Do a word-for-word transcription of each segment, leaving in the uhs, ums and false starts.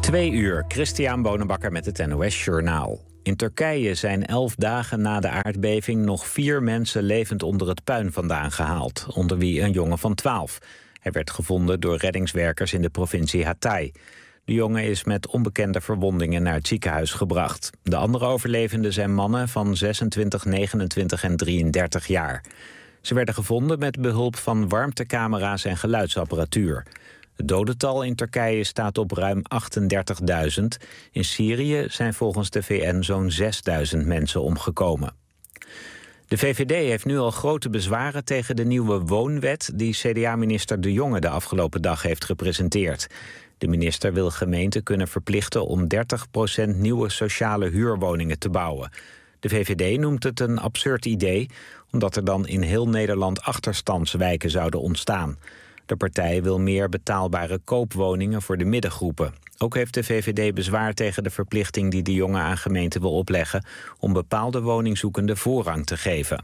Twee uur, Christian Bonenbakker met het N O S Journaal. In Turkije zijn elf dagen na de aardbeving nog vier mensen levend onder het puin vandaan gehaald. Onder wie een jongen van twaalf. Hij werd gevonden door reddingswerkers in de provincie Hatay. De jongen is met onbekende verwondingen naar het ziekenhuis gebracht. De andere overlevenden zijn mannen van zesentwintig, negenentwintig en drieëndertig jaar. Ze werden gevonden met behulp van warmtecamera's en geluidsapparatuur. Het dodental in Turkije staat op ruim achtendertigduizend. In Syrië zijn volgens de V N zo'n zesduizend mensen omgekomen. De V V D heeft nu al grote bezwaren tegen de nieuwe woonwet die C D A-minister De Jonge de afgelopen dag heeft gepresenteerd. De minister wil gemeenten kunnen verplichten om dertig procent nieuwe sociale huurwoningen te bouwen. De V V D noemt het een absurd idee, omdat er dan in heel Nederland achterstandswijken zouden ontstaan. De partij wil meer betaalbare koopwoningen voor de middengroepen. Ook heeft de V V D bezwaar tegen de verplichting die De Jonge aan gemeenten wil opleggen om bepaalde woningzoekenden voorrang te geven.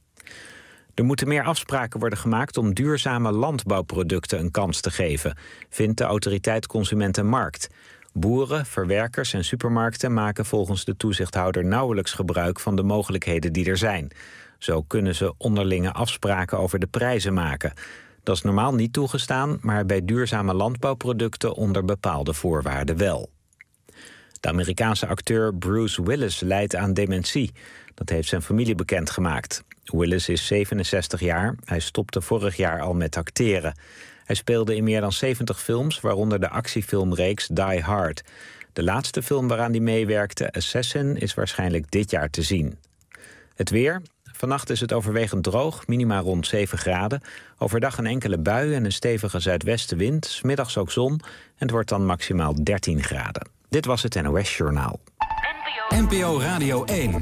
Er moeten meer afspraken worden gemaakt om duurzame landbouwproducten een kans te geven, vindt de autoriteit Consumentenmarkt. Boeren, verwerkers en supermarkten maken volgens de toezichthouder nauwelijks gebruik van de mogelijkheden die er zijn. Zo kunnen ze onderlinge afspraken over de prijzen maken. Dat is normaal niet toegestaan, maar bij duurzame landbouwproducten onder bepaalde voorwaarden wel. De Amerikaanse acteur Bruce Willis lijdt aan dementie. Dat heeft zijn familie bekendgemaakt. Willis is zevenenzestig jaar. Hij stopte vorig jaar al met acteren. Hij speelde in meer dan zeventig films, waaronder de actiefilmreeks Die Hard. De laatste film waaraan hij meewerkte, Assassin, is waarschijnlijk dit jaar te zien. Het weer. Vannacht is het overwegend droog, minima rond zeven graden. Overdag een enkele bui en een stevige zuidwestenwind. 's Middags ook zon en het wordt dan maximaal dertien graden. Dit was het N O S Journaal. N P O Radio één.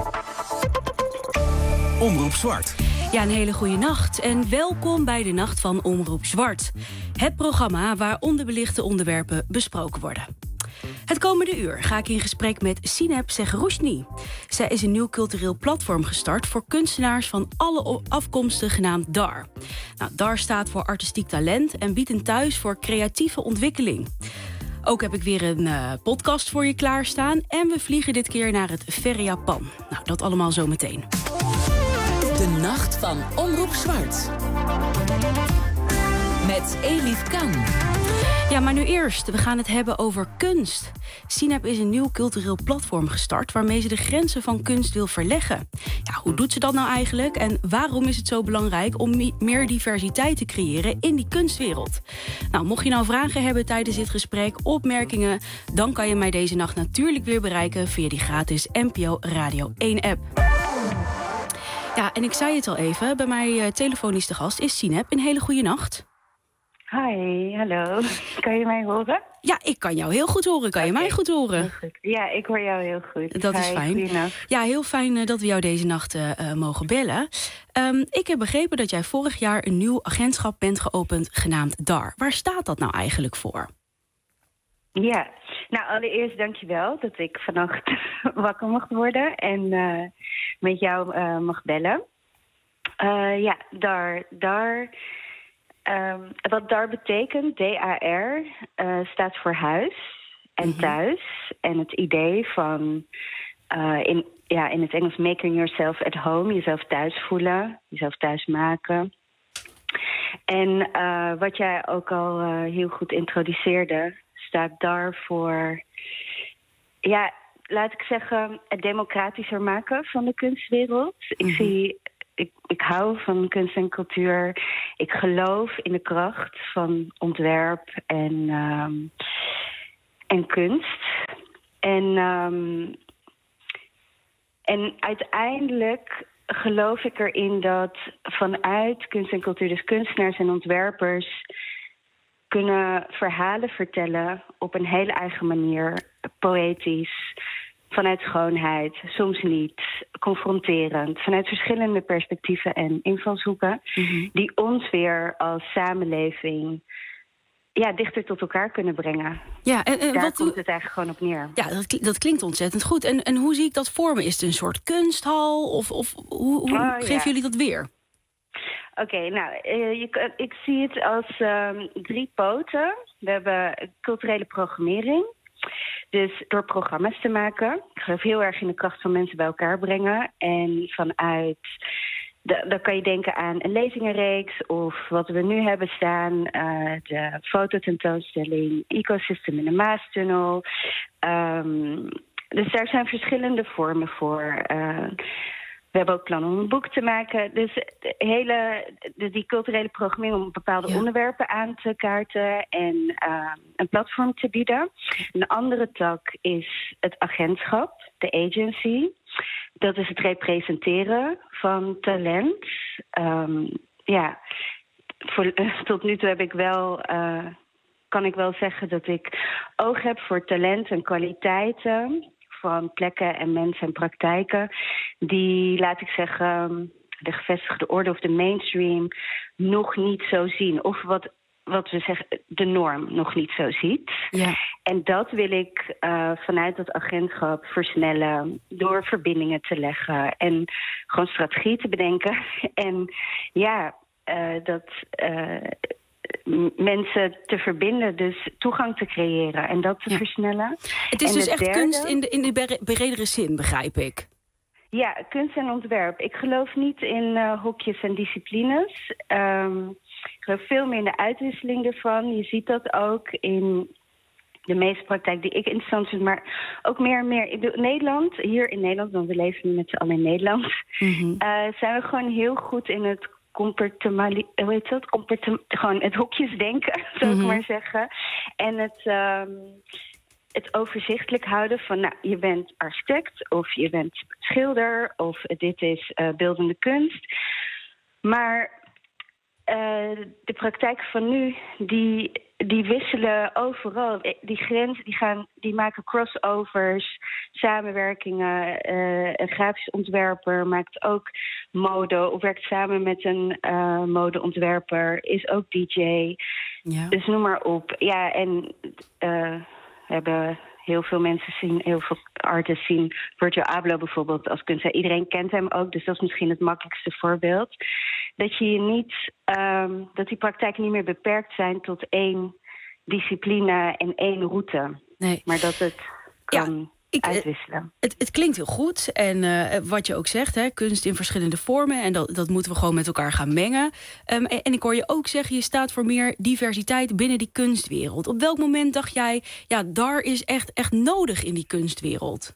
Omroep Zwart. Ja, een hele goede nacht en welkom bij de Nacht van Omroep Zwart. Het programma waar onderbelichte onderwerpen besproken worden. Het komende uur ga ik in gesprek met Sineb Segroushni. Zij is een nieuw cultureel platform gestart voor kunstenaars van alle afkomsten genaamd D A R. Nou, D A R staat voor artistiek talent en biedt een thuis voor creatieve ontwikkeling. Ook heb ik weer een uh, podcast voor je klaarstaan en we vliegen dit keer naar het verre Japan. Nou, dat allemaal zometeen. De Nacht van Omroep Zwart. Met Elif Kan. Ja, maar nu eerst. We gaan het hebben over kunst. Sineb is een nieuw cultureel platform gestart waarmee ze de grenzen van kunst wil verleggen. Ja, hoe doet ze dat nou eigenlijk? En waarom is het zo belangrijk om meer diversiteit te creëren in die kunstwereld? Nou, mocht je nou vragen hebben tijdens dit gesprek, opmerkingen, dan kan je mij deze nacht natuurlijk weer bereiken via die gratis N P O Radio één app. Ja, en ik zei het al even, bij mij uh, telefonisch de gast is Sineb. Een hele goede nacht. Hi, hallo. Kan je mij horen? Ja, ik kan jou heel goed horen. Kan okay. je mij goed horen? Goed. Ja, ik hoor jou heel goed. Dat Hi, is fijn. Goeienacht. Ja, heel fijn uh, dat we jou deze nacht uh, uh, mogen bellen. Um, ik heb begrepen dat jij vorig jaar een nieuw agentschap bent geopend genaamd D A R. Waar staat dat nou eigenlijk voor? Ja, nou allereerst dankjewel dat ik vannacht wakker mocht worden en uh, met jou uh, mag bellen. Uh, ja, D A R. D A R. Um, wat D A R betekent, D A R, uh, staat voor huis en mm-hmm. thuis. En het idee van, uh, in, ja, in het Engels, making yourself at home, jezelf thuis voelen, jezelf thuis maken. En uh, wat jij ook al uh, heel goed introduceerde, staat D A R voor, ja, laat ik zeggen, het democratischer maken van de kunstwereld. Mm-hmm. Ik zie... Ik, ik hou van kunst en cultuur. Ik geloof in de kracht van ontwerp en, um, en kunst. En, um, en uiteindelijk geloof ik erin dat vanuit kunst en cultuur, dus kunstenaars en ontwerpers, kunnen verhalen vertellen op een hele eigen manier, poëtisch, vanuit schoonheid, soms niet, confronterend, vanuit verschillende perspectieven en invalshoeken, mm-hmm. die ons weer als samenleving ja, dichter tot elkaar kunnen brengen. Ja, en, en Daar wat, komt het eigenlijk gewoon op neer. Ja, dat, dat klinkt ontzettend goed. En, en hoe zie ik dat voor me? Is het een soort kunsthal? Of, of hoe, hoe oh, geven ja. jullie dat weer? Oké, okay, nou, uh, je, ik zie het als um, drie poten. We hebben culturele programmering. Dus door programma's te maken. Ik geloof heel erg in de kracht van mensen bij elkaar brengen. En vanuit... De, dan kan je denken aan een lezingenreeks of wat we nu hebben staan, uh, de fototentoonstelling Ecosystem in de Maastunnel. Um, dus daar zijn verschillende vormen voor. Uh, we hebben ook plannen om een boek te maken. Dus de hele, de, die culturele programmering om bepaalde ja. onderwerpen aan te kaarten en uh, een platform te bieden. Een andere tak is het agentschap, de agency. Dat is het representeren van talent. Um, ja, voor, uh, tot nu toe heb ik wel, uh, kan ik wel zeggen dat ik oog heb voor talent en kwaliteiten van plekken en mensen en praktijken die, laat ik zeggen, de gevestigde orde of de mainstream nog niet zo zien. Of wat, wat we zeggen, de norm nog niet zo ziet. Ja. En dat wil ik uh, vanuit het agentschap versnellen door verbindingen te leggen en gewoon strategie te bedenken. En ja, uh, dat uh, m- mensen te verbinden, dus toegang te creëren en dat te ja. versnellen. Het is en dus echt derde, kunst in de, in de bredere zin, begrijp ik. Ja, kunst en ontwerp. Ik geloof niet in uh, hokjes en disciplines. Um, ik geloof veel meer in de uitwisseling ervan. Je ziet dat ook in de meeste praktijk die ik interessant vind, maar ook meer en meer in Nederland. Hier in Nederland, want we leven nu met z'n allen in Nederland, mm-hmm. uh, zijn we gewoon heel goed in het comportemali- hoe heet dat? Comportem- gewoon het hokjesdenken, zou mm-hmm. ik maar zeggen. En het... Um, Het overzichtelijk houden van, nou, je bent architect of je bent schilder of dit is uh, beeldende kunst. Maar uh, de praktijk van nu, die, die wisselen overal. Die grenzen, die, gaan, die maken crossovers, samenwerkingen. Uh, een grafisch ontwerper maakt ook mode of werkt samen met een uh, modeontwerper, is ook D J. Ja. Dus noem maar op. Ja, en... Uh, We hebben heel veel mensen zien, heel veel artists zien. Virgil Abloh bijvoorbeeld als kunstenaar. Iedereen kent hem ook, dus dat is misschien het makkelijkste voorbeeld. Dat je je niet, um, dat die praktijken niet meer beperkt zijn tot één discipline en één route. Nee. Maar dat het kan... Ja. Ik, uitwisselen. Het, het klinkt heel goed. En uh, wat je ook zegt, hè, kunst in verschillende vormen. En dat, dat moeten we gewoon met elkaar gaan mengen. Um, en, en ik hoor je ook zeggen, je staat voor meer diversiteit binnen die kunstwereld. Op welk moment dacht jij, ja, daar is echt, echt nodig in die kunstwereld?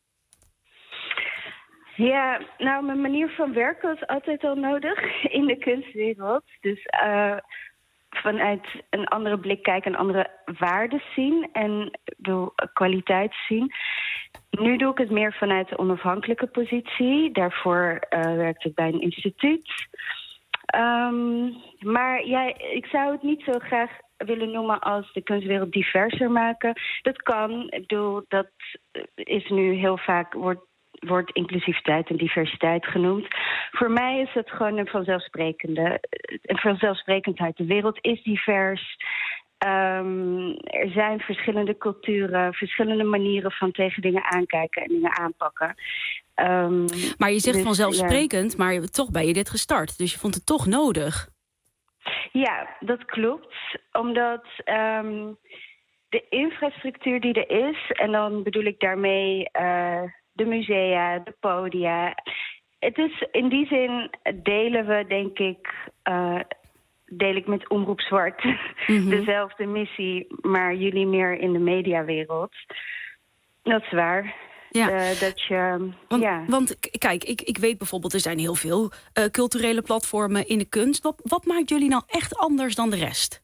Ja, nou, mijn manier van werken was altijd al nodig in de kunstwereld. Dus... Uh, vanuit een andere blik kijken, een andere waarden zien en de kwaliteit zien. Nu doe ik het meer vanuit de onafhankelijke positie. Daarvoor uh, werkte ik bij een instituut. Um, maar ja, ik zou het niet zo graag willen noemen als de kunstwereld diverser maken. Dat kan. Ik bedoel, dat is nu heel vaak... wordt wordt inclusiviteit en diversiteit genoemd. Voor mij is het gewoon een vanzelfsprekende, een vanzelfsprekendheid. De wereld is divers. Um, er zijn verschillende culturen, verschillende manieren van tegen dingen aankijken en dingen aanpakken. Um, maar je zegt dus, vanzelfsprekend, ja. Maar toch ben je dit gestart. Dus je vond het toch nodig? Ja, dat klopt. Omdat um, de infrastructuur die er is, en dan bedoel ik daarmee... Uh, de musea, de podia. Het is in die zin delen we, denk ik, uh, deel ik met Omroep Zwart mm-hmm. dezelfde missie, maar jullie meer in de mediawereld. Dat is waar. Ja. Uh, dat je, want, ja. want kijk, ik, ik weet bijvoorbeeld, er zijn heel veel uh, culturele platformen in de kunst. Wat, wat maakt jullie nou echt anders dan de rest?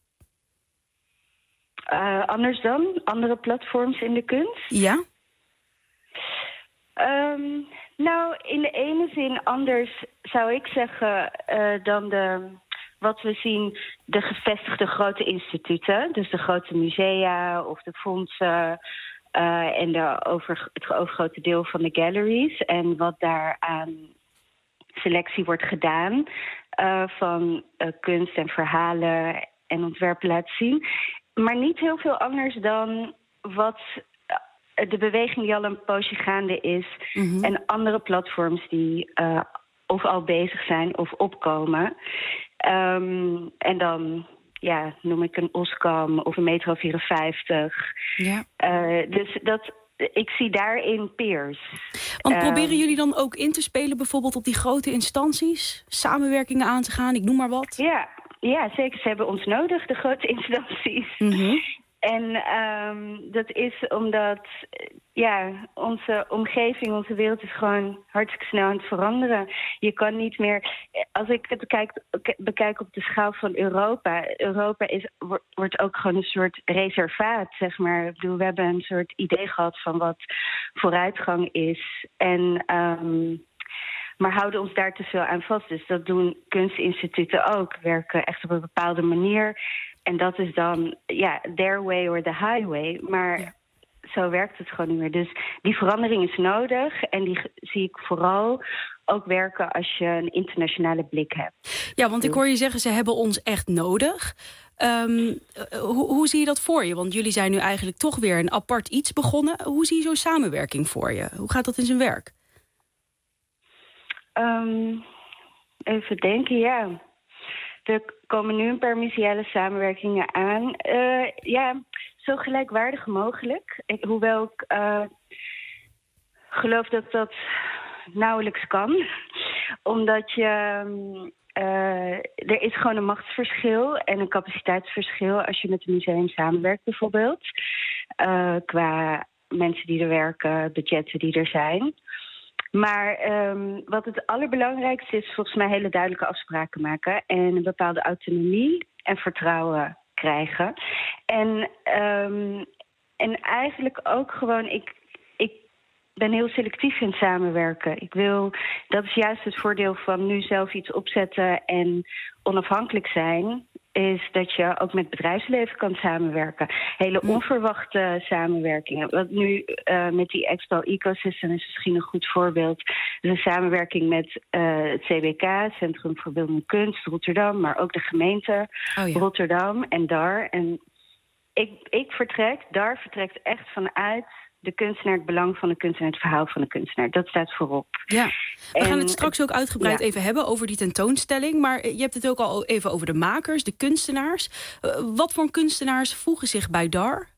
Uh, anders dan? Andere platforms in de kunst? Ja. Um, nou, in de ene zin anders zou ik zeggen uh, dan de, wat we zien, de gevestigde grote instituten. Dus de grote musea of de fondsen uh, en de over, het overgrote deel van de galleries. En wat daar aan selectie wordt gedaan uh, van uh, kunst en verhalen en ontwerpen laten zien. Maar niet heel veel anders dan wat... de beweging die al een poosje gaande is... Mm-hmm. En andere platforms die uh, of al bezig zijn of opkomen. Um, en dan ja, noem ik een Oscam of een Metro vierenvijftig. Ja. Uh, dus dat, ik zie daarin peers. Want Uh, proberen jullie dan ook in te spelen bijvoorbeeld op die grote instanties? Samenwerkingen aan te gaan, ik noem maar wat. Ja, ja, zeker. Ze hebben ons nodig, de grote instanties. Mm-hmm. En um, dat is omdat ja, onze omgeving, onze wereld is gewoon hartstikke snel aan het veranderen. Je kan niet meer... Als ik het bekijk, bekijk op de schaal van Europa... Europa is, wordt ook gewoon een soort reservaat, zeg maar. Ik bedoel, we hebben een soort idee gehad van wat vooruitgang is. En... Um, maar houden ons daar te veel aan vast. Dus dat doen kunstinstituten ook. Werken echt op een bepaalde manier. En dat is dan, ja, their way or the highway. Maar ja. Zo werkt het gewoon niet meer. Dus die verandering is nodig. En die zie ik vooral ook werken als je een internationale blik hebt. Ja, want ik hoor je zeggen, ze hebben ons echt nodig. Um, hoe, hoe zie je dat voor je? Want jullie zijn nu eigenlijk toch weer een apart iets begonnen. Hoe zie je zo'n samenwerking voor je? Hoe gaat dat in zijn werk? Um, even denken, ja. Er komen nu een paar museale samenwerkingen aan. Uh, ja, zo gelijkwaardig mogelijk. Ik, hoewel ik uh, geloof dat dat nauwelijks kan. Omdat je... Uh, er is gewoon een machtsverschil en een capaciteitsverschil... als je met een museum samenwerkt bijvoorbeeld. Uh, qua mensen die er werken, budgetten die er zijn... Maar um, wat het allerbelangrijkste is, volgens mij hele duidelijke afspraken maken en een bepaalde autonomie en vertrouwen krijgen. En, um, en eigenlijk ook gewoon, ik, ik ben heel selectief in samenwerken. Ik wil, dat is juist het voordeel van nu zelf iets opzetten en onafhankelijk zijn, is dat je ook met bedrijfsleven kan samenwerken. Hele onverwachte samenwerkingen. Wat nu uh, met die Expo Ecosystem is misschien een goed voorbeeld. Dus een samenwerking met uh, het C B K, Centrum voor Beeldende Kunst, Rotterdam, maar ook de gemeente oh ja. Rotterdam en D A R. En ik, ik vertrek, D A R vertrekt echt vanuit de kunstenaar, het belang van de kunstenaar, het verhaal van de kunstenaar. Dat staat voorop. Ja, we en, gaan het straks ook uitgebreid ja. even hebben over die tentoonstelling. Maar je hebt het ook al even over de makers, de kunstenaars. Uh, wat voor kunstenaars voegen zich bij D A R?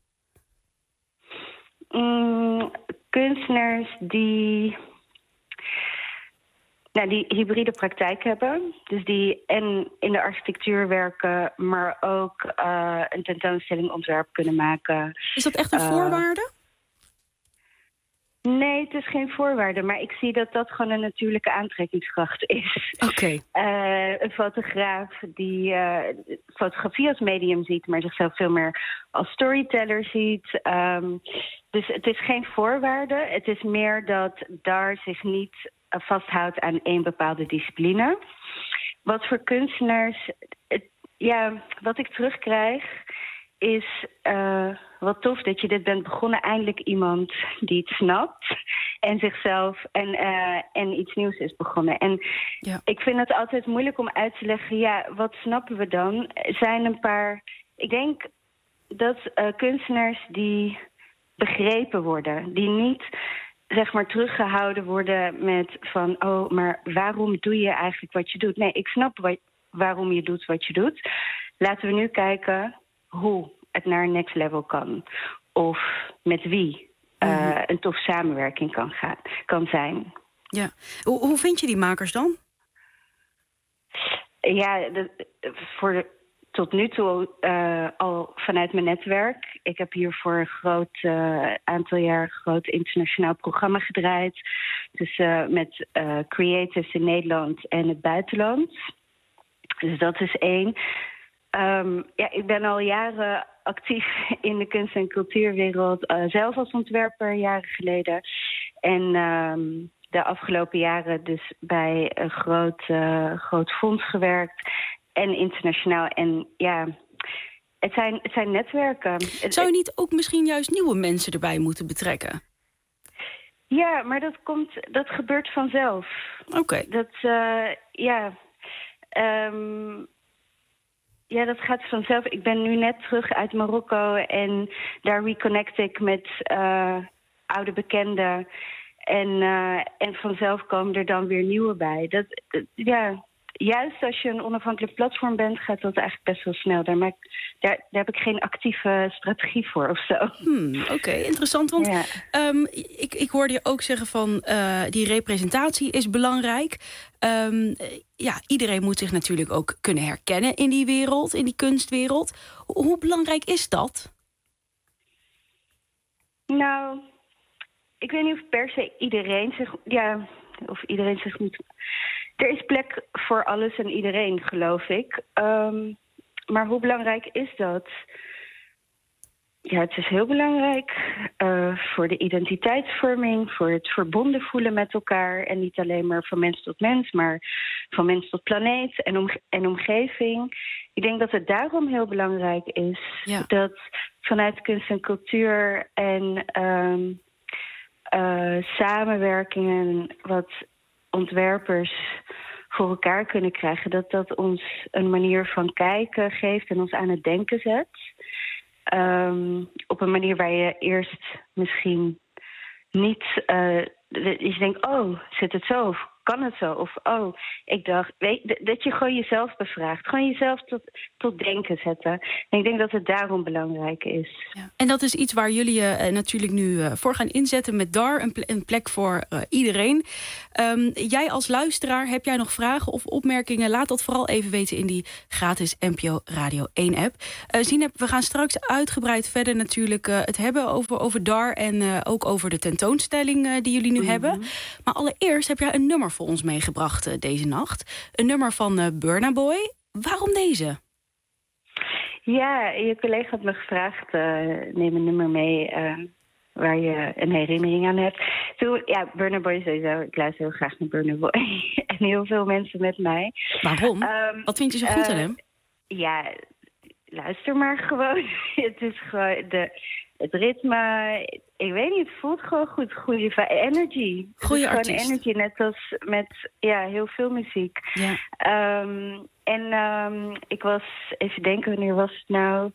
Mm, kunstenaars die... Nou, die hybride praktijk hebben. Dus die en in de architectuur werken, maar ook uh, een tentoonstelling ontwerp kunnen maken. Is dat echt een uh, voorwaarde? Nee, het is geen voorwaarde, maar ik zie dat dat gewoon een natuurlijke aantrekkingskracht is. Oké. Okay. Uh, een fotograaf die uh, fotografie als medium ziet, maar zichzelf veel meer als storyteller ziet. Um, dus het is geen voorwaarde. Het is meer dat D A R zich niet uh, vasthoudt aan één bepaalde discipline. Wat voor kunstenaars, het, ja, wat ik terugkrijg, is uh, wat tof dat je dit bent begonnen. Eindelijk iemand die het snapt en zichzelf en, uh, en iets nieuws is begonnen. En ja. Ik vind het altijd moeilijk om uit te leggen, ja, wat snappen we dan? Er zijn een paar, ik denk dat uh, kunstenaars die begrepen worden, die niet zeg maar teruggehouden worden met van, oh, maar waarom doe je eigenlijk wat je doet? Nee, ik snap wat, waarom je doet wat je doet. Laten we nu kijken hoe het naar een next level kan. Of met wie uh, mm-hmm. een tof samenwerking kan, gaan, kan zijn. Ja. Hoe, hoe vind je die makers dan? Ja, de, voor de, tot nu toe uh, al vanuit mijn netwerk. Ik heb hier voor een groot uh, aantal jaar een groot internationaal programma gedraaid. Dus uh, met uh, creatives in Nederland en het buitenland. Dus dat is één. Um, ja, ik ben al jaren actief in de kunst- en cultuurwereld. Uh, zelf als ontwerper, jaren geleden. En um, de afgelopen jaren dus bij een groot, uh, groot fonds gewerkt. En internationaal. En ja, het zijn, het zijn netwerken. Zou je niet ook misschien juist nieuwe mensen erbij moeten betrekken? Ja, maar dat komt, dat gebeurt vanzelf. Oké. Okay. Dat, uh, ja... Um, Ja, dat gaat vanzelf. Ik ben nu net terug uit Marokko en daar reconnect ik met uh, oude bekenden. En, uh, en vanzelf komen er dan weer nieuwe bij. Dat, dat, ja, juist als je een onafhankelijk platform bent, gaat dat eigenlijk best wel snel. Daar, maak, daar, daar heb ik geen actieve strategie voor of zo. Hmm, Oké, okay, interessant. Want ja. um, ik, ik hoorde je ook zeggen van uh, die representatie is belangrijk. Um, ja, iedereen moet zich natuurlijk ook kunnen herkennen in die wereld, in die kunstwereld. Hoe, hoe belangrijk is dat? Nou, ik weet niet of per se iedereen zich... Ja, of iedereen zich moet... Er is plek voor alles en iedereen, geloof ik. Um, maar hoe belangrijk is dat? Ja, het is heel belangrijk uh, voor de identiteitsvorming, voor het verbonden voelen met elkaar. En niet alleen maar van mens tot mens, maar van mens tot planeet en, om, en omgeving. Ik denk dat het daarom heel belangrijk is ja. dat vanuit kunst en cultuur en um, uh, samenwerkingen wat ontwerpers voor elkaar kunnen krijgen, dat dat ons een manier van kijken geeft en ons aan het denken zet. Um, op een manier waar je eerst misschien niet... Uh, je denkt, oh, zit het zo? Of kan het zo? Of, oh, ik dacht... Weet, dat je gewoon jezelf bevraagt. Gewoon jezelf tot, tot denken zetten. En ik denk dat het daarom belangrijk is. Ja. En dat is iets waar jullie je uh, natuurlijk nu uh, voor gaan inzetten met D A R. Een, ple- een plek voor uh, iedereen. Um, jij als luisteraar, heb jij nog vragen of opmerkingen? Laat dat vooral even weten in die gratis N P O Radio één app. Uh, Zineb, we gaan straks uitgebreid verder natuurlijk uh, het hebben over, over D A R... en uh, ook over de tentoonstelling uh, die jullie nu mm-hmm. hebben. Maar allereerst heb jij een nummer voor ons meegebracht uh, deze nacht. Een nummer van uh, Burna Boy. Waarom deze? Ja, je collega had me gevraagd, uh, neem een nummer mee uh, waar je een herinnering aan hebt. Toen, ja, Burna Boy sowieso. Ik luister heel graag naar Burna Boy. En heel veel mensen met mij. Waarom? Um, Wat vind je zo goed uh, aan hem? Ja, luister maar gewoon. Het is gewoon de, het ritme. Ik weet niet, het voelt gewoon goed. Goede energy. Goede artiest. Gewoon energy, net als met ja, heel veel muziek. Ja. Um, en um, ik was, even denken, wanneer was het nou?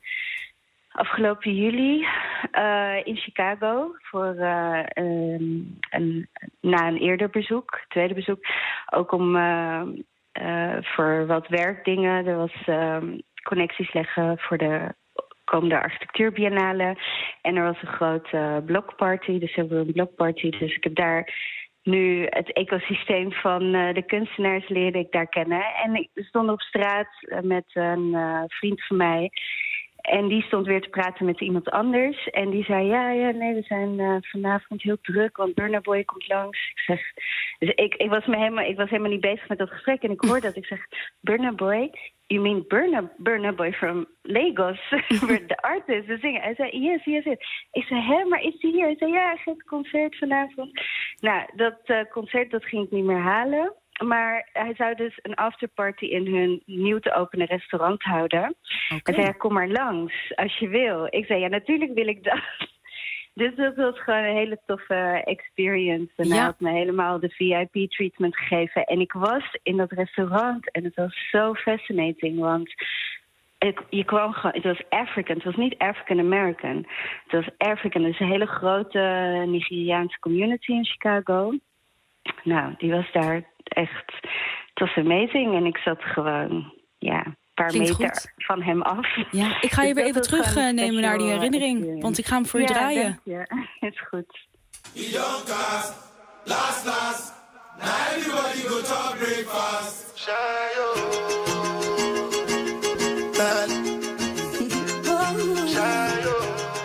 Afgelopen juli uh, in Chicago voor uh, um, een, na een eerder bezoek, tweede bezoek, ook om uh, uh, voor wat werkdingen. Er was um, connecties leggen voor de komende architectuurbiennale en er was een grote blokparty, de Silver Blockparty. Dus ik heb daar nu het ecosysteem van uh, de kunstenaars leerde ik daar kennen. En ik stond op straat uh, met een uh, vriend van mij. En die stond weer te praten met iemand anders. En die zei, ja, ja, nee, we zijn uh, vanavond heel druk, want Burna Boy komt langs. Ik zeg, dus ik, ik, was me helemaal, ik was helemaal niet bezig met dat gesprek. En ik hoorde dat. Ik zeg, Burna Boy, you mean Burna, Burna Boy from Lagos? De artist, de zinger. Hij zei, yes, yes, yes. Ik zei, hè, maar is hij hier? Hij zei, ja, hij geeft een concert vanavond. Nou, dat uh, concert, dat ging ik niet meer halen. Maar hij zou dus een afterparty in hun nieuw te openen restaurant houden. Okay. Hij zei, ja, kom maar langs, als je wil. Ik zei, ja, natuurlijk wil ik dat. Dus dat was gewoon een hele toffe experience. En ja. Hij had me helemaal de V I P-treatment gegeven. En ik was in dat restaurant en het was zo fascinating. Want ik, je kwam gewoon, het was African, het was niet African-American. Het was African, dus een hele grote Nigeriaanse community in Chicago. Nou, die was daar echt, het was amazing. En ik zat gewoon, ja, een paar Klinkt meter goed. van hem af. Ja, ik ga je dus weer even terugnemen naar die herinnering. Experience. Want ik ga hem voor je ja, draaien. Ja, is goed. Last, last. Now everybody go to breakfast. Shayo. Shayo.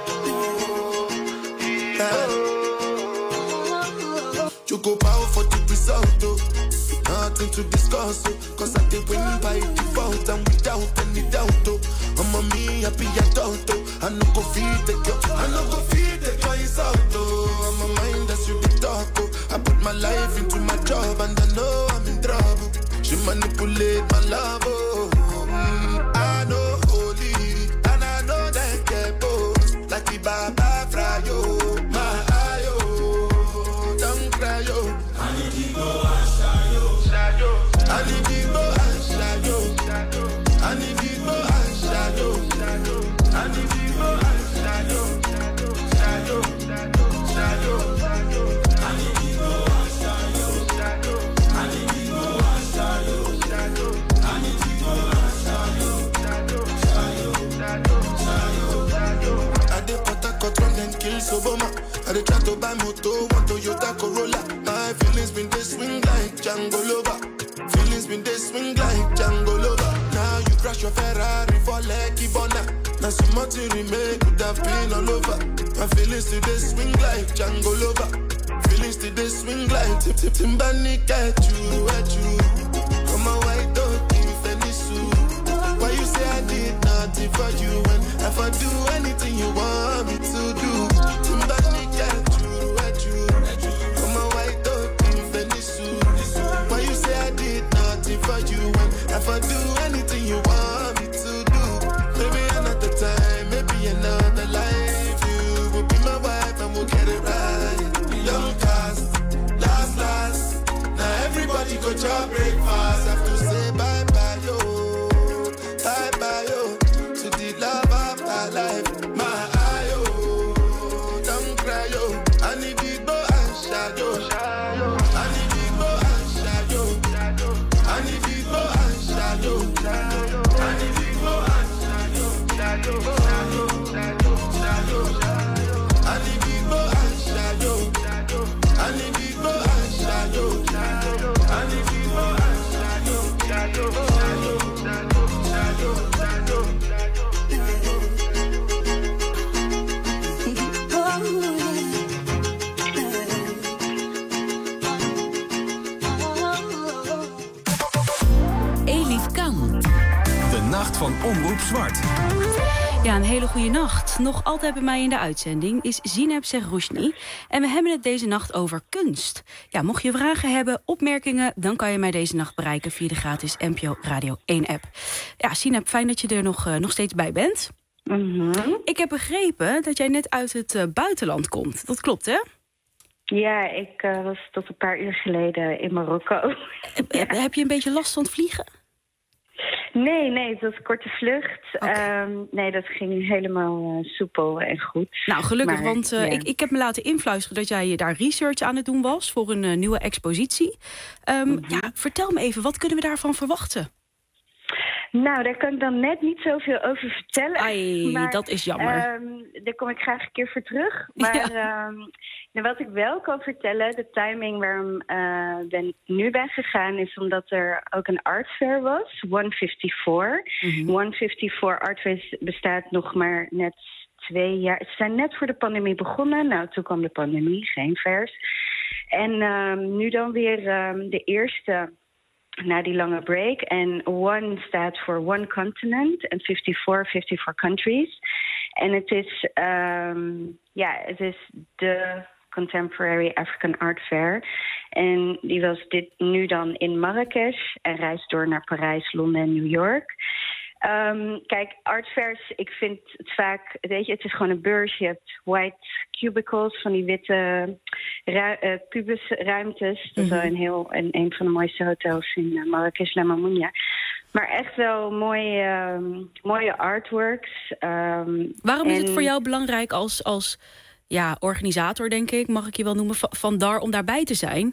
Choco power for the result, oh. Nothing to discuss, oh. Cause I did win by default and without any doubt, oh. I'm a me happy adult, oh. I no go feed the girl, I no go feed the girl is out, oh. I'm a mind that's you the talk, oh. I put my life into my job and I know I'm in trouble. She manipulate my love, oh. Mm, I know holy and I know that get both. Like the Baba Frayo, my ayo, don't cry, yo. I need to go and shayo, shayo. I need to go and shayo, shayo. I need to go and shayo, shayo. I need to go and shayo, shayo, shayo, shayo. I need to go and shayo, shayo. I need to go and shayo, shayo. I dey try to buy moto, want Toyota Corolla. My feelings been they swing like Django Lover. Feelings been they swing like Django Lover. Now you crash your Ferrari for Lucky Bona. Now so much you remain could have been all over. My feelings today swing like Django Lover. Feelings today swing like Tip Tip Timbani at you, at you. Come on, white dog, give any suit. Why you say I did nothing for you when if I do anything you want me to do? Timbani at you, at you. Come on, white dog, give any suit. Why you say I did nothing for you when if I do anything you want me to do? Maybe another time, maybe another life. You will be my wife and we'll get it right. Young cast, last, last. Now everybody go to breakfast. Have to say bye bye, yo. Bye bye, yo. To the love of my life. My eye, yo. Don't cry, yo. I need big boy and shadow. I need big boy and shadow. I need big boy and shadow. I need big boy and shadow. Shadow, shadow, shadow, shadow. I need big boy and shadow. I need big boy and shadow. I need big boy and shadow. Shadow, shadow, shadow, shadow, Elif Kan. De nacht van Omroep Zwart. Ja, een hele goede nacht. Nog altijd bij mij in de uitzending is Zineb Serrouchni. En we hebben het deze nacht over kunst. Ja, mocht je vragen hebben, opmerkingen, dan kan je mij deze nacht bereiken via de gratis N P O Radio één app. Ja, Zineb, fijn dat je er nog, uh, nog steeds bij bent. Mm-hmm. Ik heb begrepen dat jij net uit het uh, buitenland komt. Dat klopt, hè? Ja, ik uh, was tot een paar uur geleden in Marokko. Ja. Heb je een beetje last van het vliegen? Nee, nee, het was een korte vlucht. Okay. Um, nee, dat ging helemaal uh, soepel en goed. Nou, gelukkig, maar, want uh, ja. ik, ik heb me laten influisteren dat jij daar research aan het doen was voor een uh, nieuwe expositie. Um, mm-hmm. Ja, vertel me even, wat kunnen we daarvan verwachten? Nou, daar kan ik dan net niet zoveel over vertellen. Ai, maar, dat is jammer. Um, daar kom ik graag een keer voor terug. Maar ja. um, nou, wat ik wel kan vertellen, de timing waarom uh, ben nu ben gegaan, is omdat er ook een art fair was, honderdvijfenvijftig. Mm-hmm. honderdvijfenvijftig Art Fair bestaat nog maar net twee jaar. Ze zijn net voor de pandemie begonnen. Nou, toen kwam de pandemie, geen fairs. En um, nu dan weer um, de eerste na die lange break. En one staat voor one continent en vijfenvijftig, vijfenvijftig countries. En het is, um, ja, het is de Contemporary African Art Fair. En die was dit nu dan in Marrakesh en reist door naar Parijs, Londen en New York. Um, kijk, art fairs, ik vind het vaak, weet je, het is gewoon een beurs. Je hebt white cubicles, van die witte ru- uh, kubusruimtes. Dat is wel een heel, een, een van de mooiste hotels in uh, Marrakesh, La Mamounia. Maar echt wel mooie, um, mooie artworks. Um, Waarom en... is het voor jou belangrijk als, als ja, organisator, denk ik, mag ik je wel noemen, van, van daar om daarbij te zijn?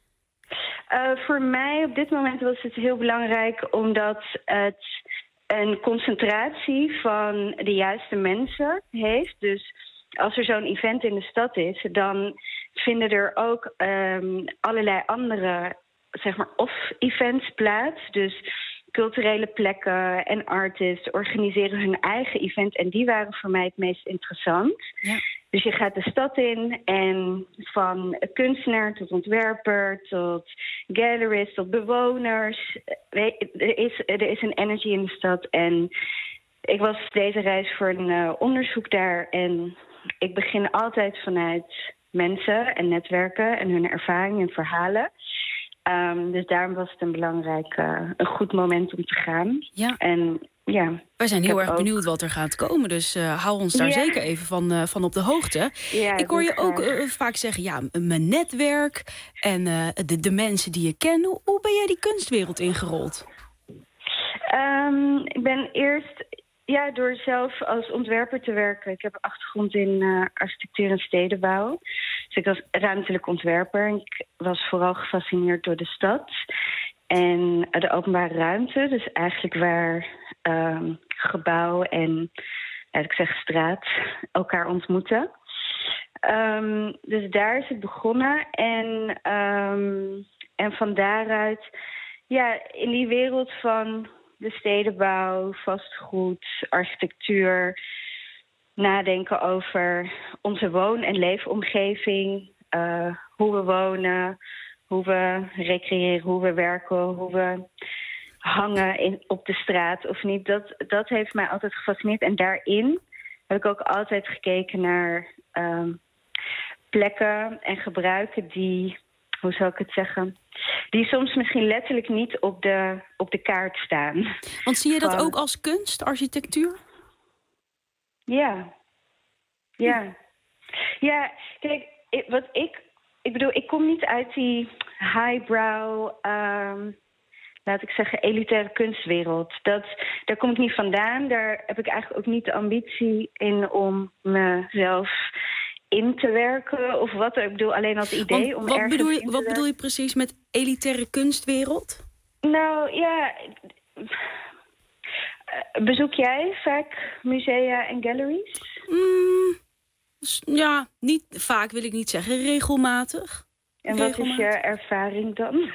Uh, voor mij op dit moment was het heel belangrijk omdat het een concentratie van de juiste mensen heeft. Dus als er zo'n event in de stad is, dan vinden er ook um, allerlei andere, zeg maar, off-events plaats. Dus culturele plekken en artists organiseren hun eigen event. En die waren voor mij het meest interessant. Ja. Dus je gaat de stad in en van kunstenaar tot ontwerper tot gallerist tot bewoners. Er is, er is een energy in de stad. En ik was deze reis voor een uh, onderzoek daar. En ik begin altijd vanuit mensen en netwerken en hun ervaringen en verhalen. Um, dus daarom was het een belangrijk, uh, een goed moment om te gaan. Ja. En ja, wij zijn heel erg ook... benieuwd wat er gaat komen. Dus uh, hou ons daar ja. zeker even van, uh, van op de hoogte. Ja, ik hoor je ook uh, vaak zeggen, ja, mijn netwerk en uh, de, de mensen die je kent. Hoe, hoe ben jij die kunstwereld ingerold? Um, ik ben eerst ja, door zelf als ontwerper te werken. Ik heb een achtergrond in uh, architectuur en stedenbouw. Dus ik was ruimtelijk ontwerper. Ik was vooral gefascineerd door de stad en de openbare ruimte. Dus eigenlijk waar um, gebouw en, laat ik zeggen, straat elkaar ontmoeten. Um, dus daar is het begonnen. En, um, en van daaruit, ja, in die wereld van de stedenbouw, vastgoed, architectuur, nadenken over onze woon- en leefomgeving, uh, hoe we wonen, hoe we recreëren, hoe we werken, hoe we hangen in, op de straat of niet. Dat, dat heeft mij altijd gefascineerd. En daarin heb ik ook altijd gekeken naar um, plekken en gebruiken die, hoe zou ik het zeggen, die soms misschien letterlijk niet op de, op de kaart staan. Want zie je dat Van, ook als kunst, architectuur? Ja. Ja. Ja, kijk, ik, wat ik... Ik bedoel, ik kom niet uit die highbrow, um, laat ik zeggen, elitaire kunstwereld. Dat, daar kom ik niet vandaan. Daar heb ik eigenlijk ook niet de ambitie in om mezelf in te werken of wat. Ik bedoel, alleen als idee. Want, om wat ergens bedoel je, in te wat bedoel je precies met elitaire kunstwereld? Nou, ja. Bezoek jij vaak musea en galleries? Mm, ja, niet vaak wil ik niet zeggen. Regelmatig. En wat Regelmatig. is je ervaring dan?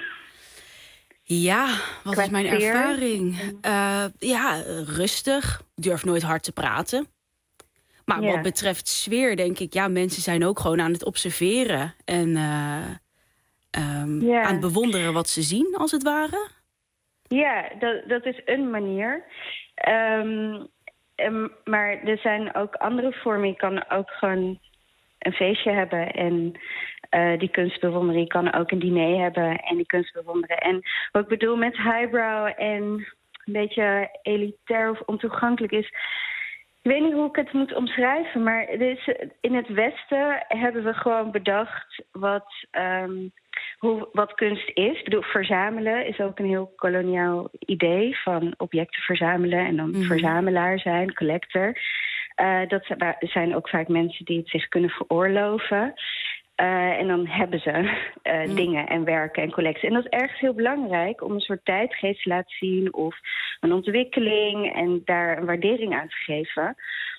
Ja, wat Qua is mijn sfeer? ervaring? Uh, ja, rustig. Durf nooit hard te praten. Maar Ja. wat betreft sfeer denk ik, ja, mensen zijn ook gewoon aan het observeren. En uh, um, Ja. aan het bewonderen wat ze zien, als het ware. Ja, dat, dat is een manier. Um, um, maar er zijn ook andere vormen. Je kan ook gewoon een feestje hebben en uh, die kunst bewonderen. Je kan ook een diner hebben en die kunst bewonderen. En wat ik bedoel met highbrow en een beetje elitair of ontoegankelijk is, ik weet niet hoe ik het moet omschrijven, maar er is, in het Westen hebben we gewoon bedacht wat, um, hoe, wat kunst is. Ik bedoel, verzamelen is ook een heel koloniaal idee van objecten verzamelen en dan Mm-hmm. verzamelaar zijn, collector. Uh, dat zijn ook vaak mensen die het zich kunnen veroorloven. Uh, en dan hebben ze uh, mm. dingen en werken en collecties. En dat is ergens heel belangrijk om een soort tijdgeest te laten zien of een ontwikkeling en daar een waardering aan te geven.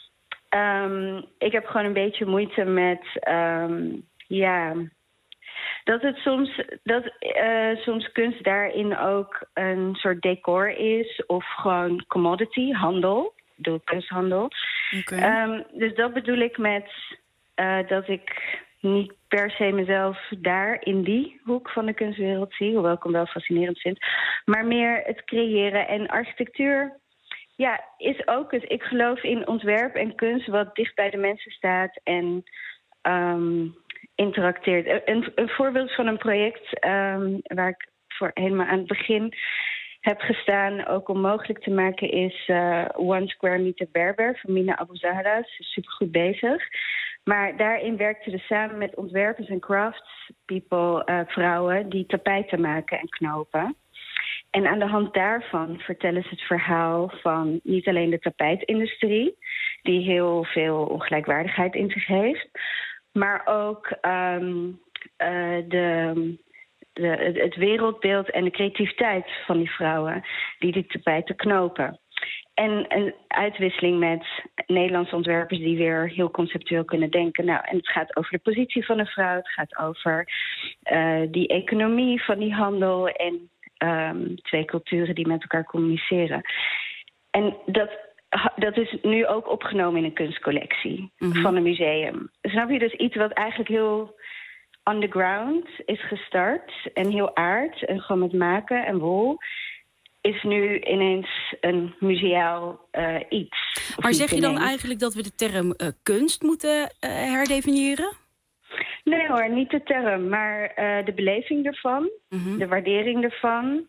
Um, ik heb gewoon een beetje moeite met, um, ja, dat het soms, dat uh, soms kunst daarin ook een soort decor is of gewoon commodity, handel. Ik bedoel kunsthandel. Okay. Um, dus dat bedoel ik met uh, dat ik niet per se mezelf daar in die hoek van de kunstwereld zie, hoewel ik hem wel fascinerend vind, maar meer het creëren. En architectuur, ja, is ook het. Ik geloof in ontwerp en kunst wat dicht bij de mensen staat en um, interacteert. Een, een voorbeeld van een project um, waar ik voor helemaal aan het begin heb gestaan, ook om mogelijk te maken, is uh, One Square Meter Berber van Mina Abu Zahra. Ze is supergoed bezig. Maar daarin werkten we samen met ontwerpers en craftspeople, uh, vrouwen, die tapijten maken en knopen. En aan de hand daarvan vertellen ze het verhaal van niet alleen de tapijtindustrie, die heel veel ongelijkwaardigheid in zich heeft, maar ook um, uh, de... De, het wereldbeeld en de creativiteit van die vrouwen die die tapijten knopen. En een uitwisseling met Nederlandse ontwerpers die weer heel conceptueel kunnen denken. Nou, en het gaat over de positie van een vrouw. Het gaat over uh, die economie van die handel en um, twee culturen die met elkaar communiceren. En dat, dat is nu ook opgenomen in een kunstcollectie mm-hmm. van een museum. Snap je? Dus iets wat eigenlijk heel underground is gestart en heel aard en gewoon met maken en wol, is nu ineens een museaal uh, iets. Maar zeg je dan ineens eigenlijk dat we de term uh, kunst moeten uh, herdefiniëren? Nee hoor, niet de term, maar uh, de beleving ervan, mm-hmm. de waardering ervan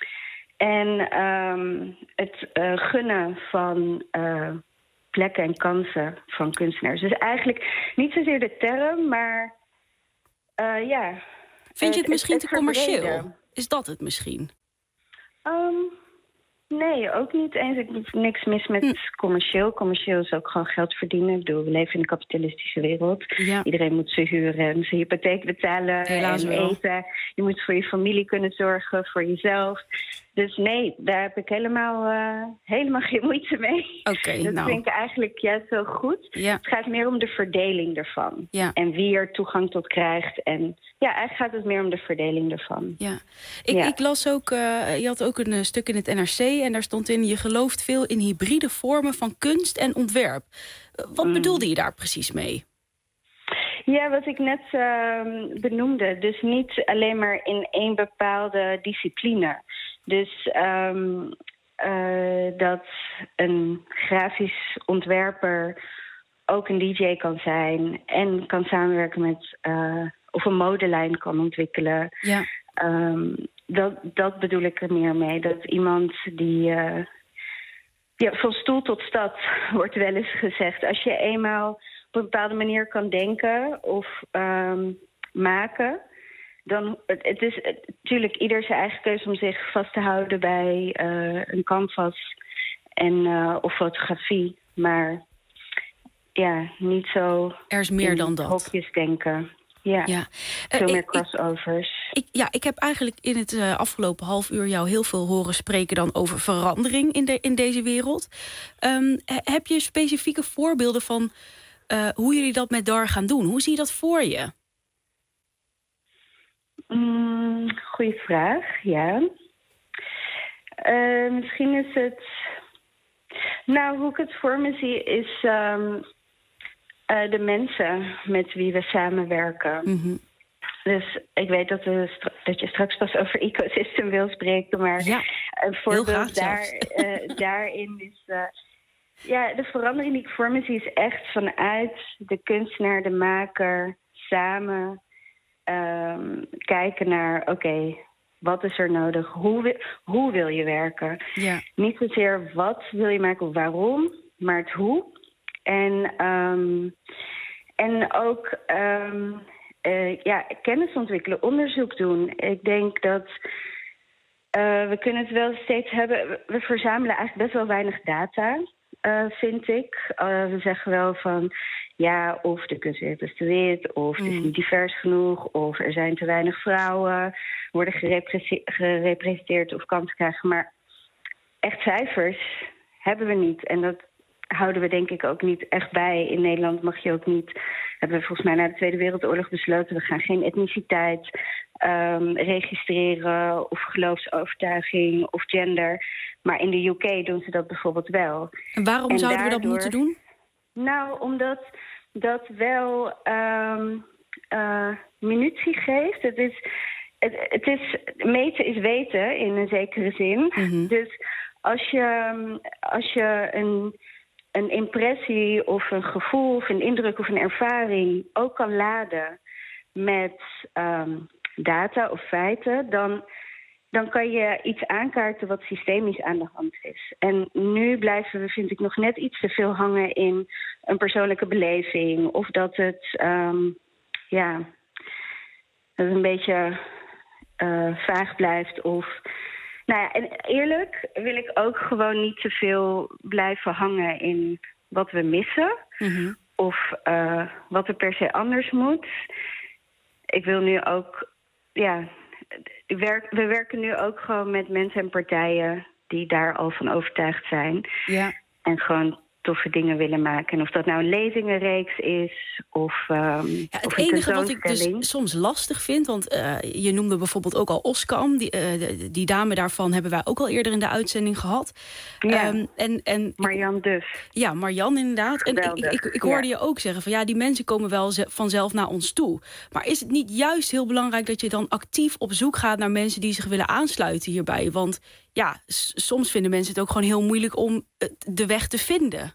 en um, het uh, gunnen van uh, plekken en kansen van kunstenaars. Dus eigenlijk niet zozeer de term, maar Uh, ja. Vind je het misschien het, het te commercieel? verbreden. Is dat het misschien? Um, nee, ook niet eens. Ik heb niks mis met hm. commercieel. Commercieel is ook gewoon geld verdienen. Ik bedoel, we leven in een kapitalistische wereld. Ja. Iedereen moet zijn huur en zijn hypotheek betalen. Helaas en wel. eten. Je moet voor je familie kunnen zorgen, voor jezelf. Dus nee, daar heb ik helemaal, uh, helemaal geen moeite mee. Oké, okay, dat nou. vind ik eigenlijk juist zo goed. Ja. Het gaat meer om de verdeling ervan. Ja. En wie er toegang tot krijgt. En ja, eigenlijk gaat het meer om de verdeling ervan. Ja. Ik, ja. ik las ook, uh, je had ook een uh, stuk in het N R C... en daar stond in, je gelooft veel in hybride vormen van kunst en ontwerp. Uh, wat mm. bedoelde je daar precies mee? Ja, wat ik net uh, benoemde. Dus niet alleen maar in één bepaalde discipline. Dus um, uh, dat een grafisch ontwerper ook een D J kan zijn en kan samenwerken met uh, of een modelijn kan ontwikkelen. Ja. Um, dat, dat bedoel ik er meer mee. Dat iemand die uh, ja, van stoel tot stad wordt wel eens gezegd. Als je eenmaal op een bepaalde manier kan denken of um, maken, dan het is natuurlijk ieder zijn eigen keuze om zich vast te houden bij uh, een canvas en uh, of fotografie, maar ja, niet zo. Er is meer dan dat. Hokjes denken. Ja, ja. Veel uh, meer ik, crossovers. Ik, ja, ik heb eigenlijk in het uh, afgelopen half uur jou heel veel horen spreken dan over verandering in, de, in deze wereld. Um, heb je specifieke voorbeelden van uh, hoe jullie dat met D A R gaan doen? Hoe zie je dat voor je? Mm, goeie vraag, ja. Uh, misschien is het. Nou, hoe ik het voor me zie is um, uh, de mensen met wie we samenwerken. Mm-hmm. Dus ik weet dat, we, dat je straks pas over ecosystem wil spreken, maar ja, een voorbeeld daar, uh, daarin is. Uh, ja, de verandering die ik voor me zie is echt vanuit de kunstenaar, de maker, samen um, kijken naar, oké, okay, wat is er nodig? Hoe wil, hoe wil je werken? Ja. Niet zozeer wat wil je maken of waarom, maar het hoe. En, um, en ook um, uh, ja, kennis ontwikkelen, onderzoek doen. Ik denk dat uh, we kunnen het wel steeds hebben. We verzamelen eigenlijk best wel weinig data, uh, vind ik. Uh, we zeggen wel van ja, of de kunstwereld is te wit, of het is niet divers genoeg, of er zijn te weinig vrouwen, worden gerepre- gerepresenteerd of kansen krijgen. Maar echt cijfers hebben we niet. En dat houden we denk ik ook niet echt bij. In Nederland mag je ook niet, hebben we volgens mij na de Tweede Wereldoorlog besloten, we gaan geen etniciteit um, registreren of geloofsovertuiging of gender. Maar in de U K doen ze dat bijvoorbeeld wel. En waarom en zouden daardoor, we dat moeten doen? Nou, omdat dat wel um, uh, munitie geeft. Het is, het, het is, meten is weten in een zekere zin. Mm-hmm. Dus als je, als je een, een impressie of een gevoel of een indruk of een ervaring ook kan laden met um, data of feiten, dan, dan kan je iets aankaarten wat systemisch aan de hand is. En nu blijven we, vind ik, nog net iets te veel hangen in een persoonlijke beleving. Of dat het, um, ja, dat het een beetje uh, vaag blijft. Of, nou ja, en eerlijk wil ik ook gewoon niet te veel blijven hangen in wat we missen. Mm-hmm. Of uh, wat er per se anders moet. Ik wil nu ook, ja, we werken nu ook gewoon met mensen en partijen die daar al van overtuigd zijn. Ja. En gewoon toffe dingen willen maken. En of dat nou een lezingenreeks is of um, ja, het of enige wat ik dus soms lastig vind, want uh, je noemde bijvoorbeeld ook al Oskam. Die, uh, die dame daarvan hebben wij ook al eerder in de uitzending gehad. Ja, um, en, en, Marjan Duff. Ja, Marjan inderdaad. En ik, ik, ik, ik hoorde ja. je ook zeggen van ja, die mensen komen wel ze- vanzelf naar ons toe. Maar is het niet juist heel belangrijk dat je dan actief op zoek gaat naar mensen die zich willen aansluiten hierbij? Want ja, s- soms vinden mensen het ook gewoon heel moeilijk om de weg te vinden.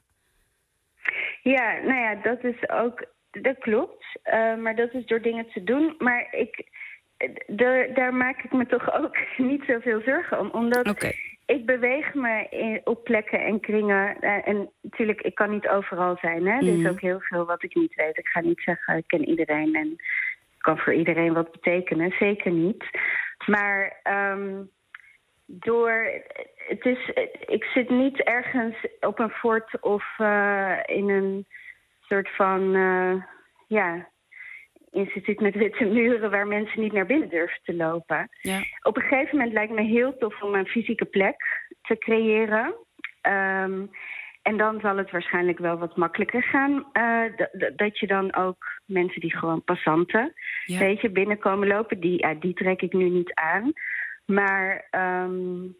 Ja, nou ja, dat is ook, dat klopt. Uh, maar dat is door dingen te doen. Maar ik, daar, daar maak ik me toch ook niet zoveel zorgen om. Omdat okay. ik beweeg me in, op plekken en kringen. Uh, en natuurlijk, ik kan niet overal zijn. Hè? Mm. Er is ook heel veel wat ik niet weet. Ik ga niet zeggen, ik ken iedereen en kan voor iedereen wat betekenen. Zeker niet. Maar um, door, het is, ik zit niet ergens op een fort of uh, in een soort van, uh, ja, instituut met witte muren waar mensen niet naar binnen durven te lopen. Ja. Op een gegeven moment lijkt me heel tof om een fysieke plek te creëren. Um, en dan zal het waarschijnlijk wel wat makkelijker gaan. Uh, d- d- dat je dan ook mensen die gewoon passanten, Ja. weet je, binnenkomen lopen, die, uh, die trek ik nu niet aan. Maar um,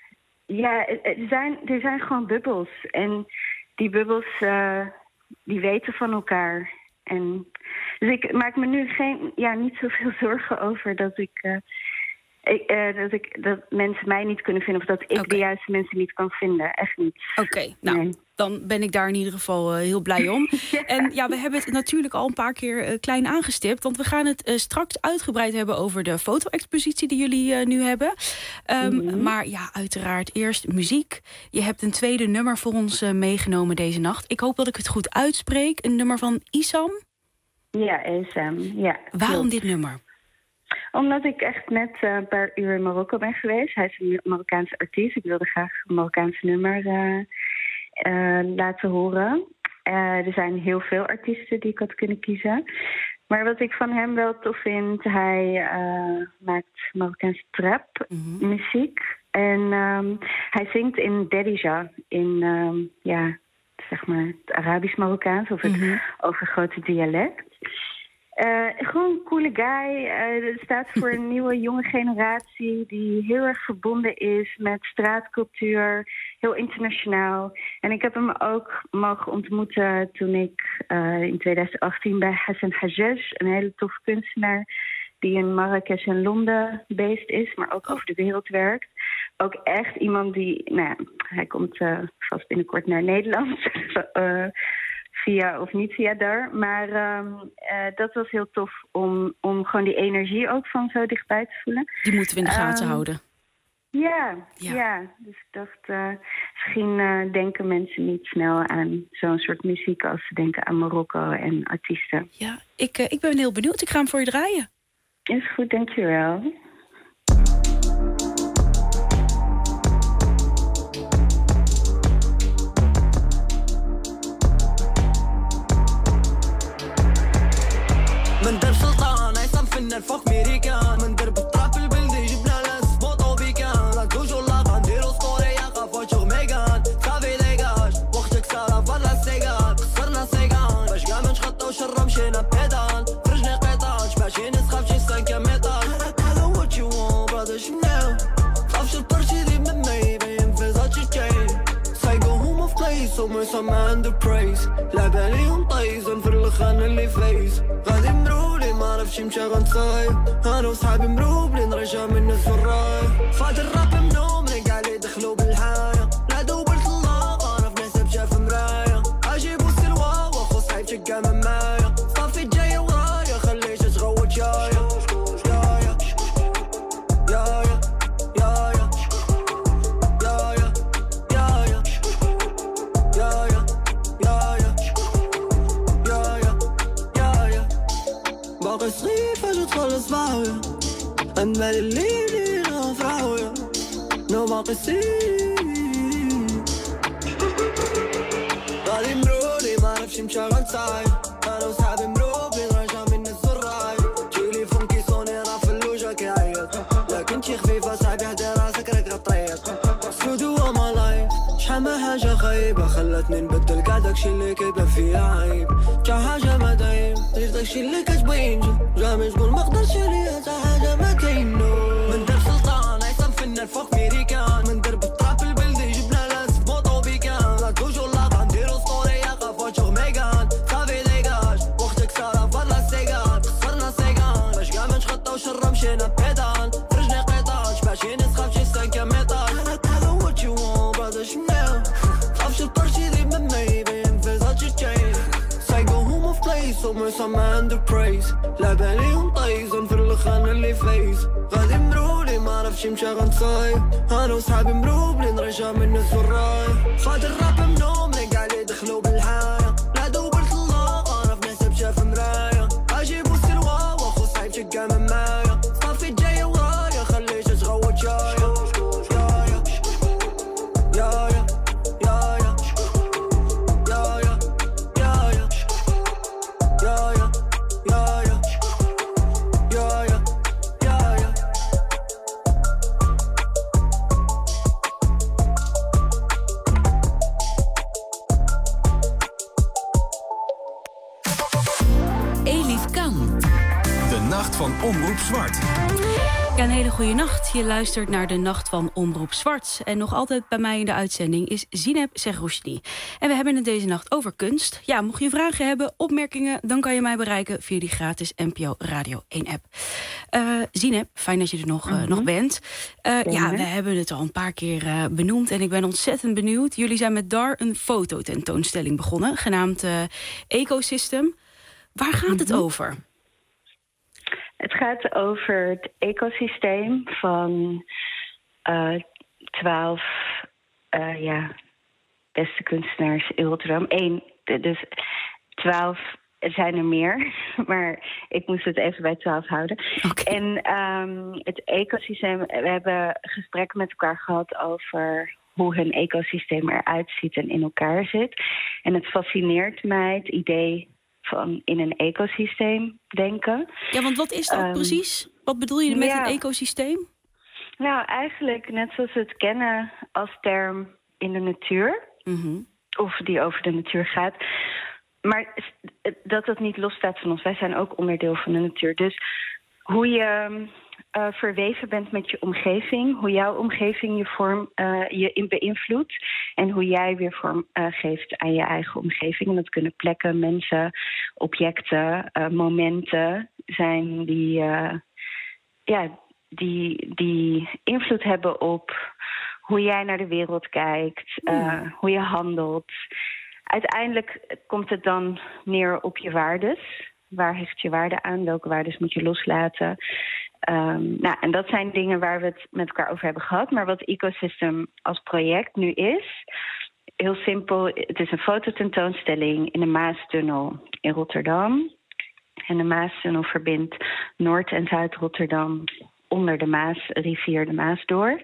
ja, er zijn, er zijn gewoon bubbels. En die bubbels, uh, die weten van elkaar. En dus ik maak me nu geen, ja, niet zoveel zorgen over dat ik, uh, ik, uh, dat ik dat mensen mij niet kunnen vinden of dat ik Oké. de juiste mensen niet kan vinden. Echt niet. Oké, okay, nou, Nee. dan ben ik daar in ieder geval uh, heel blij om. Ja. En ja, we hebben het natuurlijk al een paar keer uh, klein aangestipt. Want we gaan het uh, straks uitgebreid hebben over de foto-expositie die jullie uh, nu hebben. Um, Mhm. Maar ja, uiteraard eerst muziek. Je hebt een tweede nummer voor ons uh, meegenomen deze nacht. Ik hoop dat ik het goed uitspreek. Een nummer van Isam. Ja, is um, ja. Waarom klopt. dit nummer? Omdat ik echt net uh, een paar uur in Marokko ben geweest. Hij is een Marokkaanse artiest. Ik wilde graag een Marokkaanse nummer uh, uh, laten horen. Uh, er zijn heel veel artiesten die ik had kunnen kiezen. Maar wat ik van hem wel tof vind, hij uh, maakt Marokkaanse trap Mhm. muziek. En um, hij zingt in Derija, in um, ja, zeg maar het Arabisch-Marokkaans of het Mhm. overgrote dialect. Uh, gewoon een coole guy. Uh, het staat voor een nieuwe jonge generatie die heel erg verbonden is met straatcultuur, heel internationaal. En ik heb hem ook mogen ontmoeten toen ik uh, in twintig achttien bij Hassan Hajjaj, een hele toffe kunstenaar die in Marrakesh en Londen based is, maar ook over de wereld werkt. Ook echt iemand die, nou ja, hij komt uh, vast binnenkort naar Nederland. uh, Via of niet via daar. Maar um, uh, dat was heel tof om, om gewoon die energie ook van zo dichtbij te voelen. Die moeten we in de gaten Um, houden. Ja, Ja. ja. Dus ik dacht, uh, misschien uh, denken mensen niet snel aan zo'n soort muziek als ze denken aan Marokko en artiesten. Ja, ik, uh, ik ben heel benieuwd. Ik ga hem voor je draaien. Is goed, dankjewel. من درب سلطان عصام فنان فوق ميريكان من درب الطراب البلدي جبنا ناس بوطو بيكان لا توجور لاقا نديرو ستوري ياقا فوتشوغ ميغان صافي ديكاج وقتك سارة فلا سيغان خسرنا سيغان باش كاع ما نشخطو شرا مشينا بيدان فرجني قيطان شباشي نسخاف شي سانكا ميطان هذا وات يو وون برادر شناو خافش البرشي دي من مي بين فيزاتشي تشين سايقو هوم اوف بلايس سومر سما اندر برايس لا بالي ونطيز نفر الخان اللي فايز غادي مرولي ما عرفش مشا غنصايب انا وصحابي مروبلي نرجع من الناس والراي فاد الراب منومري كاع لي دخلو بالحاية لا دوبلت الله انا في نحسب شاف مراية اجيبو السلوى واخو صعيب شكا من مايا صافي جاية ورايا خليش تغوت جاية جاية جاية جاية جاية جاية جاية جاية جاية جاية باقي صغير فاش تخلص معايا أنمال الليل غفراوية نو باقي صغير غادي مرولي ما عرفش مشا غنصاي أنا وصحابي مروبلي نرجع من الزراي جيلي فونكي صوني راه في اللوجة كيعيط لكن شي خفيفة صاحبي حدا راسك راك غطريط سودو ما لايف شحال ما حاجة خايبة خلتني نبدل كاع داكشي اللي كيبان فيا عيب جا حاجة ما دايم غير داكشي اللي كتبين جامي تقول ما قدرتش عليا تا حاجة ما كاينو من درب سلطان عصام فنان فوق ميريكان من درب الطراب البلدي جبنا ناس بوطو بيكان لا توجور لاقا نديرو ستوري ياقا فوتشوغ ميغان صافي ديكاج وقتك سارة فلا سيغان خسرنا سيغان باش كاع ما نشخطو شرا مشينا بيدان فرجني قيطان شباشي نسخاف شي سانكا ميطان هذا وات يو وون برادر شناو خافش البرشي دي من مي بين فيزاتشي تشين سايقو هوم اوف بلايس سومر سما اندر برايس لا بالي ونطيز نفر الخان اللي فايز غادي مرولي ما عرفش مشا غنصايب انا وصحابي مروبلي نرجع من الناس والراي فاد الراب منومري كاع لي دخلو بالحاية لا دوبلت الله انا في نحسب شاف مراية اجيبو السلوى واخو صعيب شكا من مايا صافي جاية ورايا خليش تغوت جاية جاية جاية جاية جاية جاية جاية جاية Nacht van Omroep Zwart. Ja, een hele goede nacht. Je luistert naar de Nacht van Omroep Zwart. En nog altijd bij mij in de uitzending is Zineb Zegrouchny. En we hebben het deze nacht over kunst. Ja, mocht je vragen hebben, opmerkingen, dan kan je mij bereiken via die gratis N P O Radio één app. Uh, Zineb, fijn dat je er nog, uh, mm-hmm. nog bent. Uh, ja, we hebben het al een paar keer uh, benoemd en ik ben ontzettend benieuwd. Jullie zijn met D A R een fototentoonstelling begonnen, genaamd uh, Ecosystem. Waar gaat mm-hmm. het over? Het gaat over het ecosysteem van uh, twaalf uh, ja, beste kunstenaars in Rotterdam. Eén, dus twaalf zijn er meer, maar ik moest het even bij twaalf houden. Okay. En um, het ecosysteem, we hebben gesprekken met elkaar gehad over hoe hun ecosysteem eruit ziet en in elkaar zit. En het fascineert mij, het idee van in een ecosysteem denken. Ja, want wat is dat um, precies? Wat bedoel je met ja, een ecosysteem? Nou, eigenlijk net zoals we het kennen als term in de natuur. Mm-hmm. Of die over de natuur gaat. Maar dat het niet losstaat van ons. Wij zijn ook onderdeel van de natuur. Dus hoe je uh, verweven bent met je omgeving, hoe jouw omgeving je vorm uh, je in beïnvloedt en hoe jij weer vorm uh, geeft aan je eigen omgeving. En dat kunnen plekken, mensen, objecten, uh, momenten zijn die, uh, ja, die, die invloed hebben op hoe jij naar de wereld kijkt, uh, hoe je handelt. Uiteindelijk komt het dan neer op je waardes. Waar hecht je waarde aan? Welke waardes moet je loslaten? Um, nou, en dat zijn dingen waar we het met elkaar over hebben gehad. Maar wat Ecosystem als project nu is, heel simpel. Het is een fototentoonstelling in de Maastunnel in Rotterdam. En de Maastunnel verbindt Noord- en Zuid-Rotterdam onder de Maasrivier de Maas door.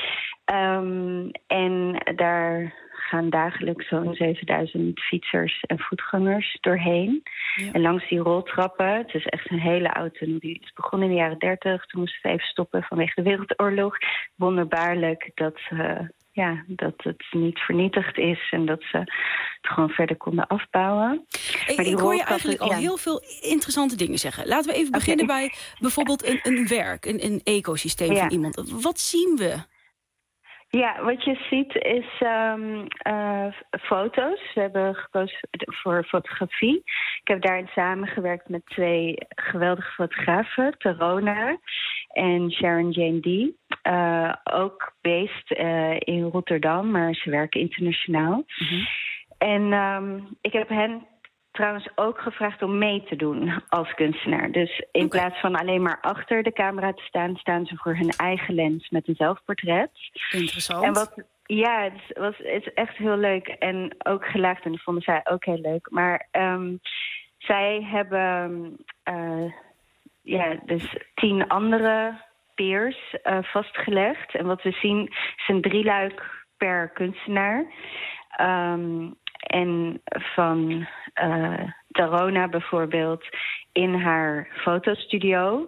Um, en daar gaan dagelijks zo'n zevenduizend fietsers en voetgangers doorheen. Ja. En langs die roltrappen, het is echt een hele oude tunnel, die is begonnen in de jaren dertig. Toen moesten we even stoppen vanwege de Wereldoorlog. Wonderbaarlijk dat, uh, ja, dat het niet vernietigd is en dat ze het gewoon verder konden afbouwen. Ik, maar die ik hoor je eigenlijk al ja. heel veel interessante dingen zeggen. Laten we even okay. beginnen bij bijvoorbeeld een, een werk, een, een ecosysteem ja. van iemand. Wat zien we? Ja, wat je ziet is um, uh, foto's. We hebben gekozen voor fotografie. Ik heb daarin samengewerkt met twee geweldige fotografen, Tarona en Sharon Jane D. Uh, ook based uh, in Rotterdam, maar ze werken internationaal. Mm-hmm. En um, ik heb hen trouwens ook gevraagd om mee te doen als kunstenaar. Dus in okay. plaats van alleen maar achter de camera te staan, staan ze voor hun eigen lens met een zelfportret. Interessant. En wat, ja, het was het is echt heel leuk en ook gelaagd en dat vonden zij ook heel leuk. Maar um, zij hebben uh, ja, dus tien andere peers uh, vastgelegd. En wat we zien is een drieluik per kunstenaar. Um, En van uh, Tarona bijvoorbeeld in haar fotostudio.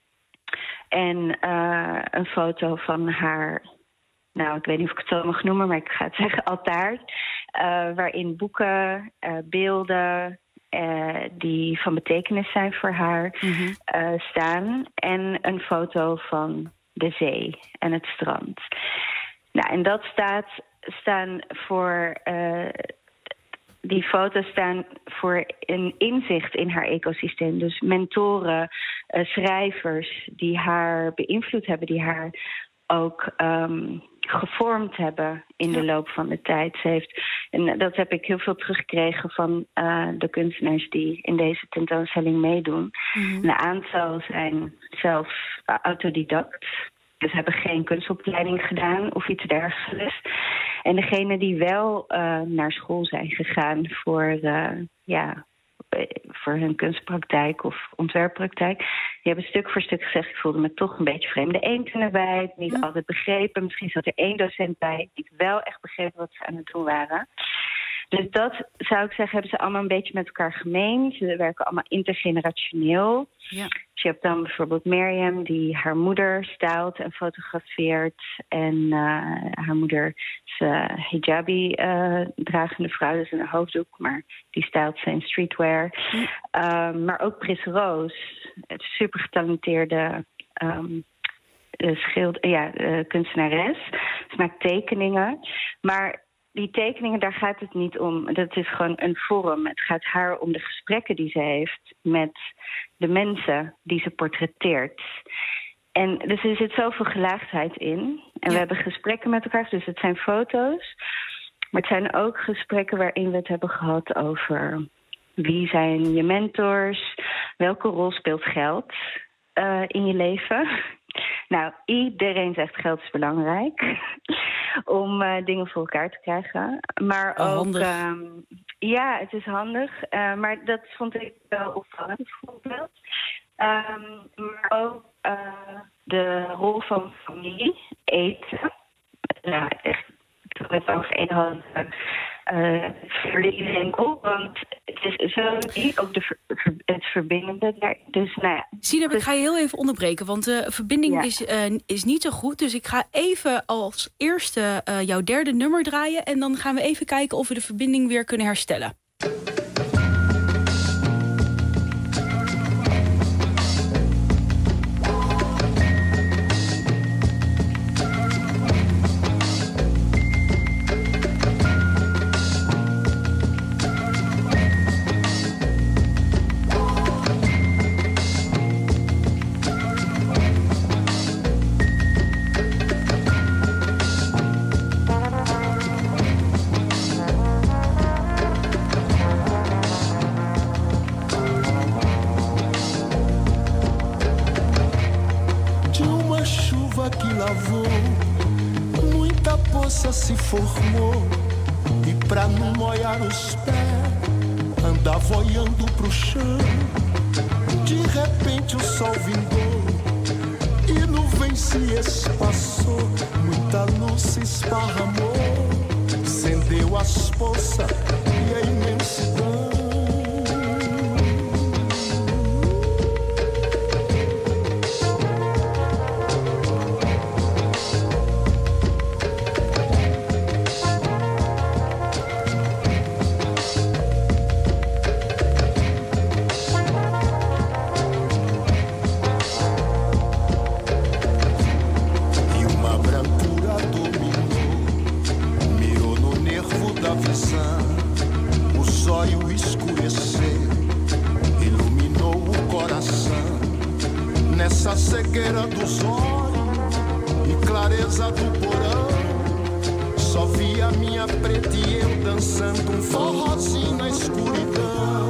En uh, een foto van haar, nou ik weet niet of ik het zo mag noemen, maar ik ga het zeggen, altaar. Uh, waarin boeken, uh, beelden uh, die van betekenis zijn voor haar mm-hmm. uh, staan. En een foto van de zee en het strand. Nou, en dat staat, staan voor... Uh, Die foto's staan voor een inzicht in haar ecosysteem. Dus mentoren, uh, schrijvers die haar beïnvloed hebben, die haar ook um, gevormd hebben in de loop van de tijd. Ze heeft, en dat heb ik heel veel teruggekregen van uh, de kunstenaars die in deze tentoonstelling meedoen. Mm-hmm. Een aantal zijn zelf uh, autodidact. Dus hebben geen kunstopleiding gedaan of iets dergelijks. En degenen die wel uh, naar school zijn gegaan voor, uh, ja, voor hun kunstpraktijk of ontwerppraktijk, die hebben stuk voor stuk gezegd, ik voelde me toch een beetje vreemde eend in de bijt, niet hm. altijd begrepen. Misschien zat er één docent bij die wel echt begreep wat ze aan het doen waren. Dus dat, zou ik zeggen, hebben ze allemaal een beetje met elkaar gemeen. Ze werken allemaal intergenerationeel. Ja. je hebt dan bijvoorbeeld Miriam die haar moeder stylt en fotografeert. En uh, haar moeder is uh, hijabi uh, dragende vrouw, dus een hoofddoek, maar die stylt zijn streetwear. Mm. Uh, maar ook Pris Roos, een super getalenteerde um, schild, ja, uh, kunstenares. Ze maakt tekeningen, maar die tekeningen, daar gaat het niet om. Dat is gewoon een vorm. Het gaat haar om de gesprekken die ze heeft met de mensen die ze portretteert. En dus er zit zoveel gelaagdheid in. En ja. we hebben gesprekken met elkaar, dus het zijn foto's. Maar het zijn ook gesprekken waarin we het hebben gehad over wie zijn je mentors, welke rol speelt geld uh, in je leven. Nou, iedereen zegt geld is belangrijk om uh, dingen voor elkaar te krijgen. Maar oh, ook, handig. Um, ja, het is handig. Uh, maar dat vond ik wel opvallend, bijvoorbeeld. Um, maar ook uh, de rol van familie, eten. Ja, echt, toen we het over één hadden, uh, verliet iedereen op. Want het is zo diep, ook de ver, ver, het verbindende daar. Dus, nou ja. Sinab, ik ga je heel even onderbreken, want de verbinding ja. is, uh, is niet zo goed. Dus ik ga even als eerste uh, jouw derde nummer draaien. En dan gaan we even kijken of we de verbinding weer kunnen herstellen. Se formou e pra não molhar os pés andava olhando pro chão. De repente o sol vingou e nuvem se espaçou, muita luz se esparramou, acendeu as poças e a imensidão. Essa cegueira dos olhos e clareza do porão, só via minha preta e eu dançando um forrozinho na escuridão.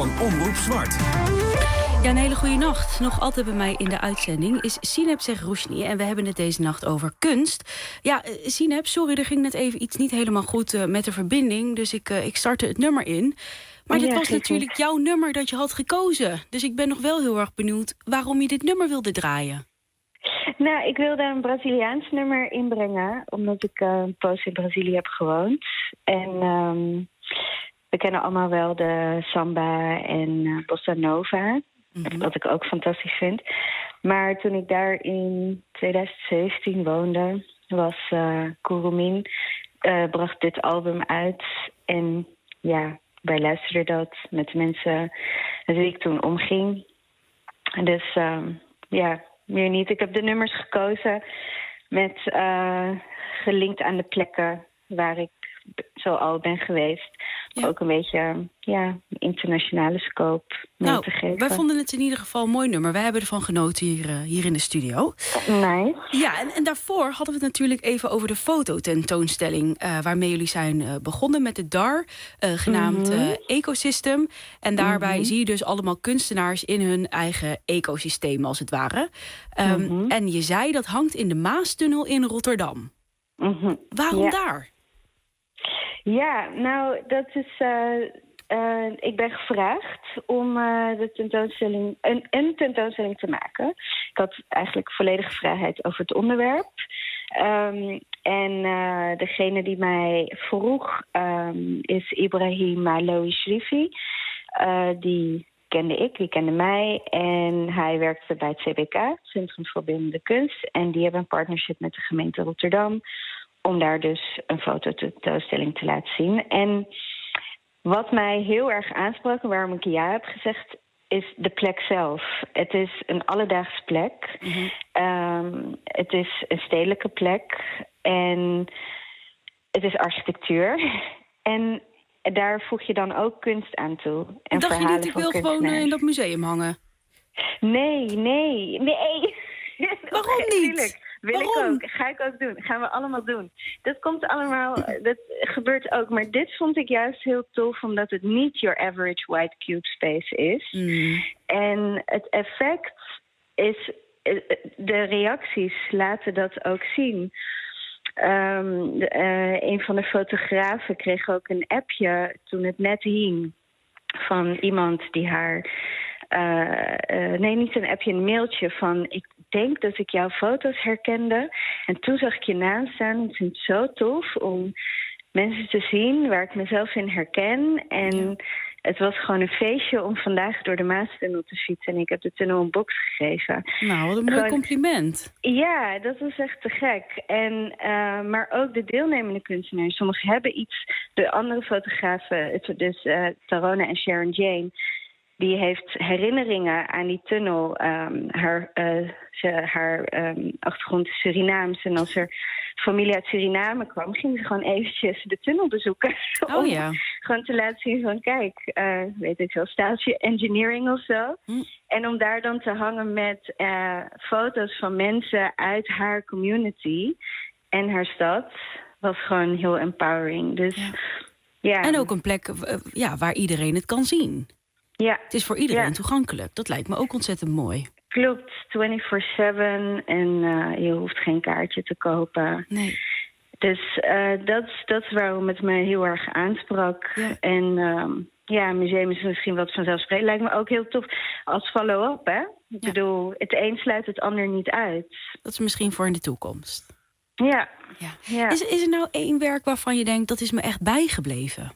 van Omroep Zwart. Ja, een hele goede nacht. Nog altijd bij mij in de uitzending is Sineb Zeghrousni. En we hebben het deze nacht over kunst. Ja, uh, Sineb, sorry, er ging net even iets niet helemaal goed uh, met de verbinding. Dus ik, uh, ik startte het nummer in. Maar dit ja, was natuurlijk niet. jouw nummer dat je had gekozen. Dus ik ben nog wel heel erg benieuwd waarom je dit nummer wilde draaien. Nou, ik wilde een Braziliaans nummer inbrengen, omdat ik uh, een poos in Brazilië heb gewoond. En um, we kennen allemaal wel de samba en uh, bossa nova, mm-hmm. wat ik ook fantastisch vind. Maar toen ik daar in twintig zeventien woonde, was uh, Kurumin, uh, bracht dit album uit. En ja, wij luisterden dat met de mensen met wie ik toen omging. En dus um, ja... meer niet. Ik heb de nummers gekozen met uh, gelinkt aan de plekken waar ik zo al ben geweest. Ja. Ook een beetje ja, internationale scope mee nou, te geven. Wij vonden het in ieder geval een mooi nummer. Wij hebben ervan genoten hier, uh, hier in de studio. Nice. Ja, en, en daarvoor hadden we het natuurlijk even over de fototentoonstelling uh, waarmee jullie zijn uh, begonnen met de D A R, uh, genaamd mm-hmm. uh, Ecosystem. En daarbij mm-hmm. zie je dus allemaal kunstenaars in hun eigen ecosysteem, als het ware. Um, mm-hmm. En je zei, dat hangt in de Maastunnel in Rotterdam. Mm-hmm. Waarom ja. daar? Ja, nou, dat is... Uh, uh, ik ben gevraagd om uh, de tentoonstelling, een, een tentoonstelling te maken. Ik had eigenlijk volledige vrijheid over het onderwerp. Um, en uh, degene die mij vroeg um, is Ibrahim Aloui Shrifi. Uh, die kende ik, die kende mij. En hij werkte bij het C B K, Centrum voor Beeldende Kunst. En die hebben een partnership met de gemeente Rotterdam, om daar dus een fototentoonstelling te laten zien. En wat mij heel erg aansprak en waarom ik ja heb gezegd, is de plek zelf. Het is een alledaagse plek. Mm-hmm. Um, het is een stedelijke plek. En het is architectuur. En daar voeg je dan ook kunst aan toe. En dacht je niet, ik wil gewoon in dat museum hangen? Nee, nee, nee. Waarom okay, niet? Tuurlijk. Wil Waarom? ik ook. Ga ik ook doen. Gaan we allemaal doen. Dat komt allemaal, dat gebeurt ook. Maar dit vond ik juist heel tof, omdat het niet your average white cube space is. Mm. En het effect is, de reacties laten dat ook zien. Um, de, uh, een van de fotografen kreeg ook een appje toen het net hing van iemand die haar... Uh, uh, nee, niet een appje, een mailtje van... ik denk dat ik jouw foto's herkende. En toen zag ik je naam staan. Ik vind het zo tof om mensen te zien waar ik mezelf in herken. En ja. Het was gewoon een feestje om vandaag door de Maastunnel te fietsen. En ik heb de tunnel een box gegeven. Nou, wat een mooi gewoon... compliment. Ja, dat was echt te gek. En, uh, maar ook de deelnemende kunstenaars. Sommigen hebben iets. De andere fotografen, dus uh, Tarona en Sharon Jane... die heeft herinneringen aan die tunnel. Um, haar uh, ze, haar um, achtergrond is Surinaams. En als er familie uit Suriname kwam, ging ze gewoon eventjes de tunnel bezoeken. Oh om ja. Gewoon te laten zien van, kijk, uh, weet ik wel, stage engineering of zo. Hm. En om daar dan te hangen met uh, foto's van mensen uit haar community en haar stad, was gewoon heel empowering. Dus, ja. Ja. En ook een plek uh, ja, waar iedereen het kan zien. Ja. Het is voor iedereen ja. toegankelijk. Dat lijkt me ook ontzettend mooi. Klopt, vierentwintig zeven en uh, je hoeft geen kaartje te kopen. Nee. Dus uh, dat, dat is waarom het me heel erg aansprak. Ja. En um, ja, een museum is misschien wat vanzelfsprekend. Lijkt me ook heel tof als follow-up, hè? Ik ja. bedoel, het een sluit het ander niet uit. Dat is misschien voor in de toekomst. Ja. ja. ja. Is, is er nou één werk waarvan je denkt, dat is me echt bijgebleven?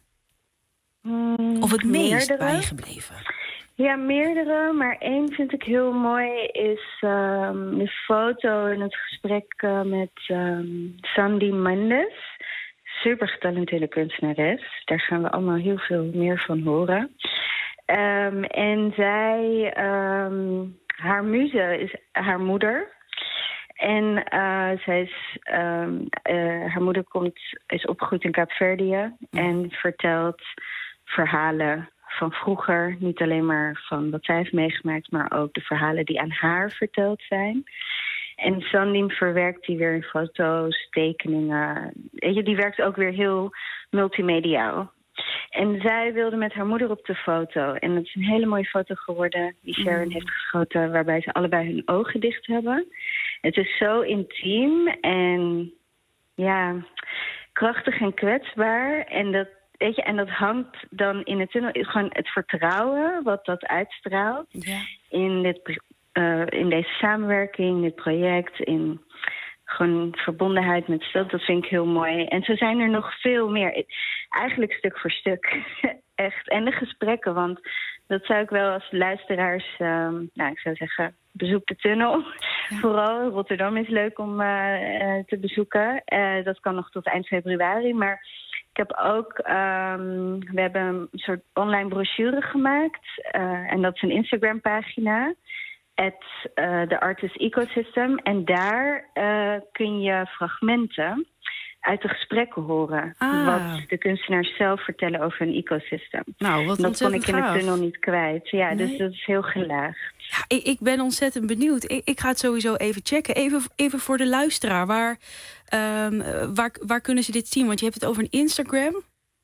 Hmm, of het meest meerdere? bijgebleven? Ja, meerdere. Maar één vind ik heel mooi is um, de foto en het gesprek uh, met um, Sandy Mendes. Super getalenteerde kunstenares. Daar gaan we allemaal heel veel meer van horen. Um, en zij, um, haar muze is haar moeder. En uh, zij is, um, uh, haar moeder komt, is opgegroeid in Kaapverdië en vertelt verhalen van vroeger. Niet alleen maar van wat zij heeft meegemaakt, maar ook de verhalen die aan haar verteld zijn. En Sandy verwerkt die weer in foto's, tekeningen. Die werkt ook weer heel multimediaal. en zij wilde met haar moeder op de foto. En dat is een hele mooie foto geworden die Sharon mm. heeft geschoten, waarbij ze allebei hun ogen dicht hebben. Het is zo intiem en ja, krachtig en kwetsbaar. En dat, weet je, en dat hangt dan in het tunnel, gewoon het vertrouwen wat dat uitstraalt ja. in, dit, uh, in deze samenwerking, dit project, in gewoon verbondenheid met stad. Dat vind ik heel mooi. En zo zijn er nog veel meer. Eigenlijk stuk voor stuk. Echt. En de gesprekken, want dat zou ik wel als luisteraars, um, nou, ik zou zeggen, bezoek de tunnel. Ja. Vooral Rotterdam is leuk om uh, uh, te bezoeken. Uh, dat kan nog tot eind februari. Maar ik heb ook, um, we hebben een soort online brochure gemaakt. Uh, en dat is een Instagram-pagina. At uh, The Artist Ecosystem. En daar uh, kun je fragmenten uit de gesprekken horen. Ah. Wat de kunstenaars zelf vertellen over hun ecosystem. Nou, wat dat kon ik in gaaf. de tunnel niet kwijt. Ja, nee. Dus dat is heel gelaagd. Ja, ik, ik ben ontzettend benieuwd. Ik, ik ga het sowieso even checken. Even, even voor de luisteraar. Waar, um, waar, waar kunnen ze dit zien? Want je hebt het over een Instagram.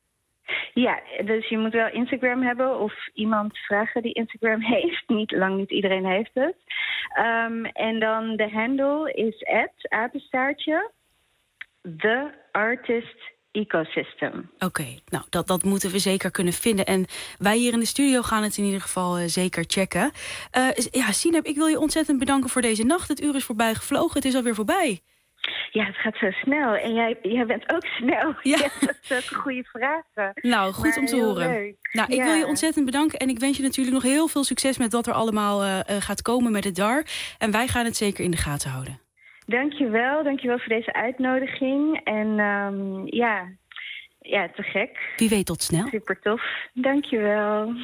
Ja, dus je moet wel Instagram hebben of iemand vragen die Instagram heeft. Niet lang, niet iedereen heeft het. Um, en dan de handle is at apenstaartje The Artist Ecosystem. Oké, okay, nou dat, dat moeten we zeker kunnen vinden. En wij hier in de studio gaan het in ieder geval uh, zeker checken. Uh, ja, Sineb, ik wil je ontzettend bedanken voor deze nacht. Het uur is voorbij gevlogen, het is alweer voorbij. Ja, het gaat zo snel. En jij, jij bent ook snel. Ja. Je hebt zulke goede vragen. Nou, goed maar om te horen. Leuk. Nou, ik ja. wil je ontzettend bedanken. En ik wens je natuurlijk nog heel veel succes met wat er allemaal uh, gaat komen met het D A R. En wij gaan het zeker in de gaten houden. Dankjewel. Dankjewel voor deze uitnodiging. En um, ja, ja, te gek. Wie weet tot snel. Super tof. Dankjewel.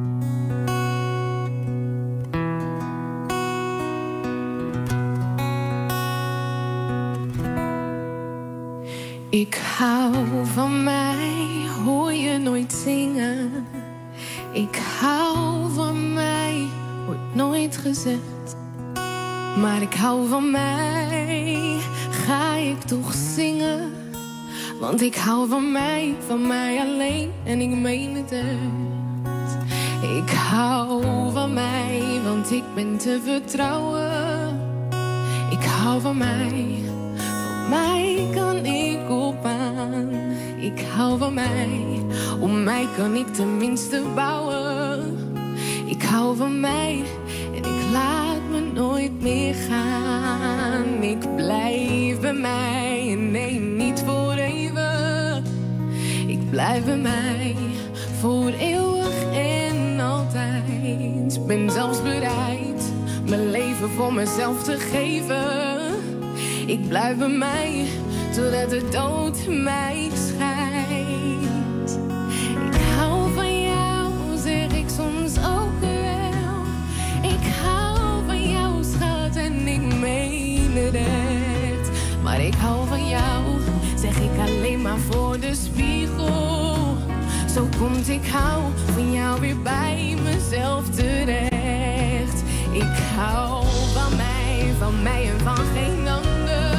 Ik hou van mij, hoor je nooit zingen. Ik hou van mij, wordt nooit gezegd. Maar ik hou van mij, ga ik toch zingen. Want ik hou van mij, van mij alleen. En ik meen het echt. Ik hou van mij, want ik ben te vertrouwen. Ik hou van mij, van mij kan ik op aan. Ik hou van mij, om mij kan ik tenminste bouwen. Ik hou van mij en ik laat me nooit meer gaan. Ik blijf bij mij en nee, niet voor even. Ik blijf bij mij voor eeuwig en altijd. Ben zelfs bereid mijn leven voor mezelf te geven. Ik blijf bij mij totdat de dood mij scheidt. Ik hou van jou, zeg ik soms ook wel. Ik hou van jou, schat, en ik meen het echt. Maar ik hou van jou, zeg ik alleen maar voor de spiegel. Zo komt ik hou van jou weer bij mezelf terecht. Ik hou van mij, van mij en van geen ander.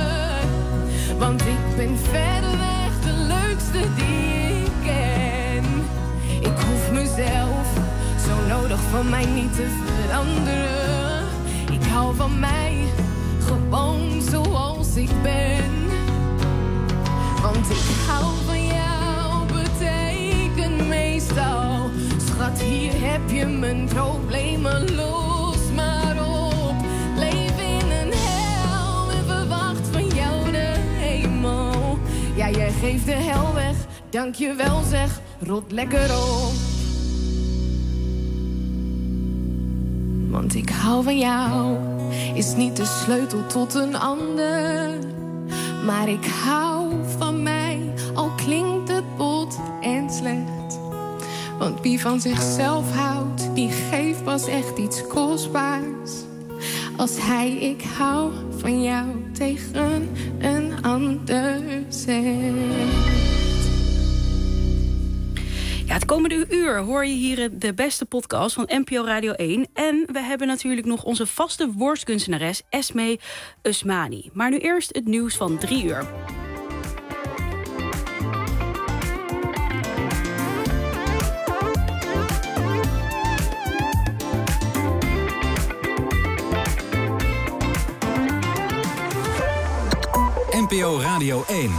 Want ik ben verreweg de leukste die ik ken. Ik hoef mezelf zo nodig van mij niet te veranderen. Ik hou van mij, gewoon zoals ik ben. Want ik hou van jou, betekent meestal. Schat, hier heb je mijn problemen, los maar op. Leef in een hel en verwacht van jou de hemel. Ja, jij geeft de hel weg, dank je wel zeg, rot lekker op. Want ik hou van jou, is niet de sleutel tot een ander. Maar ik hou van mij, al klinkt het bot en slecht. Want wie van zichzelf houdt, die geeft pas echt iets kostbaars. Als hij ik hou van jou tegen een ander zegt. Ja, het komende uur hoor je hier de beste podcast van N P O Radio één. En we hebben natuurlijk nog onze vaste woordkunstenares Esme Usmani. Maar nu eerst het nieuws van drie uur. N P O Radio één.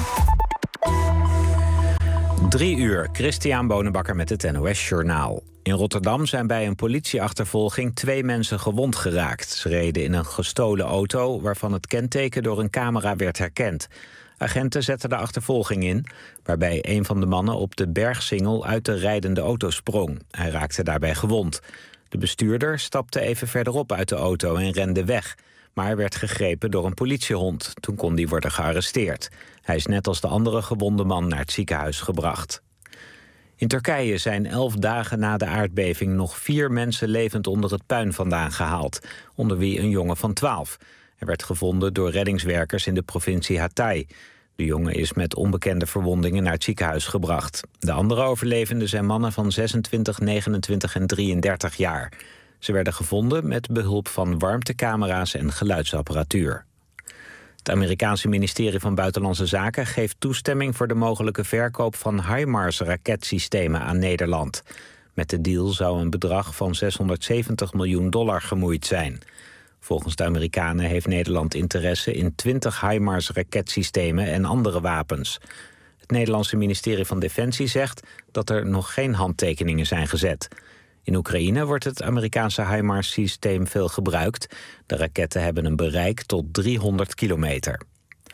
Drie uur, Christian Bonenbakker met het N O S Journaal. In Rotterdam zijn bij een politieachtervolging twee mensen gewond geraakt. Ze reden in een gestolen auto waarvan het kenteken door een camera werd herkend. Agenten zetten de achtervolging in, waarbij een van de mannen op de bergsingel uit de rijdende auto sprong. Hij raakte daarbij gewond. De bestuurder stapte even verderop uit de auto en rende weg. Maar hij werd gegrepen door een politiehond. Toen kon hij worden gearresteerd. Hij is net als de andere gewonde man naar het ziekenhuis gebracht. In Turkije zijn elf dagen na de aardbeving nog vier mensen levend onder het puin vandaan gehaald. Onder wie een jongen van twaalf. Hij werd gevonden door reddingswerkers in de provincie Hatay. De jongen is met onbekende verwondingen naar het ziekenhuis gebracht. De andere overlevenden zijn mannen van zesentwintig, negenentwintig en drieëndertig jaar. Ze werden gevonden met behulp van warmtecamera's en geluidsapparatuur. Het Amerikaanse ministerie van Buitenlandse Zaken geeft toestemming voor de mogelijke verkoop van HIMARS-raketsystemen aan Nederland. Met de deal zou een bedrag van zeshonderdzeventig miljoen dollar gemoeid zijn. Volgens de Amerikanen heeft Nederland interesse in twintig HIMARS-raketsystemen en andere wapens. Het Nederlandse ministerie van Defensie zegt dat er nog geen handtekeningen zijn gezet. In Oekraïne wordt het Amerikaanse HIMARS-systeem veel gebruikt. De raketten hebben een bereik tot driehonderd kilometer.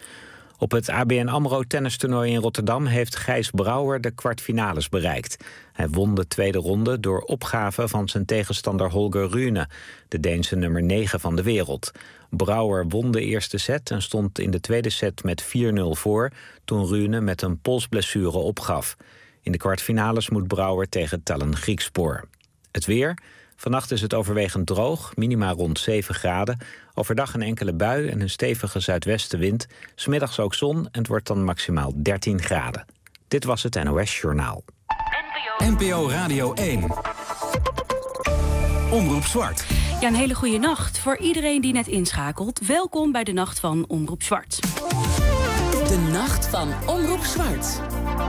Op het A B N AMRO-tennistoernooi in Rotterdam heeft Gijs Brouwer de kwartfinales bereikt. Hij won de tweede ronde door opgave van zijn tegenstander Holger Rune, de Deense nummer negen van de wereld. Brouwer won de eerste set en stond in de tweede set met vier nul voor, toen Rune met een polsblessure opgaf. In de kwartfinales moet Brouwer tegen Tellen Griekspoor. Het weer. Vannacht is het overwegend droog, minima rond zeven graden. Overdag een enkele bui en een stevige zuidwestenwind. 's Middags ook zon en het wordt dan maximaal dertien graden. Dit was het N O S Journaal. N P O Radio één. Omroep Zwart. Ja, een hele goede nacht voor iedereen die net inschakelt. Welkom bij de Nacht van Omroep Zwart. De Nacht van Omroep Zwart.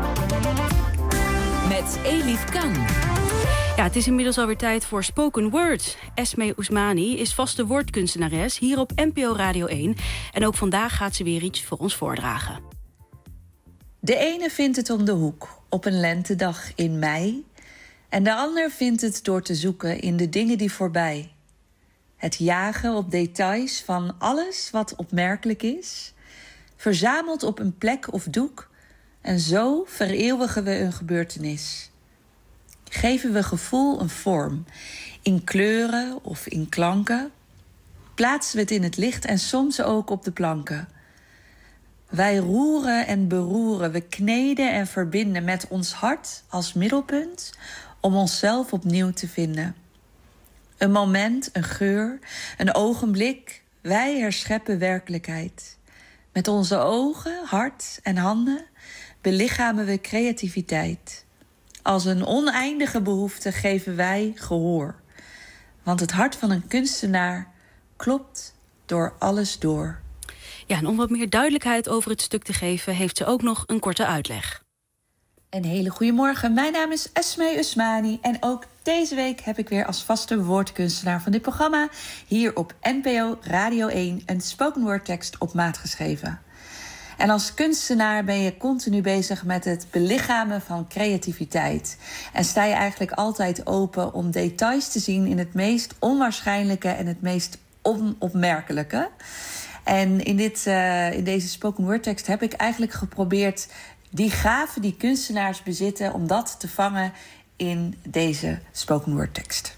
Met Elif Kan. Ja, het is inmiddels alweer tijd voor Spoken Word. Esme Ousmani is vaste woordkunstenares hier op N P O Radio één. En ook vandaag gaat ze weer iets voor ons voordragen. De ene vindt het om de hoek op een lentedag in mei. En de ander vindt het door te zoeken in de dingen die voorbij. Het jagen op details van alles wat opmerkelijk is. Verzameld op een plek of doek. En zo vereeuwigen we een gebeurtenis. Geven we gevoel een vorm, in kleuren of in klanken. Plaatsen we het in het licht en soms ook op de planken. Wij roeren en beroeren, we kneden en verbinden met ons hart als middelpunt om onszelf opnieuw te vinden. Een moment, een geur, een ogenblik, wij herscheppen werkelijkheid. Met onze ogen, hart en handen belichamen we creativiteit. Als een oneindige behoefte geven wij gehoor. Want het hart van een kunstenaar klopt door alles door. Ja, en om wat meer duidelijkheid over het stuk te geven, heeft ze ook nog een korte uitleg. Een hele goede morgen. Mijn naam is Esme Ousmani. En ook deze week heb ik weer als vaste woordkunstenaar van dit programma hier op N P O Radio één een spoken word tekst op maat geschreven. En als kunstenaar ben je continu bezig met het belichamen van creativiteit. En sta je eigenlijk altijd open om details te zien in het meest onwaarschijnlijke en het meest onopmerkelijke. En in, dit, uh, in deze spoken word tekst heb ik eigenlijk geprobeerd die gaven die kunstenaars bezitten, om dat te vangen in deze spoken word tekst.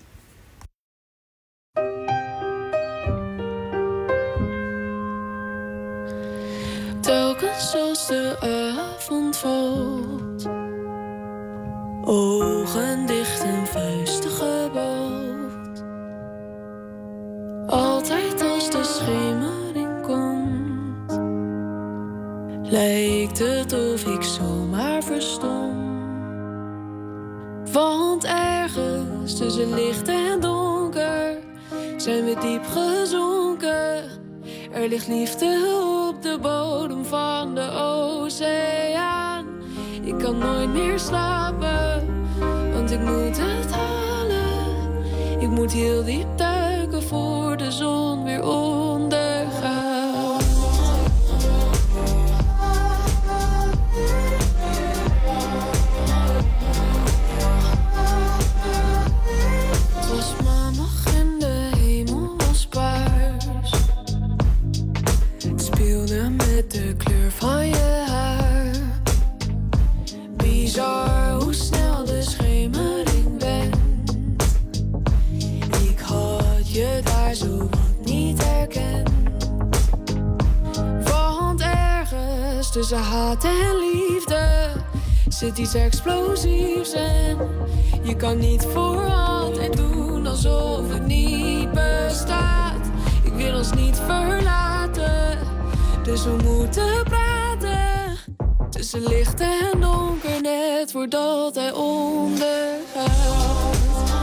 Telkens als de avond valt, ogen dicht en vuisten gebald. Altijd als de schemering komt, lijkt het of ik zomaar verstom. Want ergens tussen licht en donker zijn we diep gezonken. Er ligt liefde op de bodem van de oceaan. Ik kan nooit meer slapen, want ik moet het halen. Ik moet heel diep duiken voor de zon weer ondergaat. tussen haat en liefde zit iets explosiefs en je kan niet voor altijd doen alsof het niet bestaat. Ik wil ons niet verlaten, dus we moeten praten. Tussen licht en donker, net voordat hij ondergaat.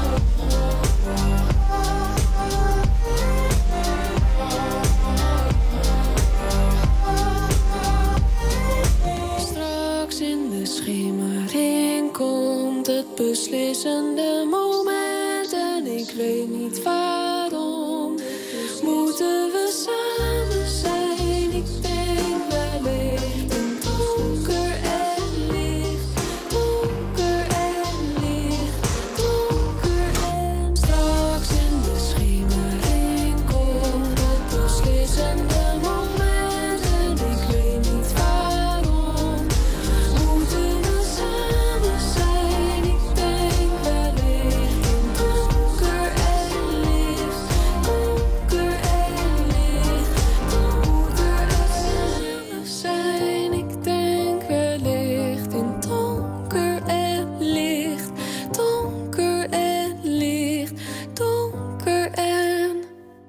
Straks in de schemering komt het beslissende moment en ik weet niet waarom. Moeten we samen zijn? Ik denk wellicht in donker en licht, donker en licht, donker en straks in de schemering komt het beslissende moment en ik weet niet waarom. Moeten we samen zijn? Ik denk wellicht in donker en licht, donker en licht, donker en zijn. Ik denk wellicht in donker en licht, donker en licht, donker en...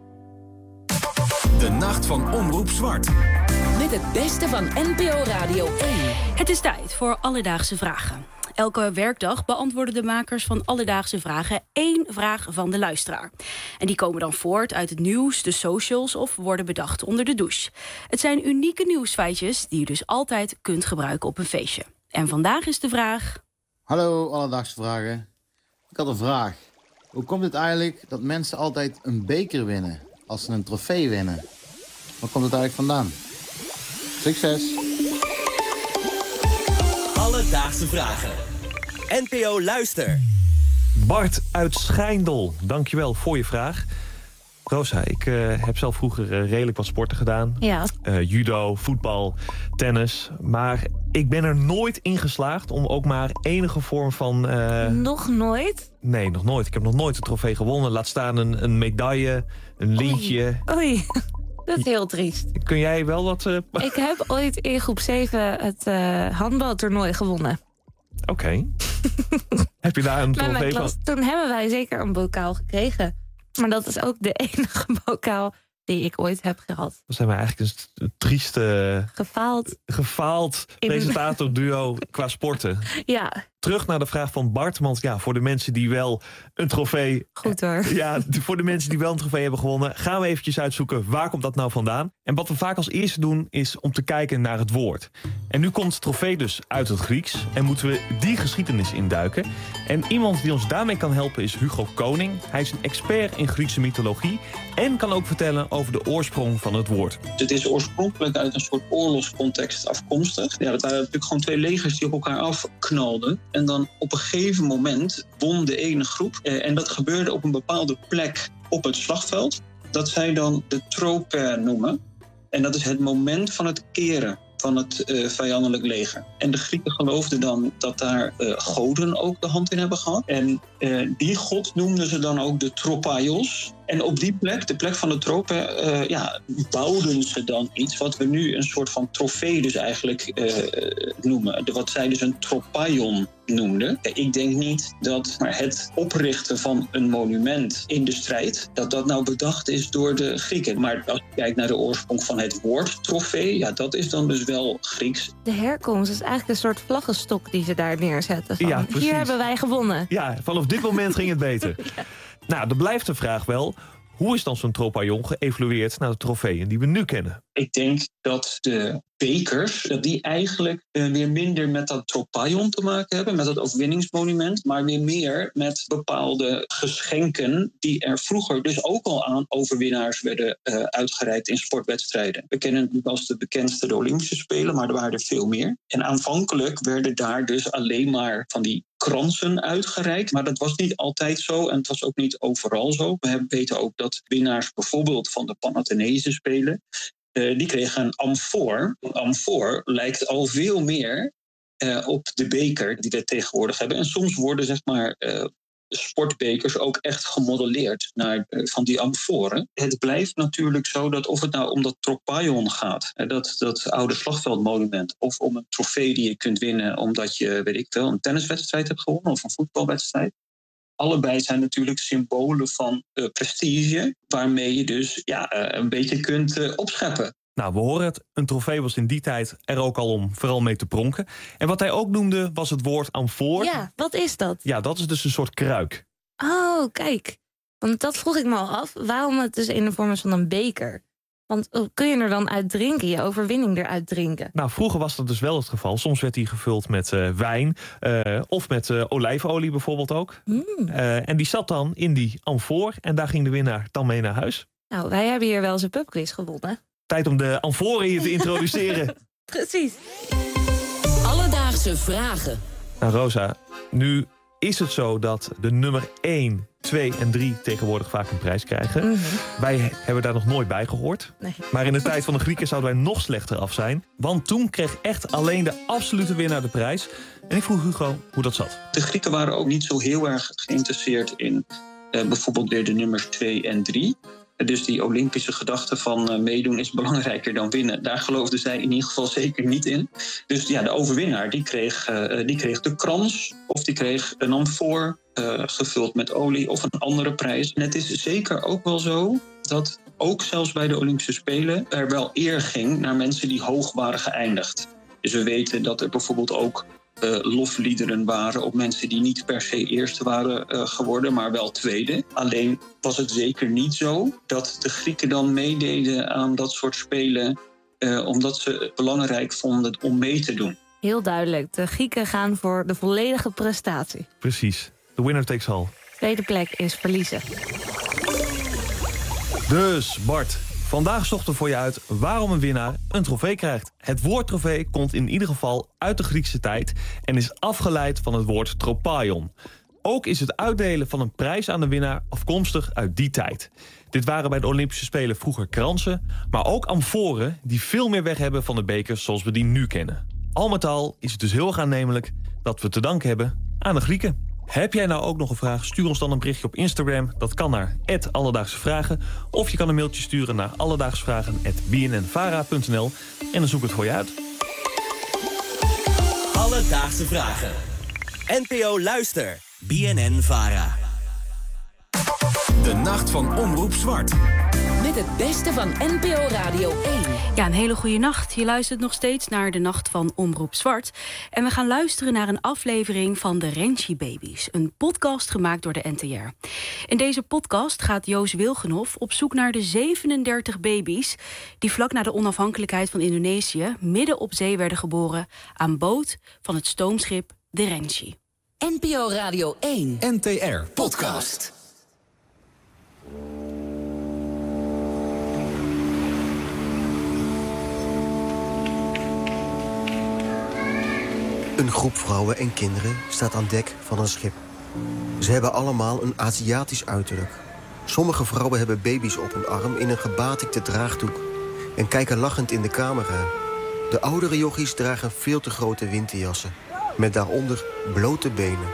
De nacht van Omroep Zwart. Met het beste van N P O Radio één. Het is tijd voor Alledaagse Vragen. Elke werkdag beantwoorden de makers van Alledaagse Vragen één vraag van de luisteraar. En die komen dan voort uit het nieuws, de socials of worden bedacht onder de douche. Het zijn unieke nieuwsfeitjes die je dus altijd kunt gebruiken op een feestje. En vandaag is de vraag... Hallo, Alledaagse Vragen. Ik had een vraag. Hoe komt het eigenlijk dat mensen altijd een beker winnen als ze een trofee winnen? Waar komt het eigenlijk vandaan? Succes! Alledaagse Vragen. N P O Luister. Bart uit Schijndel, dankjewel voor je vraag. Rosa, ik uh, heb zelf vroeger uh, redelijk wat sporten gedaan. Ja. Uh, judo, voetbal, tennis. Maar ik ben er nooit in geslaagd om ook maar enige vorm van... Uh... Nog nooit? Nee, nog nooit. Ik heb nog nooit een trofee gewonnen. Laat staan een, een medaille, een lintje. Oei. Oei. Dat is heel triest. Kun jij wel wat... Uh... Ik heb ooit in groep zeven het uh, handbaltoernooi gewonnen. Oké. Okay. Heb je daar een trofee van? Klas, toen hebben wij zeker een bokaal gekregen. Maar dat is ook de enige bokaal die ik ooit heb gehad. Dan zijn we eigenlijk een trieste... Gefaald. Gefaald presentator-duo qua sporten. Ja. Terug naar de vraag van Bart. Want ja, voor de mensen die wel een trofee... Goed hoor. Ja, voor de mensen die wel een trofee hebben gewonnen... gaan we eventjes uitzoeken waar komt dat nou vandaan. En wat we vaak als eerste doen is om te kijken naar het woord. En nu komt trofee dus uit het Grieks. En moeten we die geschiedenis induiken. En iemand die ons daarmee kan helpen is Hugo Koning. Hij is een expert in Griekse mythologie. En kan ook vertellen over de oorsprong van het woord. Het is oorspronkelijk uit een soort oorlogscontext afkomstig. Ja, dat waren natuurlijk gewoon twee legers die op elkaar afknalden. En dan op een gegeven moment won de ene groep. Eh, en dat gebeurde op een bepaalde plek op het slagveld. Dat zij dan de trope noemen. En dat is het moment van het keren van het uh, vijandelijk leger. En de Grieken geloofden dan dat daar uh, goden ook de hand in hebben gehad. En uh, die god noemden ze dan ook de Tropaios. En op die plek, de plek van de tropen, uh, ja, bouwden ze dan iets wat we nu een soort van trofee dus eigenlijk uh, noemen. De, wat zij dus een tropaion noemden. Ik denk niet dat maar het oprichten van een monument in de strijd, dat dat nou bedacht is door de Grieken. Maar als je kijkt naar de oorsprong van het woord trofee, ja, dat is dan dus wel Grieks. De herkomst is eigenlijk een soort vlaggenstok die ze daar neerzetten. Van, ja, hier hebben wij gewonnen. Ja, vanaf dit moment ging het beter. Ja. Nou, er blijft de vraag wel, hoe is dan zo'n tropaion geëvolueerd naar de trofeeën die we nu kennen? Ik denk dat de bekers, dat die eigenlijk uh, weer minder met dat tropaion te maken hebben, met dat overwinningsmonument, maar weer meer met bepaalde geschenken die er vroeger dus ook al aan overwinnaars werden uh, uitgereikt in sportwedstrijden. We kennen het als de bekendste de Olympische Spelen, maar er waren er veel meer. En aanvankelijk werden daar dus alleen maar van die kransen uitgereikt, maar dat was niet altijd zo en het was ook niet overal zo. We hebben weten ook dat winnaars bijvoorbeeld van de Panathenaïsche Spelen, Uh, die kregen een amfoor. Een amfoor lijkt al veel meer uh, op de beker die we tegenwoordig hebben. En soms worden zeg maar uh, sportbekers ook echt gemodelleerd naar uh, van die amforen. Het blijft natuurlijk zo dat of het nou om dat Tropaillon gaat, uh, dat, dat oude slagveldmonument, of om een trofee die je kunt winnen omdat je, weet ik wel, een tenniswedstrijd hebt gewonnen of een voetbalwedstrijd. Allebei zijn natuurlijk symbolen van uh, prestige, waarmee je dus ja, uh, een beetje kunt uh, opscheppen. Nou, we horen het. Een trofee was in die tijd er ook al om vooral mee te pronken. En wat hij ook noemde was het woord amfoor. Ja, wat is dat? Ja, dat is dus een soort kruik. Oh, kijk. Want dat vroeg ik me al af. Waarom het dus in de vorm is van een beker? Want kun je er dan uit drinken, je overwinning eruit drinken? Nou, vroeger was dat dus wel het geval. Soms werd die gevuld met uh, wijn uh, of met uh, olijfolie bijvoorbeeld ook. Mm. Uh, en die zat dan in die amfoor en daar ging de winnaar dan mee naar huis. Nou, wij hebben hier wel eens een pubquiz gewonnen. Tijd om de amforen hier te introduceren. Precies. Alledaagse vragen. Nou, Rosa, nu is het zo dat de nummer één, twee en drie tegenwoordig vaak een prijs krijgen. Mm-hmm. Wij hebben daar nog nooit bij gehoord. Nee. Maar in de tijd van de Grieken zouden wij nog slechter af zijn. Want toen kreeg echt alleen de absolute winnaar de prijs. En ik vroeg Hugo hoe dat zat. De Grieken waren ook niet zo heel erg geïnteresseerd in uh, bijvoorbeeld weer de nummers twee en drie. Dus die Olympische gedachte van uh, meedoen is belangrijker dan winnen. Daar geloofden zij in ieder geval zeker niet in. Dus ja, de overwinnaar die kreeg, uh, die kreeg de krans of die kreeg een amfoor uh, gevuld met olie of een andere prijs. En het is zeker ook wel zo dat ook zelfs bij de Olympische Spelen er wel eer ging naar mensen die hoog waren geëindigd. Dus we weten dat er bijvoorbeeld ook Uh, lofliederen waren op mensen die niet per se eerste waren uh, geworden, maar wel tweede. Alleen was het zeker niet zo dat de Grieken dan meededen aan dat soort spelen, uh, omdat ze het belangrijk vonden om mee te doen. Heel duidelijk, de Grieken gaan voor de volledige prestatie. Precies, the winner takes all. Tweede plek is verliezen. Dus Bart, vandaag zochten we voor je uit waarom een winnaar een trofee krijgt. Het woord trofee komt in ieder geval uit de Griekse tijd en is afgeleid van het woord tropaion. Ook is het uitdelen van een prijs aan de winnaar afkomstig uit die tijd. Dit waren bij de Olympische Spelen vroeger kransen, maar ook amforen die veel meer weg hebben van de bekers zoals we die nu kennen. Al met al is het dus heel erg aannemelijk dat we te danken hebben aan de Grieken. Heb jij nou ook nog een vraag? Stuur ons dan een berichtje op Instagram. Dat kan naar at Alledaagse Vragen. Of je kan een mailtje sturen naar alledaagsvragen at b n n vara punt n l. En dan zoek ik het voor je uit. Alledaagse Vragen. N P O Luister. B N N Vara. De nacht van Omroep Zwart. Met het beste van N P O Radio één. Ja, een hele goede nacht. Je luistert nog steeds naar de nacht van Omroep Zwart. En we gaan luisteren naar een aflevering van de Renchi Babies. Een podcast gemaakt door de N T R. In deze podcast gaat Joos Wilgenhoff op zoek naar de zevenendertig baby's... die vlak na de onafhankelijkheid van Indonesië midden op zee werden geboren... aan boord van het stoomschip de Renchi. N P O Radio één. N T R Podcast. Een groep vrouwen en kinderen staat aan dek van een schip. Ze hebben allemaal een Aziatisch uiterlijk. Sommige vrouwen hebben baby's op hun arm in een gebatikte draagdoek... en kijken lachend in de camera. De oudere jochies dragen veel te grote winterjassen... met daaronder blote benen.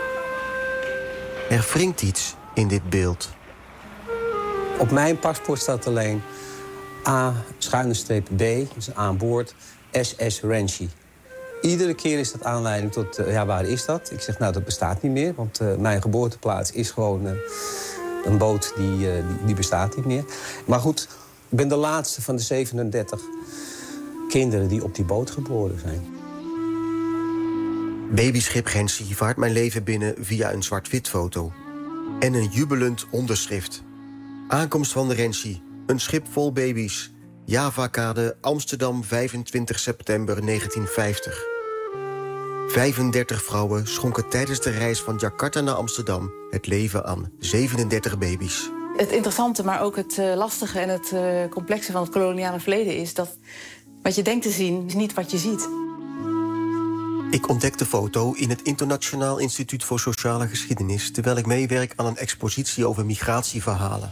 Er wringt iets in dit beeld. Op mijn paspoort staat alleen A, schuine streep B, dus aan boord, S S Renchi. Iedere keer is dat aanleiding tot, uh, ja, waar is dat? Ik zeg, nou, dat bestaat niet meer, want uh, mijn geboorteplaats is gewoon uh, een boot die, uh, die, die bestaat niet meer. Maar goed, ik ben de laatste van de zevenendertig kinderen die op die boot geboren zijn. Babyschip Renchi vaart mijn leven binnen via een zwart-wit foto. En een jubelend onderschrift. Aankomst van de Renchi, een schip vol baby's. Javakade, Amsterdam, vijfentwintig september negentien vijftig. vijfendertig vrouwen schonken tijdens de reis van Jakarta naar Amsterdam... het leven aan zevenendertig baby's. Het interessante, maar ook het uh, lastige en het uh, complexe van het koloniale verleden... is dat wat je denkt te zien, is niet wat je ziet. Ik ontdek de foto in het Internationaal Instituut voor Sociale Geschiedenis... terwijl ik meewerk aan een expositie over migratieverhalen.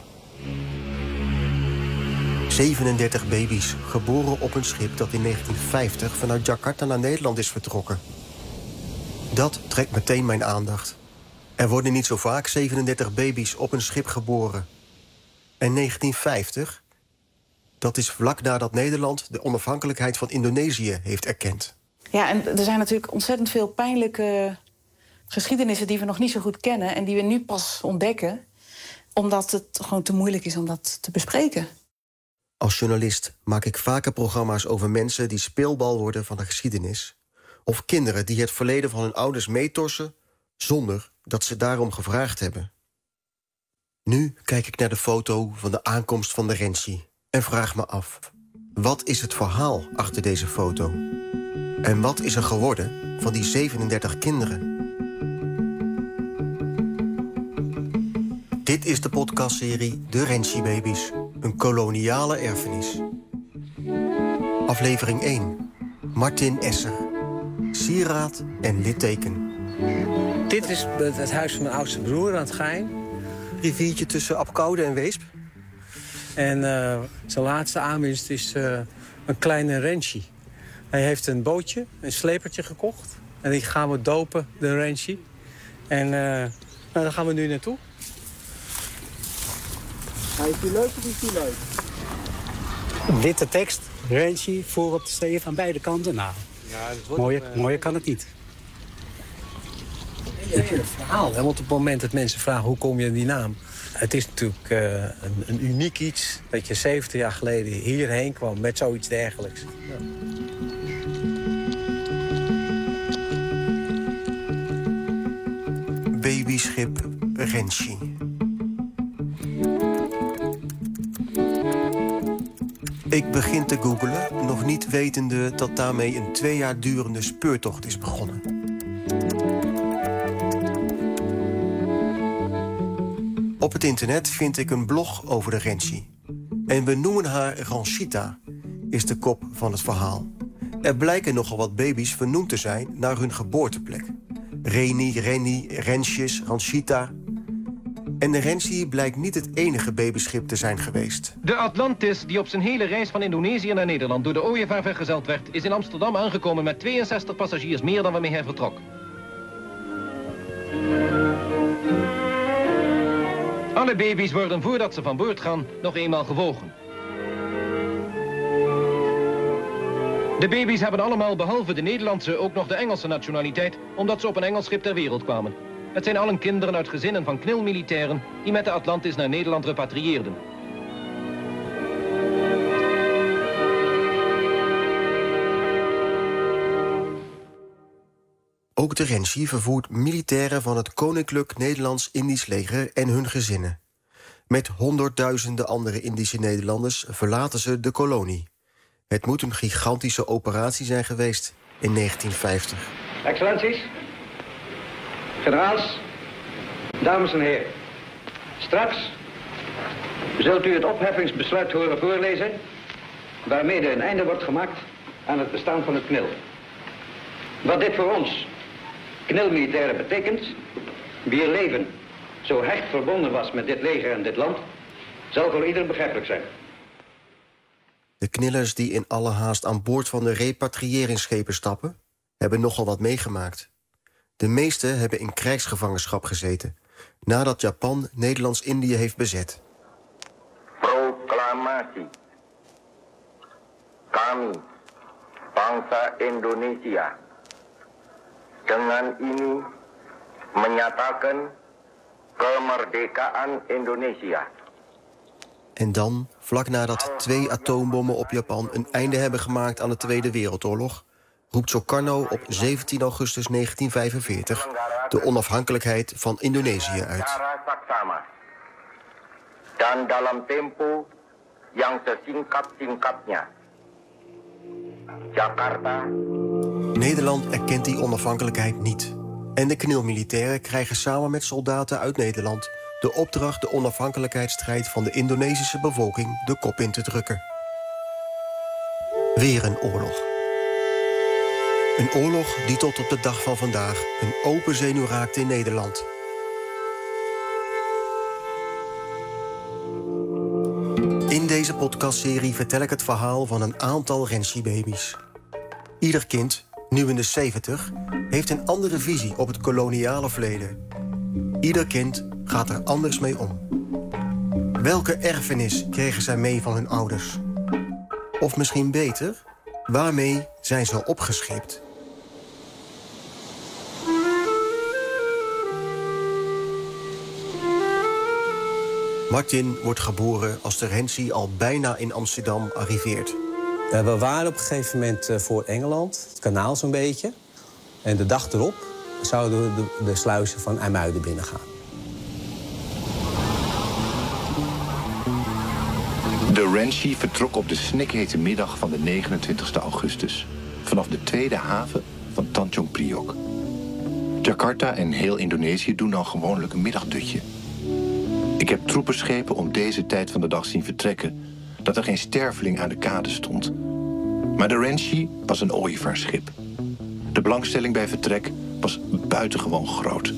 zevenendertig baby's, geboren op een schip dat in negentien vijftig... vanuit Jakarta naar Nederland is vertrokken. Dat trekt meteen mijn aandacht. Er worden niet zo vaak zevenendertig baby's op een schip geboren. En negentien vijftig, dat is vlak nadat Nederland de onafhankelijkheid van Indonesië heeft erkend. Ja, en er zijn natuurlijk ontzettend veel pijnlijke geschiedenissen die we nog niet zo goed kennen en die we nu pas ontdekken, omdat het gewoon te moeilijk is om dat te bespreken. Als journalist maak ik vaker programma's over mensen die speelbal worden van de geschiedenis, of kinderen die het verleden van hun ouders meetorsen zonder dat ze daarom gevraagd hebben. Nu kijk ik naar de foto van de aankomst van de Renci en vraag me af: wat is het verhaal achter deze foto? En wat is er geworden van die zevenendertig kinderen? Dit is de podcastserie De Renci-baby's, een koloniale erfenis. Aflevering één. Martin Esser. Sieraad en litteken. Dit is het huis van mijn oudste broer aan het Gein. Riviertje tussen Apkoude en Weesp. En uh, zijn laatste aanwinst is uh, een kleine Renci. Hij heeft een bootje, een slepertje gekocht. En die gaan we dopen, de Renci. En uh, nou, daar gaan we nu naartoe. Hij is die leuk of is die leuk? Witte tekst, Renci, voor op de steef aan beide kanten. Nou, ja, dat wordt mooier, een, uh, mooier kan het niet. Een heel verhaal, hè? Want op het moment dat mensen vragen hoe kom je in die naam, het is natuurlijk uh, een, een uniek iets dat je zeventig jaar geleden hierheen kwam met zoiets dergelijks. Ja. Babyschip Renci. Ik begin te googlen, nog niet wetende dat daarmee een twee jaar durende speurtocht is begonnen. Op het internet vind ik een blog over de Renci. En we noemen haar Ranchita, is de kop van het verhaal. Er blijken nogal wat baby's vernoemd te zijn naar hun geboorteplek. Reni, Renni, Rensjes, Ranchita. En de Renci blijkt niet het enige babyschip te zijn geweest. De Atlantis, die op zijn hele reis van Indonesië naar Nederland door de ooievaar vergezeld werd, is in Amsterdam aangekomen met tweeënzestig passagiers meer dan waarmee hij vertrok. Alle baby's worden voordat ze van boord gaan nog eenmaal gewogen. De baby's hebben allemaal behalve de Nederlandse ook nog de Engelse nationaliteit, omdat ze op een Engels schip ter wereld kwamen. Het zijn allen kinderen uit gezinnen van knilmilitairen die met de Atlantis naar Nederland repatrieerden. Ook de Renci vervoert militairen van het Koninklijk Nederlands-Indisch leger en hun gezinnen. Met honderdduizenden andere Indische Nederlanders verlaten ze de kolonie. Het moet een gigantische operatie zijn geweest in negentien vijftig. Excellenties, generaals, dames en heren. Straks zult u het opheffingsbesluit horen voorlezen, waarmee een einde wordt gemaakt aan het bestaan van het K N I L. Wat dit voor ons knilmilitairen betekent, wier leven zo hecht verbonden was met dit leger en dit land, zal voor ieder begrijpelijk zijn. De knillers die in alle haast aan boord van de repatriëringsschepen stappen, hebben nogal wat meegemaakt. De meeste hebben in krijgsgevangenschap gezeten, nadat Japan Nederlands-Indië heeft bezet. Proclamatie. Kami, bangsa Indonesia, dengan ini menyatakan kemerdekaan Indonesia. En dan, vlak nadat twee atoombommen op Japan een einde hebben gemaakt aan de Tweede Wereldoorlog, roept Sukarno op zeventien augustus negentien vijfenveertig de onafhankelijkheid van Indonesië uit. Dan dalam tempo yang sesingkat-singkatnya. Jakarta. Nederland erkent die onafhankelijkheid niet. En de knilmilitairen krijgen samen met soldaten uit Nederland de opdracht de onafhankelijkheidsstrijd van de Indonesische bevolking de kop in te drukken. Weer een oorlog. Een oorlog die tot op de dag van vandaag een open zenuw raakt in Nederland. In deze podcastserie vertel ik het verhaal van een aantal Renci-baby's. Ieder kind, nu in de zeventig, heeft een andere visie op het koloniale verleden. Ieder kind gaat er anders mee om. Welke erfenis kregen zij mee van hun ouders? Of misschien beter, waarmee zijn ze opgescheept? Martin wordt geboren als de Rensie al bijna in Amsterdam arriveert. We waren op een gegeven moment voor Engeland, het kanaal zo'n beetje. En de dag erop zouden we de, de sluizen van IJmuiden binnengaan. De Rensie vertrok op de snikhete middag van de negenentwintigste augustus... vanaf de tweede haven van Tanjung Priok. Jakarta en heel Indonesië doen dan gewoonlijk een middagdutje. Ik heb troepenschepen om deze tijd van de dag zien vertrekken... dat er geen sterveling aan de kade stond. Maar de Rensie was een ooievaarsschip. De belangstelling bij vertrek was buitengewoon groot.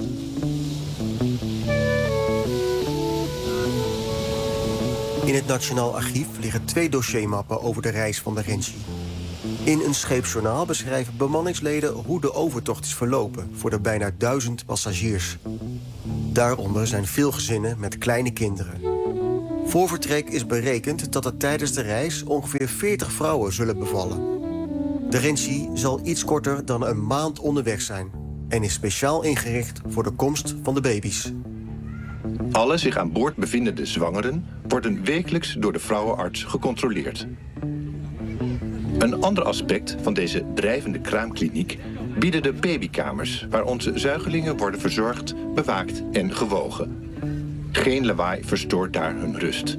In het Nationaal Archief liggen twee dossiermappen over de reis van de Rensie. In een scheepsjournaal beschrijven bemanningsleden hoe de overtocht is verlopen voor de bijna duizend passagiers. Daaronder zijn veel gezinnen met kleine kinderen. Voor vertrek is berekend dat er tijdens de reis ongeveer veertig vrouwen zullen bevallen. De Rensie zal iets korter dan een maand onderweg zijn en is speciaal ingericht voor de komst van de baby's. Alle zich aan boord bevindende zwangeren worden wekelijks door de vrouwenarts gecontroleerd. Een ander aspect van deze drijvende kraamkliniek bieden de babykamers, waar onze zuigelingen worden verzorgd, bewaakt en gewogen. Geen lawaai verstoort daar hun rust.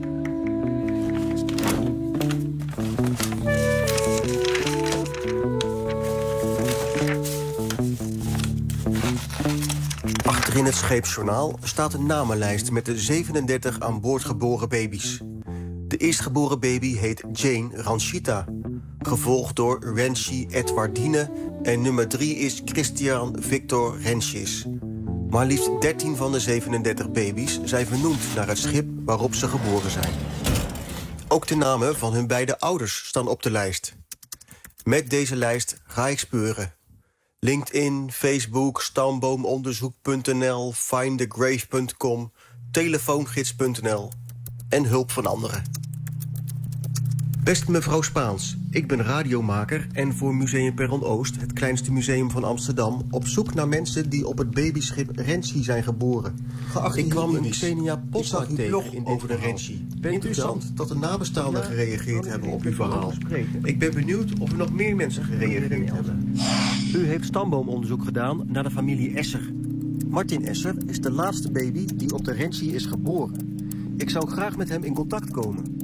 In het scheepsjournaal staat een namenlijst met de zevenendertig aan boord geboren baby's. De eerstgeboren baby heet Jane Ranchita, gevolgd door Rensie Edwardine en nummer drie is Christian Victor Rensius. Maar liefst dertien van de zevenendertig baby's zijn vernoemd naar het schip waarop ze geboren zijn. Ook de namen van hun beide ouders staan op de lijst. Met deze lijst ga ik speuren. LinkedIn, Facebook, stamboomonderzoek punt n l, find the grave punt com, telefoongids punt n l en hulp van anderen. Beste mevrouw Spaans, ik ben radiomaker en voor Museum Perron Oost, het kleinste museum van Amsterdam, op zoek naar mensen die op het babyschip Rensie zijn geboren. Geachte ik kwam een Xenia Posta tegen in over de Rensie. Interessant dat de nabestaanden ja, gereageerd hebben op uw verhaal. Ik ben benieuwd of er nog meer mensen gereageerd hebben. U heeft stamboomonderzoek gedaan naar de familie Esser. Martin Esser is de laatste baby die op de Rensie is geboren. Ik zou graag met hem in contact komen.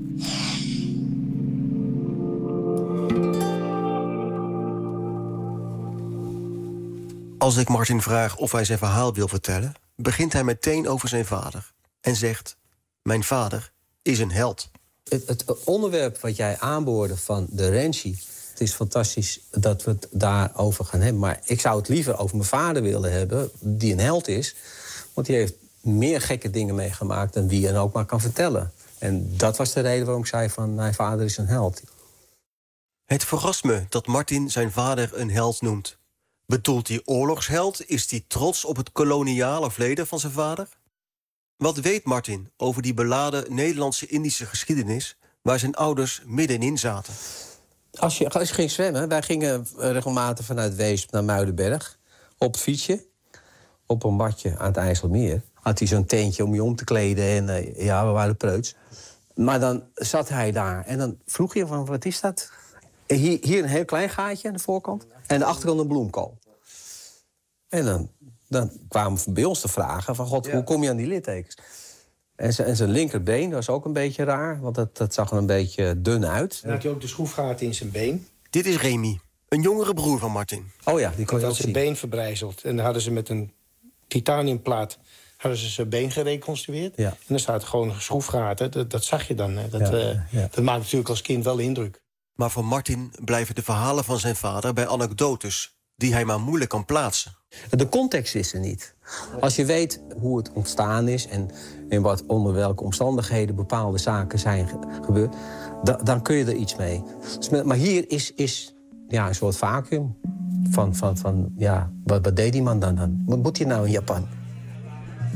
Als ik Martin vraag of hij zijn verhaal wil vertellen, begint hij meteen over zijn vader en zegt: mijn vader is een held. Het, het onderwerp wat jij aanboorde van de Rensie, het is fantastisch dat we het daarover gaan hebben. Maar ik zou het liever over mijn vader willen hebben, die een held is. Want die heeft meer gekke dingen meegemaakt dan wie en ook maar kan vertellen. En dat was de reden waarom ik zei van mijn vader is een held. Het verrast me dat Martin zijn vader een held noemt. Bedoelt hij oorlogsheld? Is hij trots op het koloniale verleden van zijn vader? Wat weet Martin over die beladen Nederlandse-Indische geschiedenis waar zijn ouders middenin zaten? Als je, als je ging zwemmen, wij gingen regelmatig vanuit Weesp naar Muidenberg op het fietsje, op een badje aan het IJsselmeer. Had hij zo'n tentje om je om te kleden en uh, ja, we waren preuts. Maar dan zat hij daar en dan vroeg je van, wat is dat? Hier, hier een heel klein gaatje aan de voorkant en aan de achterkant een bloemkool. En dan, dan kwamen bij ons te vragen van, god, ja. Hoe kom je aan die littekens? En zijn, en zijn linkerbeen was ook een beetje raar, want dat, dat zag er een beetje dun uit. En had hij ook de schroefgaten in zijn been. Dit is Remy, een jongere broer van Martin. Oh ja, die kon je ook zien. Zijn been verbrijzeld. En dan hadden ze met een titaniumplaat hadden ze zijn been gereconstrueerd. Ja. En dan staat gewoon schroefgaten. Dat, dat zag je dan. Hè. Dat, ja, uh, ja. dat maakt natuurlijk als kind wel indruk. Maar voor Martin blijven de verhalen van zijn vader bij anekdotes die hij maar moeilijk kan plaatsen. De context is er niet. Als je weet hoe het ontstaan is en, en wat, onder welke omstandigheden bepaalde zaken zijn ge gebeurd, da, dan kun je er iets mee. Dus, maar hier is, is ja, een soort vacuüm van, van, van ja, wat, wat deed die man dan, dan? Wat moet hij nou in Japan?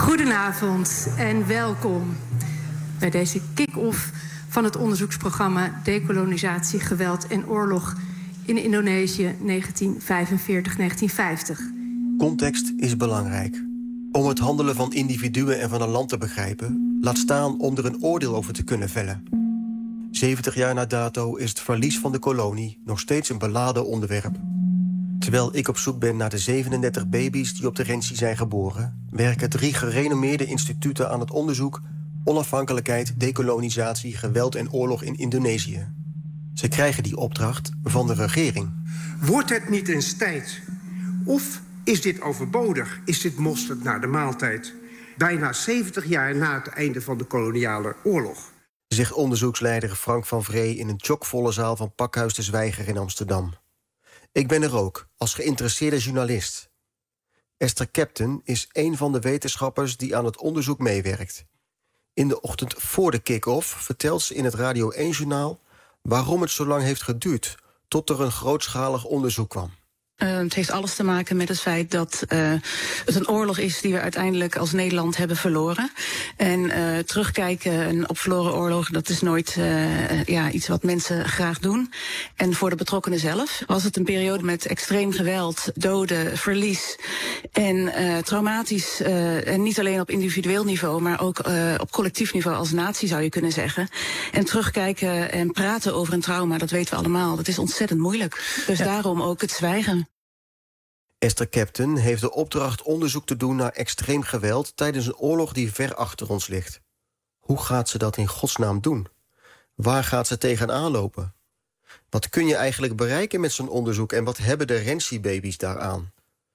Goedenavond en welkom bij deze kick-off van het onderzoeksprogramma Dekolonisatie, Geweld en Oorlog in Indonesië negentien vijfenveertig tot negentien vijftig. Context is belangrijk. Om het handelen van individuen en van een land te begrijpen, laat staan om er een oordeel over te kunnen vellen. zeventig jaar na dato is het verlies van de kolonie nog steeds een beladen onderwerp. Terwijl ik op zoek ben naar de zevenendertig baby's die op de Renci zijn geboren, werken drie gerenommeerde instituten aan het onderzoek Onafhankelijkheid, Dekolonisatie, Geweld en Oorlog in Indonesië. Ze krijgen die opdracht van de regering. Wordt het niet eens tijd? Of is dit overbodig? Is dit mosterd naar de maaltijd? Bijna zeventig jaar na het einde van de koloniale oorlog. Zegt onderzoeksleider Frank van Vree in een chockvolle zaal van Pakhuis de Zwijger in Amsterdam. Ik ben er ook, als geïnteresseerde journalist. Esther Captain is een van de wetenschappers die aan het onderzoek meewerkt. In de ochtend voor de kick-off vertelt ze in het Radio één-journaal waarom het zo lang heeft geduurd tot er een grootschalig onderzoek kwam. Uh, het heeft alles te maken met het feit dat uh, het een oorlog is die we uiteindelijk als Nederland hebben verloren. En uh, terugkijken op verloren oorlog, dat is nooit uh, ja, iets wat mensen graag doen. En voor de betrokkenen zelf was het een periode met extreem geweld, doden, verlies en uh, traumatisch. Uh, en niet alleen op individueel niveau, maar ook uh, op collectief niveau als natie zou je kunnen zeggen. En terugkijken en praten over een trauma, dat weten we allemaal. Dat is ontzettend moeilijk. Dus ja. Daarom ook het zwijgen. Esther Captain heeft de opdracht onderzoek te doen naar extreem geweld tijdens een oorlog die ver achter ons ligt. Hoe gaat ze dat in godsnaam doen? Waar gaat ze tegenaan lopen? Wat kun je eigenlijk bereiken met zo'n onderzoek en wat hebben de Renci-baby's daaraan?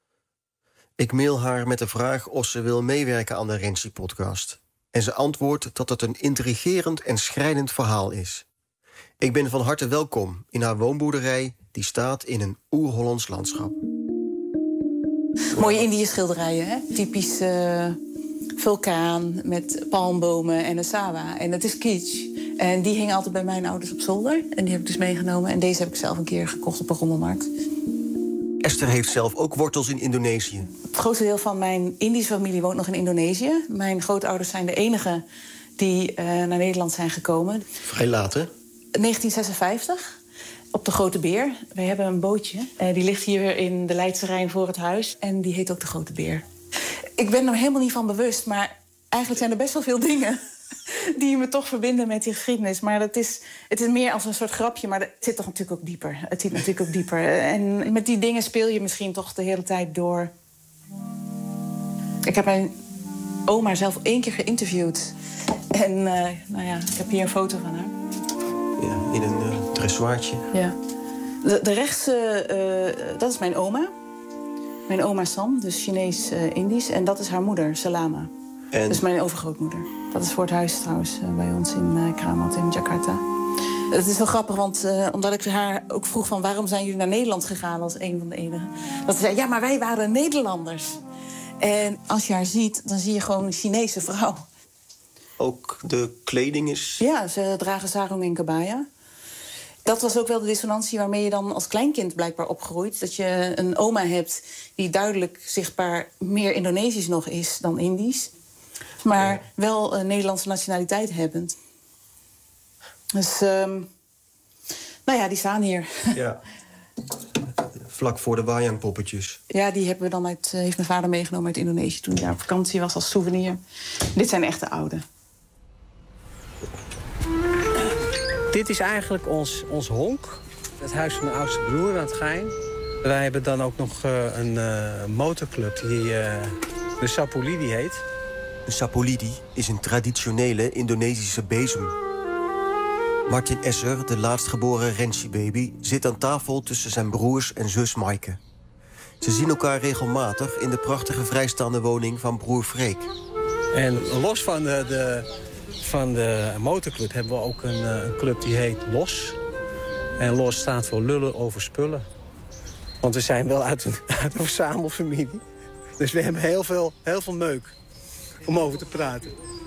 Ik mail haar met de vraag of ze wil meewerken aan de Renci-podcast. En ze antwoordt dat het een intrigerend en schrijnend verhaal is. Ik ben van harte welkom in haar woonboerderij die staat in een oer-Hollands landschap. Mooie Indische schilderijen, hè? Typisch uh, vulkaan met palmbomen en een sawa. En het is kitsch. En die hing altijd bij mijn ouders op zolder. En die heb ik dus meegenomen. En deze heb ik zelf een keer gekocht op een rommelmarkt. Esther heeft zelf ook wortels in Indonesië. Het grootste deel van mijn Indische familie woont nog in Indonesië. Mijn grootouders zijn de enige die uh, naar Nederland zijn gekomen. Vrij laat, hè? negentien zesenvijftig. Op de Grote Beer. Wij hebben een bootje. Uh, die ligt hier in de Leidse Rijn voor het huis. En die heet ook de Grote Beer. Ik ben er helemaal niet van bewust, maar eigenlijk zijn er best wel veel dingen die me toch verbinden met die geschiedenis. Maar het is, het is meer als een soort grapje, maar het zit toch natuurlijk ook dieper. Het zit natuurlijk ook dieper. En met die dingen speel je misschien toch de hele tijd door. Ik heb mijn oma zelf één keer geïnterviewd. En uh, nou ja, ik heb hier een foto van haar. Ja, in een uh, dressoirtje. Ja. De, de rechtse, uh, dat is mijn oma. Mijn oma Sam, dus Chinees-Indisch. Uh, en dat is haar moeder, Salama. En... Dus mijn overgrootmoeder. Dat is voor het huis trouwens, uh, bij ons in uh, Kramat in Jakarta. Het is wel grappig, want uh, omdat ik haar ook vroeg van waarom zijn jullie naar Nederland gegaan als een van de enigen. Dat ze zei, ja, maar wij waren Nederlanders. En als je haar ziet, dan zie je gewoon een Chinese vrouw. Ook de kleding is... Ja, ze dragen sarong en kabaya. Dat was ook wel de dissonantie waarmee je dan als kleinkind blijkbaar opgroeit. Dat je een oma hebt die duidelijk zichtbaar meer Indonesisch nog is dan Indisch. Maar ja. wel een Nederlandse nationaliteit hebbend. Dus, um, nou ja, die staan hier. Ja. Vlak voor de wayang-poppetjes. Ja, die hebben we dan uit, heeft mijn vader meegenomen uit Indonesië toen hij daar op vakantie was als souvenir. Dit zijn echt de oude. Dit is eigenlijk ons, ons honk. Het huis van mijn oudste broer aan het Gein. Wij hebben dan ook nog uh, een uh, motorclub die uh, de Sapulidi heet. De Sapulidi is een traditionele Indonesische bezem. Martin Esser, de laatstgeboren Renci-baby, zit aan tafel tussen zijn broers en zus Maaike. Ze zien elkaar regelmatig in de prachtige vrijstaande woning van broer Freek. En los van de, de, van de motorclub hebben we ook een, een club die heet Los. En Los staat voor lullen over spullen. Want we zijn wel uit een, uit een verzamelfamilie. Dus we hebben heel veel, heel veel meuk om over te praten.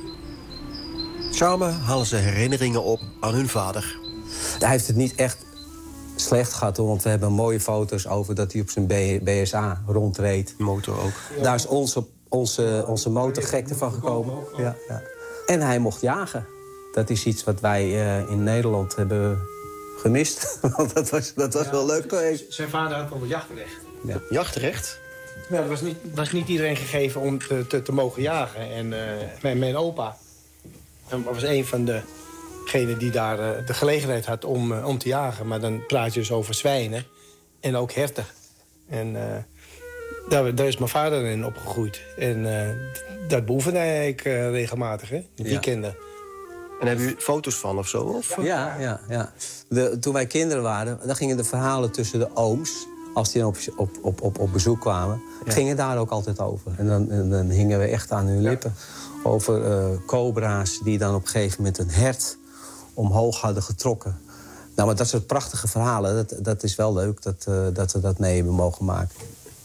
Samen halen ze herinneringen op aan hun vader. Hij heeft het niet echt slecht gehad, hoor, want we hebben mooie foto's over dat hij op zijn B S A rondreed. Motor ook. Daar is ons op, onze, onze motorgek ervan gekomen. Ja, ja. En hij mocht jagen. Dat is iets wat wij uh, in Nederland hebben gemist. Want dat was, dat was ja, wel leuk geweest. Zijn vader had wel een jachtrecht. Ja. Jachtrecht? Ja, dat was niet, was niet iedereen gegeven om te, te, te mogen jagen. En uh, mijn, mijn opa was een van degenen die daar uh, de gelegenheid had om, uh, om te jagen. Maar dan praat je dus over zwijnen en ook herten. En uh, daar, daar is mijn vader in opgegroeid. En uh, dat beoefende hij uh, regelmatig, hè, de weekenden. Ja. En hebben jullie foto's van of zo? Of? Ja, ja, ja. De, toen wij kinderen waren, dan gingen de verhalen tussen de ooms, als die op, op, op, op, op bezoek kwamen, ja. gingen daar ook altijd over. En dan, en dan hingen we echt aan hun lippen. Ja. Over uh, cobra's die dan op een gegeven moment een hert omhoog hadden getrokken. Nou, maar dat soort prachtige verhalen, dat, dat is wel leuk dat, uh, dat we dat mee hebben mogen maken.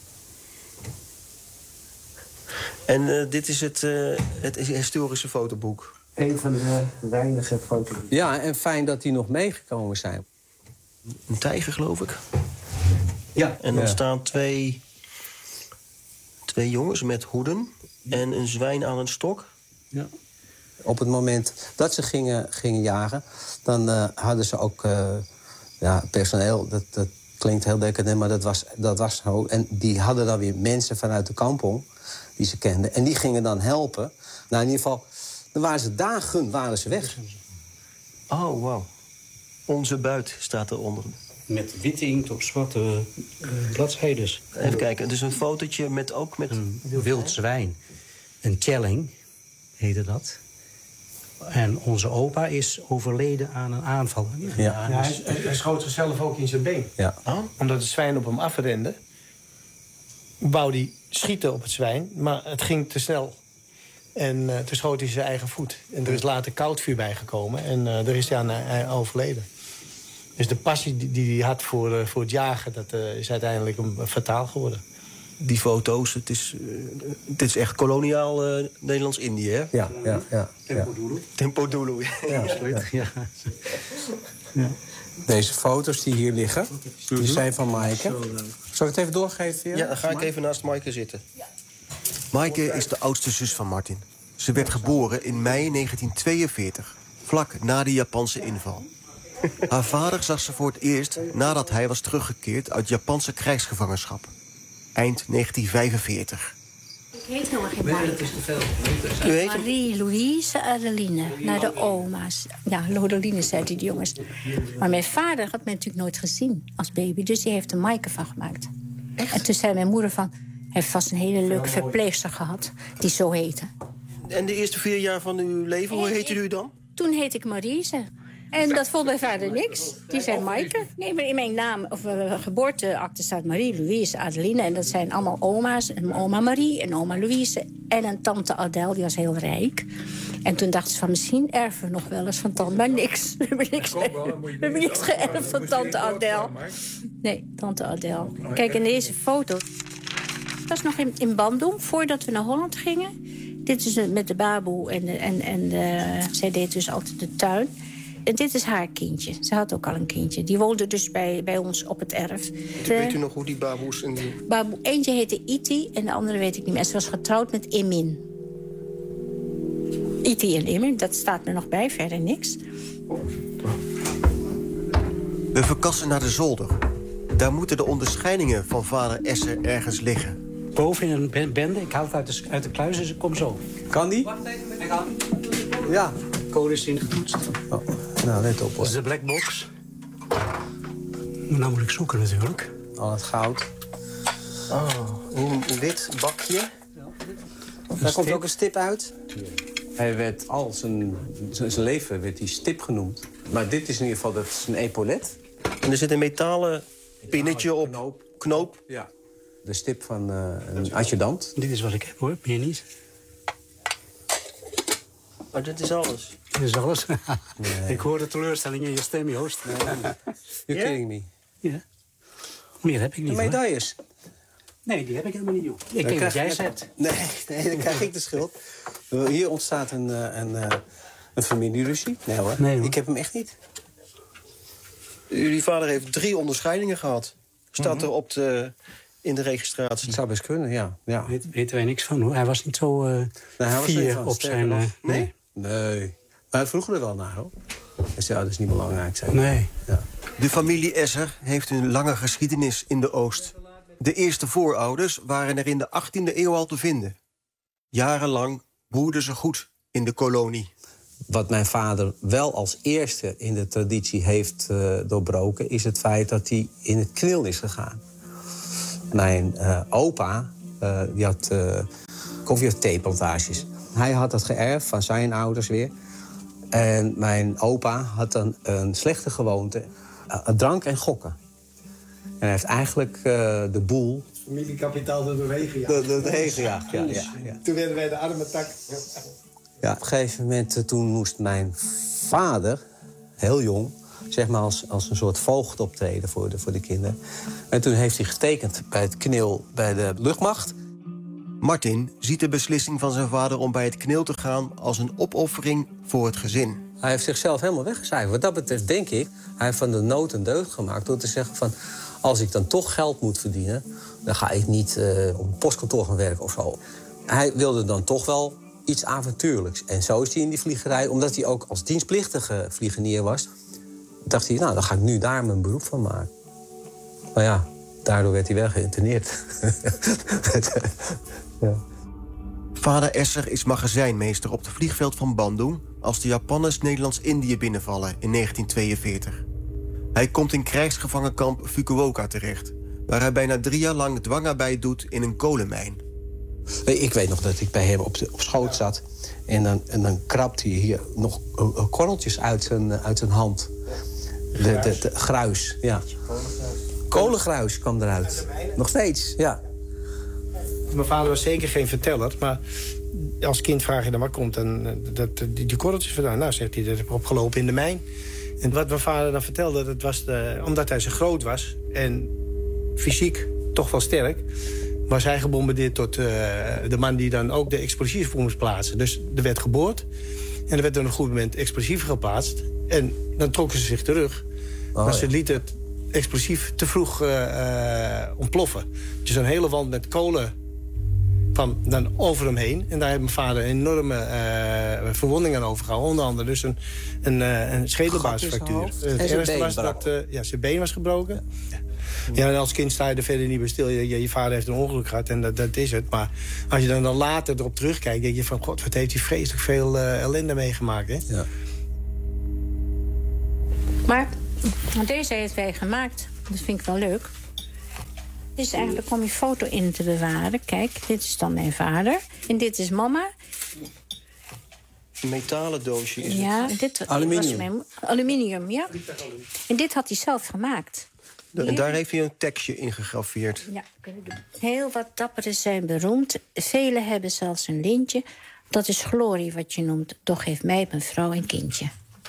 En uh, dit is het, uh, het historische fotoboek. Een van de weinige foto's. Ja, en fijn dat die nog meegekomen zijn. Een tijger, geloof ik. Ja. En dan ja. staan twee, twee jongens met hoeden en een zwijn aan een stok. Ja. Op het moment dat ze gingen, gingen jagen, dan uh, hadden ze ook uh, ja, personeel. Dat, dat klinkt heel decadent, maar dat was, dat was zo. En die hadden dan weer mensen vanuit de kampong die ze kenden. En die gingen dan helpen. Nou, in ieder geval, dan waren ze dagen waren ze weg. Oh, wauw. Onze buit staat eronder. Met witte inkt op zwarte uh, bladzijden. Even kijken, dus een fotootje met ook met... Een wild zwijn. Een telling heette dat. En onze opa is overleden aan een aanval. Ja. Ja, hij, hij schoot zichzelf ook in zijn been. Ja. Oh? Omdat het zwijn op hem afrende, wou hij schieten op het zwijn, maar het ging te snel. En uh, toen schoot hij zijn eigen voet. En er is later koudvuur bijgekomen en uh, daar is hij aan uh, overleden. Dus de passie die, die hij had voor, uh, voor het jagen, dat uh, is uiteindelijk een, uh, fataal geworden. Die foto's, het is, uh, het is echt koloniaal uh, Nederlands-Indië, hè? Ja, ja, ja. Tempo Dulu. Tempo Dulu, ja. Ja, ja. Ja. Deze foto's die hier liggen, die zijn van Maaike. Zal ik het even doorgeven? Ja, ja dan ga ik even naast Maaike zitten. Maaike is de oudste zus van Martin. Ze werd geboren in mei negentien tweeënveertig, vlak na de Japanse inval. Haar vader zag ze voor het eerst nadat hij was teruggekeerd uit Japanse krijgsgevangenschap. Eind negentien vijfenveertig. Ik heet helemaal geen Maaike. U heet Marie-Louise Adeline, naar de oma's. Ja, Lodeline, zei die jongens. Maar mijn vader had mij natuurlijk nooit gezien als baby, dus die heeft er Maaike van gemaakt. Echt? En toen zei mijn moeder van, hij heeft vast een hele leuke verpleegster gehad, die zo heette. En de eerste vier jaar van uw leven, hoe heette u dan? Toen heette ik Marise. En dat vond mijn vader niks. Die zei Maaike. Nee, maar in mijn naam, of uh, geboorteakte staat Marie-Louise Adeline. En dat zijn allemaal oma's. Een oma Marie en oma Louise. En een tante Adèle, die was heel rijk. En toen dachten ze van, misschien erven we nog wel eens van tante. Maar niks. We hebben niks, we hebben niks geërfd van tante Adèle. Nee, tante Adèle. Kijk, in deze foto. Dat was nog in, in Bandung, voordat we naar Holland gingen. Dit is met de baboe en, en, en de, zij deed dus altijd de tuin. En dit is haar kindje. Ze had ook al een kindje. Die woonde dus bij, bij ons op het erf. De, weet u nog hoe die baboes... In die... Baboe, eentje heette Iti en de andere weet ik niet meer. Ze was getrouwd met Imin. Iti en Imin, dat staat er nog bij, verder niks. We verkassen naar de zolder. Daar moeten de onderscheidingen van vader Esser ergens liggen. Boven in een bende, ik haal het uit de, uit de kluis en ze kom zo. Kan die? Wacht even, ik haal. Ja. Code is ingetoetst. Oh, nou, let op hoor. Dat is de black box. Nou moet ik zoeken natuurlijk. Al het goud. Oh, een wit bakje. Daar komt ook een stip uit. Hij werd al zijn, zijn leven werd hij stip genoemd. Maar dit is in ieder geval dat is een epaulet. En er zit een metalen pinnetje op. Knoop. Knoop. Ja. De stip van uh, een adjudant. Dit is wat ik heb hoor, meer niet. Maar dit is alles? Dit is alles. Nee. Ik hoor de teleurstelling in je stem, Joost. Nee, you're yeah? kidding me. Ja. Meer heb ik niet. De medailles? Hoor. Nee, die heb ik helemaal niet, joh. Ik denk dat jij ze hebt. Nee, nee, dan krijg ik de schuld. Hier ontstaat een, een, een familieruzie. Nee hoor. Nee, hoor. Ik heb hem echt niet. Jullie vader heeft drie onderscheidingen gehad. Staat mm-hmm. er op de in de registratie. Het zou best kunnen, ja. ja. Weet, weten wij niks van, hoor. Hij was niet zo uh, nee, hij was fier van, op zijn... Uh, nee? Nee. Maar hij vroeg er wel naar, hoor. Dus ja, dat is niet belangrijk. Zeg. Nee. Ja. De familie Esser heeft een lange geschiedenis in de Oost. De eerste voorouders waren er in de achttiende eeuw al te vinden. Jarenlang boerden ze goed in de kolonie. Wat mijn vader wel als eerste in de traditie heeft uh, doorbroken... is het feit dat hij in het knil is gegaan. Mijn uh, opa uh, die had uh, koffie- of theeplantages. Hij had dat geërfd van zijn ouders weer. En mijn opa had dan een slechte gewoonte. Uh, drank en gokken. En hij heeft eigenlijk uh, de boel... Familiekapitaal door de regen gejaagd. Door de regen gejaagd, ja, ja, ja. Toen werden wij de arme tak. Ja, op een gegeven moment uh, toen moest mijn vader, heel jong... zeg maar als, als een soort voogd optreden voor de, voor de kinderen. En toen heeft hij getekend bij het knil bij de luchtmacht. Martin ziet de beslissing van zijn vader om bij het knil te gaan... als een opoffering voor het gezin. Hij heeft zichzelf helemaal weggecijferd. Wat dat betreft denk ik, hij heeft van de nood een deugd gemaakt... door te zeggen van, als ik dan toch geld moet verdienen... dan ga ik niet uh, op een postkantoor gaan werken of zo. Hij wilde dan toch wel iets avontuurlijks. En zo is hij in die vliegerij, omdat hij ook als dienstplichtige vliegenier was... dacht hij, nou, dan ga ik nu daar mijn beroep van maken. Maar ja, daardoor werd hij wel geïnterneerd. ja. Vader Esser is magazijnmeester op het vliegveld van Bandung... als de Japanners Nederlands-Indië binnenvallen in negentien tweeënveertig. Hij komt in krijgsgevangenkamp Fukuoka terecht... waar hij bijna drie jaar lang dwangarbeid doet in een kolenmijn. Ik weet nog dat ik bij hem op, de, op schoot zat... en dan, en dan krabt hij hier nog korreltjes uit zijn, uit zijn hand... De, de, de gruis, ja. Kolengruis kwam eruit. Nog steeds, ja. Mijn vader was zeker geen verteller, maar als kind vraag je dan wat komt dan dat, die, die korreltjes vandaan. Nou, zegt hij, dat heb ik opgelopen in de mijn. En wat mijn vader dan vertelde, dat was de, omdat hij zo groot was en fysiek toch wel sterk, was hij gebombardeerd tot uh, de man die dan ook de explosieven voor moest plaatsen. Dus er werd geboord en er werd op een goed moment explosieven geplaatst. En dan trokken ze zich terug. Oh, maar ze ja. lieten het explosief te vroeg uh, uh, ontploffen. Dus een hele wand met kolen kwam dan over hem heen. En daar heeft mijn vader enorme uh, verwondingen aan overgehouden. Onder andere dus een, een, uh, een schedelbasisfractuur. Het ergste was dat uh, ja, zijn been was gebroken. Ja. Ja, en als kind sta je er verder niet bij stil. Je, je, je vader heeft een ongeluk gehad en dat, dat is het. Maar als je dan, dan later erop terugkijkt, denk je van... God, wat heeft hij vreselijk veel uh, ellende meegemaakt, hè? Ja. Maar deze heeft wij gemaakt. Dat vind ik wel leuk. Dit is eigenlijk om je foto in te bewaren. Kijk, dit is dan mijn vader. En dit is mama. Een metalen doosje is ja, het. Dit aluminium. Was mijn, aluminium, ja. En dit had hij zelf gemaakt. De, en daar heeft hij een tekstje in gegraveerd. Ja, kunnen doen. Heel wat dapperen zijn beroemd. Velen hebben zelfs een lintje. Dat is glorie wat je noemt. Toch heeft mij mijn vrouw een kindje.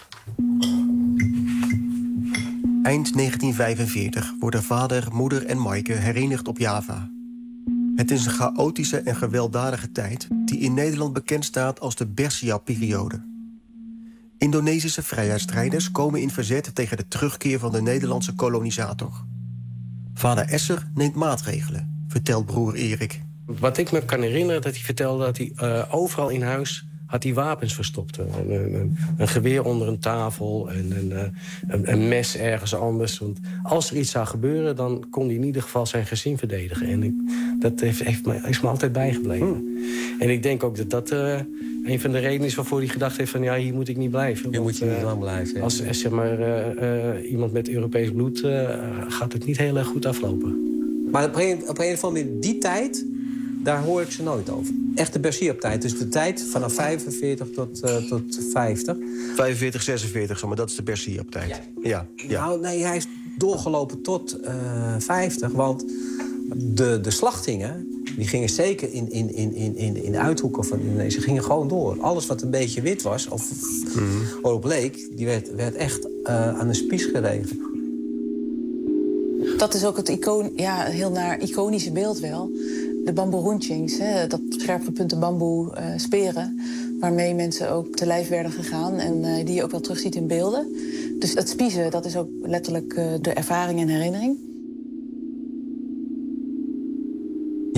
Eind negentien vijfenveertig worden vader, moeder en Maaike herenigd op Java. Het is een chaotische en gewelddadige tijd... die in Nederland bekend staat als de Bersiap-periode. Indonesische vrijheidsstrijders komen in verzet... tegen de terugkeer van de Nederlandse kolonisator. Vader Esser neemt maatregelen, vertelt broer Erik. Wat ik me kan herinneren, dat hij vertelde dat hij uh, overal in huis... had hij wapens verstopt. Een, een, een geweer onder een tafel en een, een, een mes ergens anders. Want als er iets zou gebeuren, dan kon hij in ieder geval zijn gezin verdedigen. En ik, dat heeft, heeft me, is me altijd bijgebleven. Hmm. En ik denk ook dat dat uh, een van de redenen is waarvoor hij gedacht heeft van... ja, hier moet ik niet blijven. Hier moet je niet uh, lang blijven. Ja. Als uh, zeg maar, uh, uh, iemand met Europees bloed uh, gaat het niet heel erg goed aflopen. Maar op een, op een of andere manier, die tijd... daar hoor ik ze nooit over. Echt de Bersiap-tijd. Dus de tijd vanaf vijfenveertig tot, uh, tot vijftig. vijfenveertig, zesenveertig, zo, maar dat is de Bersiap-tijd. Ja. Ja, ja. Nou, nee, hij is doorgelopen tot uh, vijftig. Want de, de slachtingen, die gingen zeker in, in, in, in, in de uithoeken van Indonesië... gingen gewoon door. Alles wat een beetje wit was, of mm-hmm. erop leek... die werd, werd echt uh, aan de spies geregen. Dat is ook het icoon, ja, heel naar iconische beeld wel. De bamboe-roentjings, dat scherpgepunte bamboe uh, speren... waarmee mensen ook te lijf werden gegaan en uh, die je ook wel terugziet in beelden. Dus het spiezen, dat is ook letterlijk uh, de ervaring en herinnering.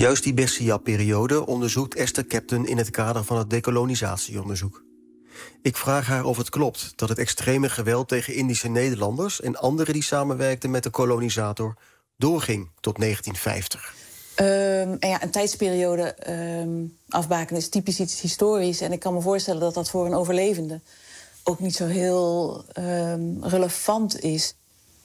Juist die Bersia-periode onderzoekt Esther Captain in het kader van het dekolonisatieonderzoek. Ik vraag haar of het klopt dat het extreme geweld tegen Indische Nederlanders en anderen die samenwerkten met de kolonisator doorging tot negentien vijftig. Um, en ja, een tijdsperiode um, afbaken is typisch iets historisch. En ik kan me voorstellen dat dat voor een overlevende ook niet zo heel um, relevant is.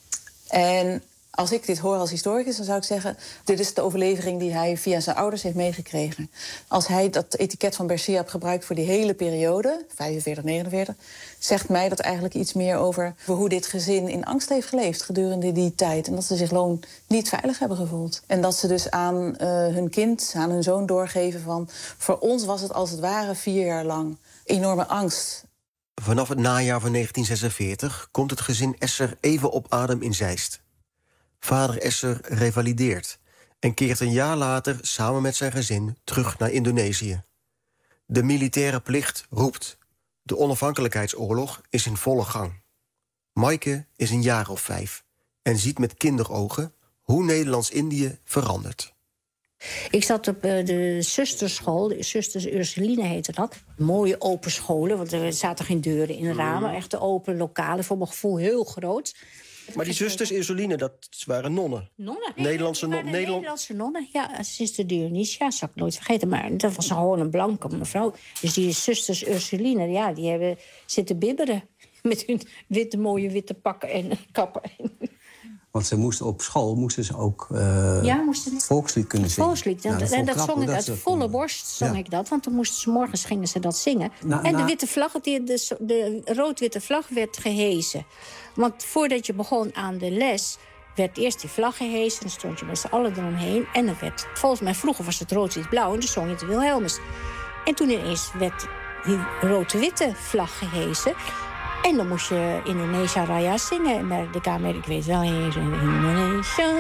En als ik dit hoor als historicus, dan zou ik zeggen, dit is de overlevering die hij via zijn ouders heeft meegekregen. Als hij dat etiket van Bersia heeft gebruikt voor die hele periode, vijfenveertig, negenenveertig... zegt mij dat eigenlijk iets meer over hoe dit gezin in angst heeft geleefd gedurende die tijd. En dat ze zich gewoon niet veilig hebben gevoeld. En dat ze dus aan uh, hun kind, aan hun zoon doorgeven van, voor ons was het als het ware vier jaar lang enorme angst. Vanaf het najaar van negentien zesenveertig komt het gezin Esser even op adem in Zeist. Vader Esser revalideert en keert een jaar later samen met zijn gezin terug naar Indonesië. De militaire plicht roept. De onafhankelijkheidsoorlog is in volle gang. Maaike is een jaar of vijf en ziet met kinderogen hoe Nederlands-Indië verandert. Ik zat op uh, de zusterschool, de Zusters Ursuline heette dat. Mooie open scholen, want er zaten geen deuren in de ramen. Echte open lokalen, voor mijn gevoel heel groot. Maar die zusters Ursuline, dat waren nonnen? Nonnen? Nederlandse, no Nederland... Nederlandse nonnen, ja. Zuster Dionysia, zal ik nooit vergeten. Maar dat was gewoon een blanke mevrouw. Dus die zusters Ursuline, ja, die hebben zitten bibberen. Met hun witte, mooie witte pakken en kappen. Want ze moesten op school moesten ze ook uh, ja, moesten... volkslied kunnen zingen. Volkslied, nou, dat, dat, en dat knap, zong ik dat uit ze volle konden. borst, zong ja. ik dat. Want dan moesten ze morgens gingen ze dat zingen. Na, en na... de witte vlag, de, de, de rood-witte vlag werd gehezen. Want voordat je begon aan de les, werd eerst die vlag gehezen. Dan stond je met z'n allen eromheen. En dan werd, volgens mij vroeger was het rood-wit-blauw. En dan zong je de Wilhelmus. En toen ineens werd die rood-witte vlag gehezen. En dan moest je Indonesia Raya zingen. Maar de kamer, ik weet wel, Indonesia.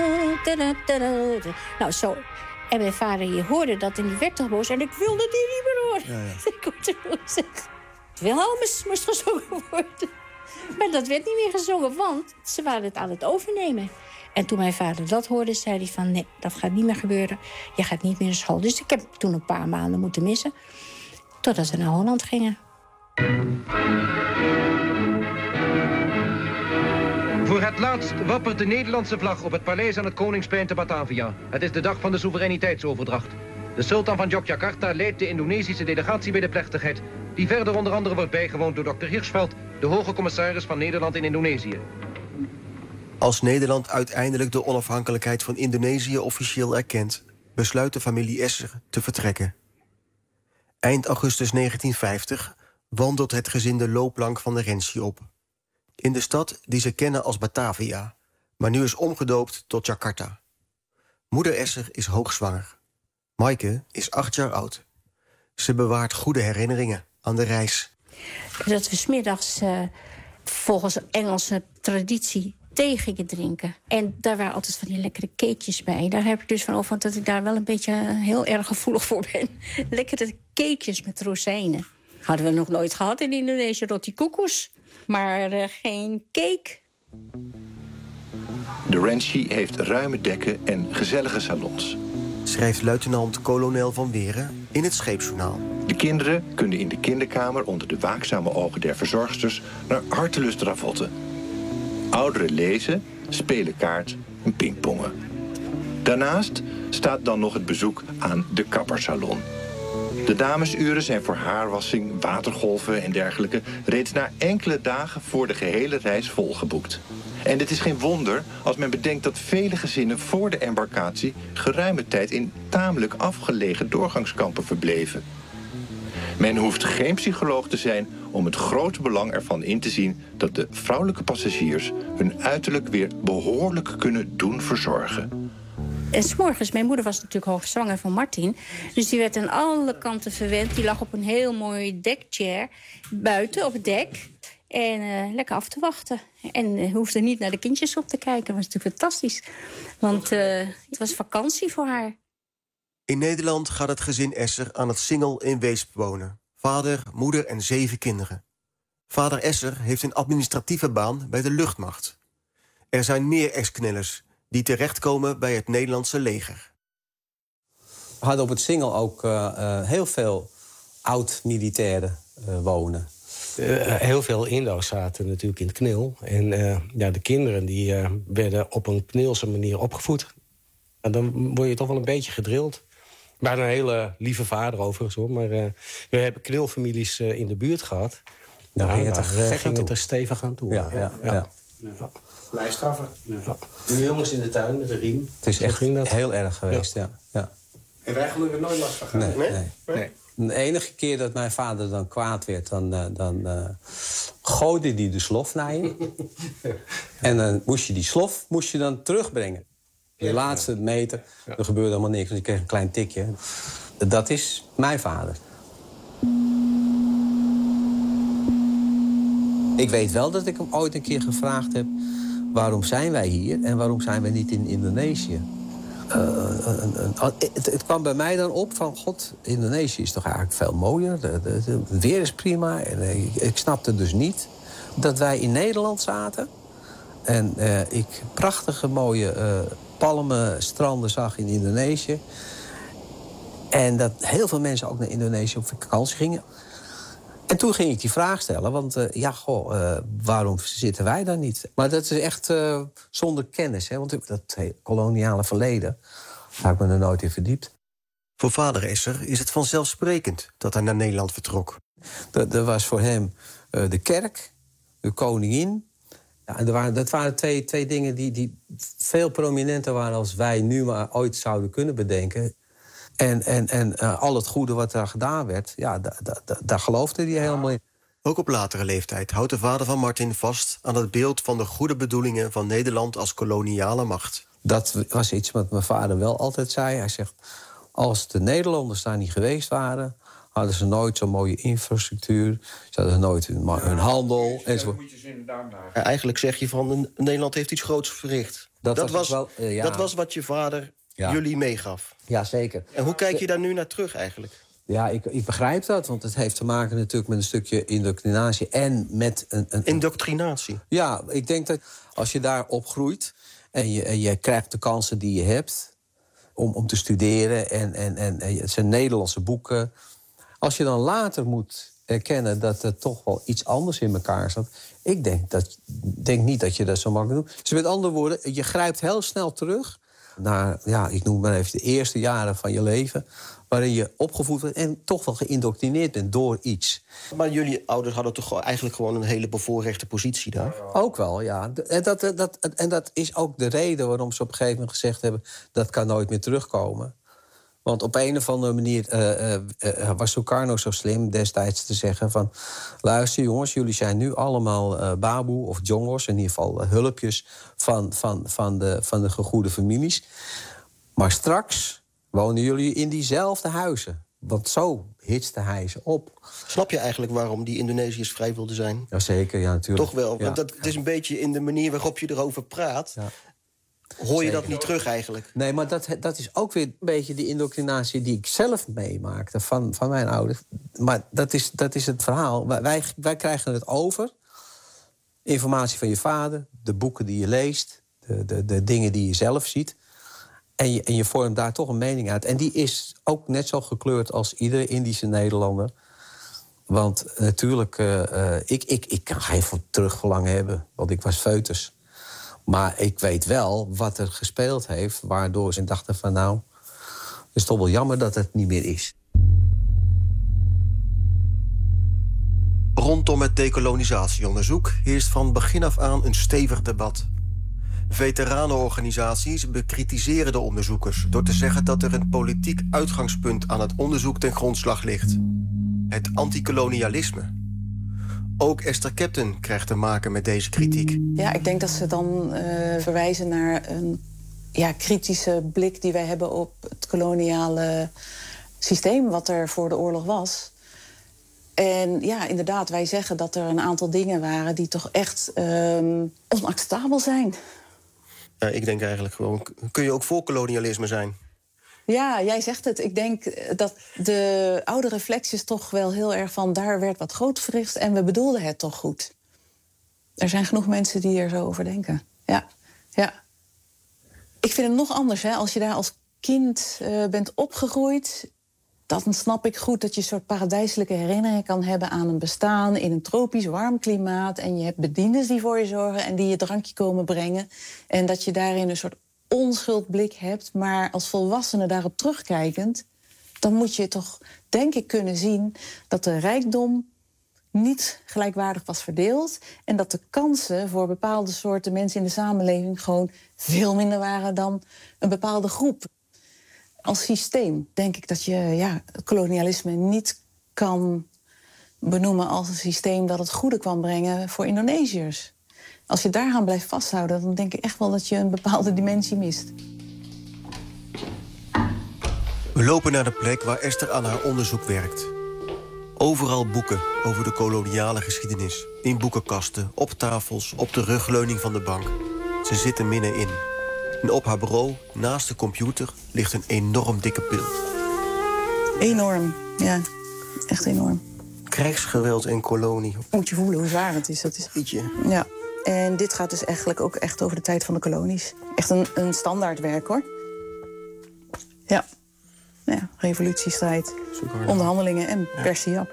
Nou, zo. En mijn vader hier hoorde dat en die werd toch boos. En ik wilde die niet meer horen. Ja, ja. Ik kon het zeggen. Wilhelmus moest gezongen worden. Maar dat werd niet meer gezongen, want ze waren het aan het overnemen. En toen mijn vader dat hoorde, zei hij van, nee, dat gaat niet meer gebeuren. Je gaat niet meer naar school. Dus ik heb toen een paar maanden moeten missen. Totdat we naar Holland gingen. Voor het laatst wappert de Nederlandse vlag op het paleis aan het Koningsplein te Batavia. Het is de dag van de soevereiniteitsoverdracht. De sultan van Yogyakarta leidt de Indonesische delegatie bij de plechtigheid, die verder onder andere wordt bijgewoond door dokter Hirschfeld, de hoge commissaris van Nederland in Indonesië. Als Nederland uiteindelijk de onafhankelijkheid van Indonesië officieel erkent, besluit de familie Esser te vertrekken. Eind augustus negentien vijftig wandelt het gezin de loopplank van de Rensji op. In de stad die ze kennen als Batavia, maar nu is omgedoopt tot Jakarta. Moeder Esser is hoogzwanger. Maaike is acht jaar oud. Ze bewaart goede herinneringen aan de reis. Dat we 's middags uh, volgens Engelse traditie thee gingen drinken. En daar waren altijd van die lekkere cakejes bij. Daar heb ik dus van over dat ik daar wel een beetje heel erg gevoelig voor ben. Lekkere cakejes met rozijnen. Hadden we nog nooit gehad in Indonesië, roti koekoes. Maar uh, geen cake. De Rensji heeft ruime dekken en gezellige salons. Schrijft luitenant-kolonel Van Weren in het Scheepsjournaal. De kinderen kunnen in de kinderkamer onder de waakzame ogen der verzorgsters naar hartelust ravotten. Ouderen lezen, spelen kaart en pingpongen. Daarnaast staat dan nog het bezoek aan de kappersalon. De damesuren zijn voor haarwassing, watergolven en dergelijke reeds na enkele dagen voor de gehele reis volgeboekt. En het is geen wonder als men bedenkt dat vele gezinnen voor de embarkatie geruime tijd in tamelijk afgelegen doorgangskampen verbleven. Men hoeft geen psycholoog te zijn om het grote belang ervan in te zien dat de vrouwelijke passagiers hun uiterlijk weer behoorlijk kunnen doen verzorgen. En 's morgens, mijn moeder was natuurlijk hoogzwanger van Martin. Dus die werd aan alle kanten verwend. Die lag op een heel mooi deckchair buiten op het dek. En uh, lekker af te wachten. En uh, hoefde niet naar de kindjes op te kijken. Dat was natuurlijk fantastisch. Want uh, het was vakantie voor haar. In Nederland gaat het gezin Esser aan het Singel in Weesp wonen. Vader, moeder en zeven kinderen. Vader Esser heeft een administratieve baan bij de luchtmacht. Er zijn meer ex-knellers die terechtkomen bij het Nederlandse leger. We hadden op het Singel ook uh, uh, heel veel oud-militairen uh, wonen. Uh, heel veel Indo's zaten natuurlijk in het knil. En uh, ja, de kinderen die, uh, werden op een knilse manier opgevoed. En dan word je toch wel een beetje gedrild. We hadden een hele lieve vader overigens, hoor. Maar uh, we hebben knilfamilies uh, in de buurt gehad. Daar nou, ging het er, daar gek ging aan het er stevig aan toe. Ja, ja, ja. ja. ja. Lijfstraffen. Ja. De jongens in de tuin met de riem. Het is echt heel erg geweest, ja. ja. ja. En wij gelukkig nooit last van gehad. Nee, nee. nee. nee. De enige keer dat mijn vader dan kwaad werd, dan, uh, dan uh, gooide hij de slof naar je. En dan moest je die slof moest je dan terugbrengen. De ja, laatste meter, ja. Er gebeurde helemaal niks, dus je kreeg een klein tikje. Dat is mijn vader. Ik weet wel dat ik hem ooit een keer gevraagd heb, waarom zijn wij hier en waarom zijn wij niet in Indonesië? Uh, uh, uh, uh, het, het kwam bij mij dan op van, god, Indonesië is toch eigenlijk veel mooier. De, de, de, het weer is prima. En, uh, ik, ik snapte dus niet dat wij in Nederland zaten. En uh, ik prachtige mooie uh, palmenstranden zag in Indonesië. En dat heel veel mensen ook naar Indonesië op vakantie gingen. En toen ging ik die vraag stellen, want uh, ja, goh, uh, waarom zitten wij daar niet? Maar dat is echt uh, zonder kennis, hè? Want dat koloniale verleden, daar heb ik me er nooit in verdiept. Voor vader Esser is het vanzelfsprekend dat hij naar Nederland vertrok. Dat, dat was voor hem uh, de kerk, de koningin. Ja, en er waren, dat waren twee, twee dingen die, die veel prominenter waren als wij nu maar ooit zouden kunnen bedenken. En, en, en uh, al het goede wat daar gedaan werd, ja, da, da, da, daar geloofde hij helemaal in. Ook op latere leeftijd houdt de vader van Martin vast aan het beeld van de goede bedoelingen van Nederland als koloniale macht. Dat was iets wat mijn vader wel altijd zei. Hij zegt, als de Nederlanders daar niet geweest waren, hadden ze nooit zo'n mooie infrastructuur. Ze hadden nooit hun, hun handel. Enzovoort. Ja, eigenlijk zeg je van, Nederland heeft iets groots verricht. Dat, dat, was, was, wel, uh, ja. dat was wat je vader ja. jullie meegaf. Ja, zeker. En hoe kijk je daar nu naar terug eigenlijk? Ja, ik, ik begrijp dat, want het heeft te maken natuurlijk met een stukje indoctrinatie en met een... een indoctrinatie? Ja, ik denk dat als je daar opgroeit en je, en je krijgt de kansen die je hebt om, om te studeren en, en, en, en het zijn Nederlandse boeken. Als je dan later moet erkennen dat er toch wel iets anders in elkaar zat, ik denk, dat, denk niet dat je dat zo makkelijk doet. Dus met andere woorden, je grijpt heel snel terug naar, ja, ik noem maar even de eerste jaren van je leven, waarin je opgevoed wordt en toch wel geïndoctrineerd bent door iets. Maar jullie ouders hadden toch eigenlijk gewoon een hele bevoorrechte positie daar? Ook wel, ja. En dat, dat, en dat is ook de reden waarom ze op een gegeven moment gezegd hebben, dat kan nooit meer terugkomen. Want op een of andere manier uh, uh, uh, was Sukarno zo slim destijds te zeggen van, luister jongens, jullie zijn nu allemaal uh, baboe of jongos, in ieder geval uh, hulpjes van, van, van, de, van de gegoede families. Maar straks wonen jullie in diezelfde huizen. Want zo hitste hij ze op. Snap je eigenlijk waarom die Indonesiërs vrij wilden zijn? Jazeker, ja, natuurlijk. Toch wel, ja. want dat, het is een beetje in de manier waarop je erover praat. Ja. Hoor je dat niet terug eigenlijk? Nee, maar dat, dat is ook weer een beetje die indoctrinatie die ik zelf meemaakte van, van mijn ouders. Maar dat is, dat is het verhaal. Wij, wij krijgen het over. Informatie van je vader, de boeken die je leest, de, de, de dingen die je zelf ziet. En je, en je vormt daar toch een mening uit. En die is ook net zo gekleurd als iedere Indische Nederlander. Want natuurlijk, uh, uh, ik, ik, ik kan geen terugverlang hebben, want ik was foetus. Maar ik weet wel wat er gespeeld heeft, waardoor ze dachten van nou, het is toch wel jammer dat het niet meer is. Rondom het decolonisatieonderzoek heerst van begin af aan een stevig debat. Veteranenorganisaties bekritiseren de onderzoekers door te zeggen dat er een politiek uitgangspunt aan het onderzoek ten grondslag ligt. Het antikolonialisme. Ook Esther Captain krijgt te maken met deze kritiek. Ja, ik denk dat ze dan uh, verwijzen naar een ja, kritische blik die wij hebben op het koloniale systeem wat er voor de oorlog was. En ja, inderdaad, wij zeggen dat er een aantal dingen waren die toch echt um, onacceptabel zijn. Ja, ik denk eigenlijk gewoon, kun je ook voor kolonialisme zijn? Ja, jij zegt het. Ik denk dat de oude reflex is toch wel heel erg van, daar werd wat groot verricht en we bedoelden het toch goed. Er zijn genoeg mensen die er zo over denken. Ja, ja. Ik vind het nog anders, hè, als je daar als kind uh, bent opgegroeid, dan snap ik goed dat je een soort paradijselijke herinneringen kan hebben aan een bestaan in een tropisch warm klimaat. En je hebt bediendes die voor je zorgen en die je drankje komen brengen. En dat je daarin een soort onschuldblik hebt. Maar als volwassene daarop terugkijkend, dan moet je toch, denk ik, kunnen zien dat de rijkdom niet gelijkwaardig was verdeeld. En dat de kansen voor bepaalde soorten mensen in de samenleving gewoon veel minder waren dan een bepaalde groep. Als systeem denk ik dat je ja, het kolonialisme niet kan benoemen als een systeem dat het goede kwam brengen voor Indonesiërs. Als je daaraan blijft vasthouden, dan denk ik echt wel dat je een bepaalde dimensie mist. We lopen naar de plek waar Esther aan haar onderzoek werkt. Overal boeken over de koloniale geschiedenis. In boekenkasten, op tafels, op de rugleuning van de bank. Ze zitten middenin. En op haar bureau, naast de computer, ligt een enorm dikke pil. Enorm, ja. Echt enorm. Krijgsgeweld en kolonie. Moet je voelen hoe zwaar het is. Dat is... Ietsje. Ja. En dit gaat dus eigenlijk ook echt over de tijd van de kolonies. Echt een, een standaardwerk, hoor. Ja. Ja, revolutiestrijd, onderhandelingen en Persiap.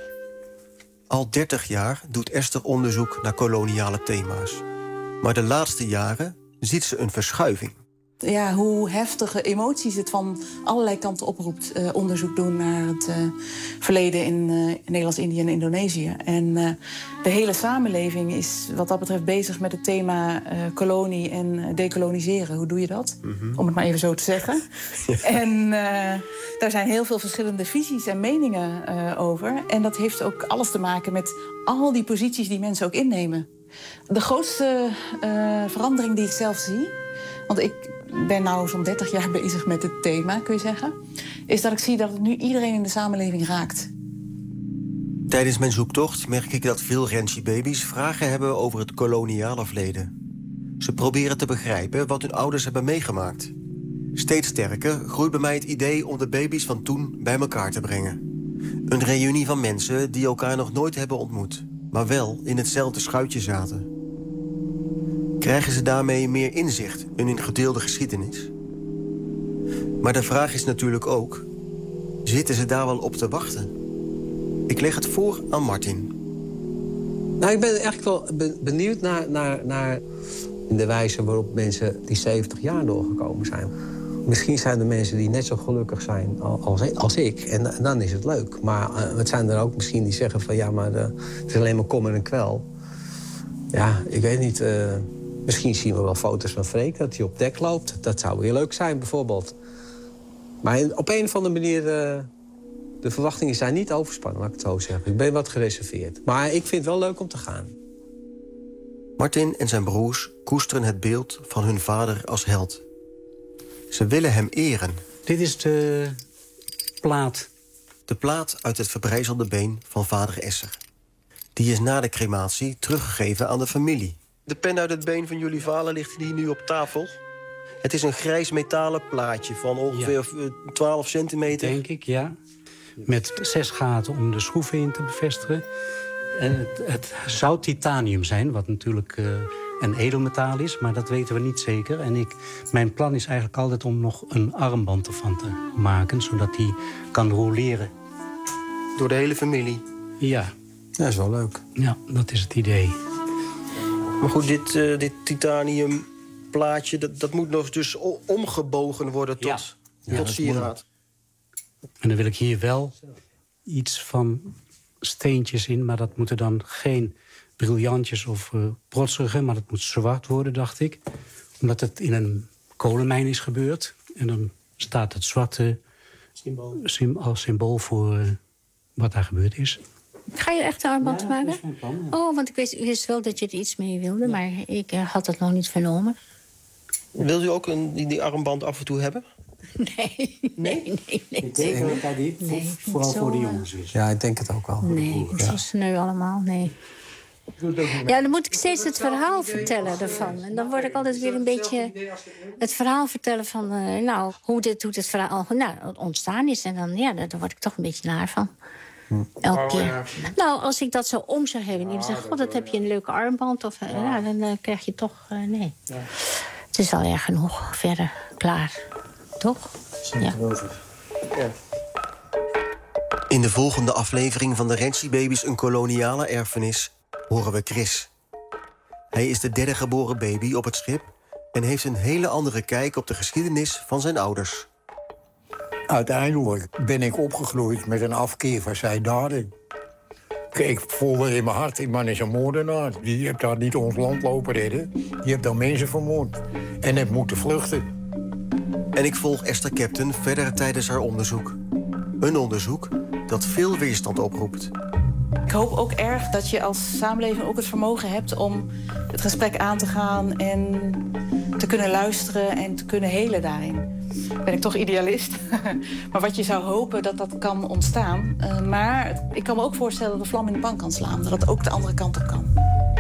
Al dertig jaar doet Esther onderzoek naar koloniale thema's. Maar de laatste jaren ziet ze een verschuiving. Ja, hoe heftige emoties het van allerlei kanten oproept. Uh, onderzoek doen naar het uh, verleden in uh, Nederlands-Indië en Indonesië. En uh, de hele samenleving is wat dat betreft bezig met het thema uh, kolonie en dekoloniseren. Hoe doe je dat? Mm-hmm. Om het maar even zo te zeggen. Ja. En uh, daar zijn heel veel verschillende visies en meningen uh, over. En dat heeft ook alles te maken met al die posities die mensen ook innemen. De grootste uh, verandering die ik zelf zie, want ik ben nou zo'n dertig jaar bezig met het thema, kun je zeggen, is dat ik zie dat het nu iedereen in de samenleving raakt. Tijdens mijn zoektocht merk ik dat veel Renchi-baby's vragen hebben over het koloniale verleden. Ze proberen te begrijpen wat hun ouders hebben meegemaakt. Steeds sterker groeit bij mij het idee om de baby's van toen bij elkaar te brengen. Een reunie van mensen die elkaar nog nooit hebben ontmoet, maar wel in hetzelfde schuitje zaten. Krijgen ze daarmee meer inzicht in hun gedeelde geschiedenis? Maar de vraag is natuurlijk ook, zitten ze daar wel op te wachten? Ik leg het voor aan Martin. Nou, ik ben eigenlijk wel benieuwd naar, naar, naar de wijze waarop mensen die zeventig jaar doorgekomen zijn. Misschien zijn er mensen die net zo gelukkig zijn als, als ik. En, en dan is het leuk. Maar uh, het zijn er ook misschien die zeggen van ja, maar de, het is alleen maar kommer en kwel. Ja, ik weet niet. Uh, misschien zien we wel foto's van Freek dat hij op dek loopt. Dat zou weer leuk zijn, bijvoorbeeld. Maar op een of andere manier, uh, de verwachtingen zijn niet overspannen, laat ik het zo zeggen. Ik ben wat gereserveerd. Maar ik vind het wel leuk om te gaan. Martin en zijn broers koesteren het beeld van hun vader als held. Ze willen hem eren. Dit is de plaat. De plaat uit het verbrijzelde been van vader Esser. Die is na de crematie teruggegeven aan de familie. De pen uit het been van jullie vader ligt hier nu op tafel. Het is een grijs metalen plaatje van ongeveer ja. twaalf centimeter. Denk ik, ja. Met zes gaten om de schroeven in te bevestigen. En het, het zou titanium zijn, wat natuurlijk uh, een edelmetaal is. Maar dat weten we niet zeker. En ik, mijn plan is eigenlijk altijd om nog een armband ervan te maken. Zodat die kan roleren. Door de hele familie? Ja. Dat is wel leuk. Ja, dat is het idee. Maar goed, dit, uh, dit titanium plaatje, dat, dat moet nog dus omgebogen worden tot, ja. tot ja, sieraad. En dan wil ik hier wel iets van steentjes in, maar dat moeten dan geen briljantjes of uh, protserigen, maar dat moet zwart worden, dacht ik. Omdat het in een kolenmijn is gebeurd. En dan staat het zwarte symbool, sim, als symbool voor uh, wat daar gebeurd is. Ga je echt een armband ja, maken? Dat is mijn plan, ja. Oh, want ik wist, ik wist wel dat je er iets mee wilde, ja. maar ik uh, had het nog niet vernomen. Wilt u ook een, die, die armband af en toe hebben? Nee, nee, nee. nee, nee. Ik denk dat dat dit nee, vooral zo, voor de jongens is. Ja, ik denk het ook wel. Nee, het is zo sneu allemaal, nee. Ja, dan moet ik steeds het verhaal vertellen ervan. En dan word ik altijd weer een beetje het verhaal vertellen van... Uh, nou, hoe dit, hoe dit verhaal nou, ontstaan is. En dan, ja, daar word ik toch een beetje naar van. Hm. Elke keer. Nou, als ik dat zo om zou hebben... en iemand zegt, god, dat heb je een leuke armband... Of, uh, ja, dan uh, krijg je toch... Uh, nee. Het is al erg genoeg. Verder, klaar. Toch? Ja. Ja. In de volgende aflevering van de Renshi Baby's Een koloniale erfenis horen we Chris. Hij is de derde geboren baby op het schip en heeft een hele andere kijk op de geschiedenis van zijn ouders. Uiteindelijk ben ik opgegroeid met een afkeer van zijn daden. Ik voelde in mijn hart, die man is een moordenaar. Die heeft daar niet ons land lopen redden. Die heeft daar mensen vermoord. En heeft moeten vluchten. En ik volg Esther Captain verder tijdens haar onderzoek. Een onderzoek dat veel weerstand oproept. Ik hoop ook erg dat je als samenleving ook het vermogen hebt om het gesprek aan te gaan en te kunnen luisteren en te kunnen helen daarin. Ben ik toch idealist. Maar wat je zou hopen dat dat kan ontstaan. Uh, maar ik kan me ook voorstellen dat de vlam in de pan kan slaan. Dat het ook de andere kant op kan.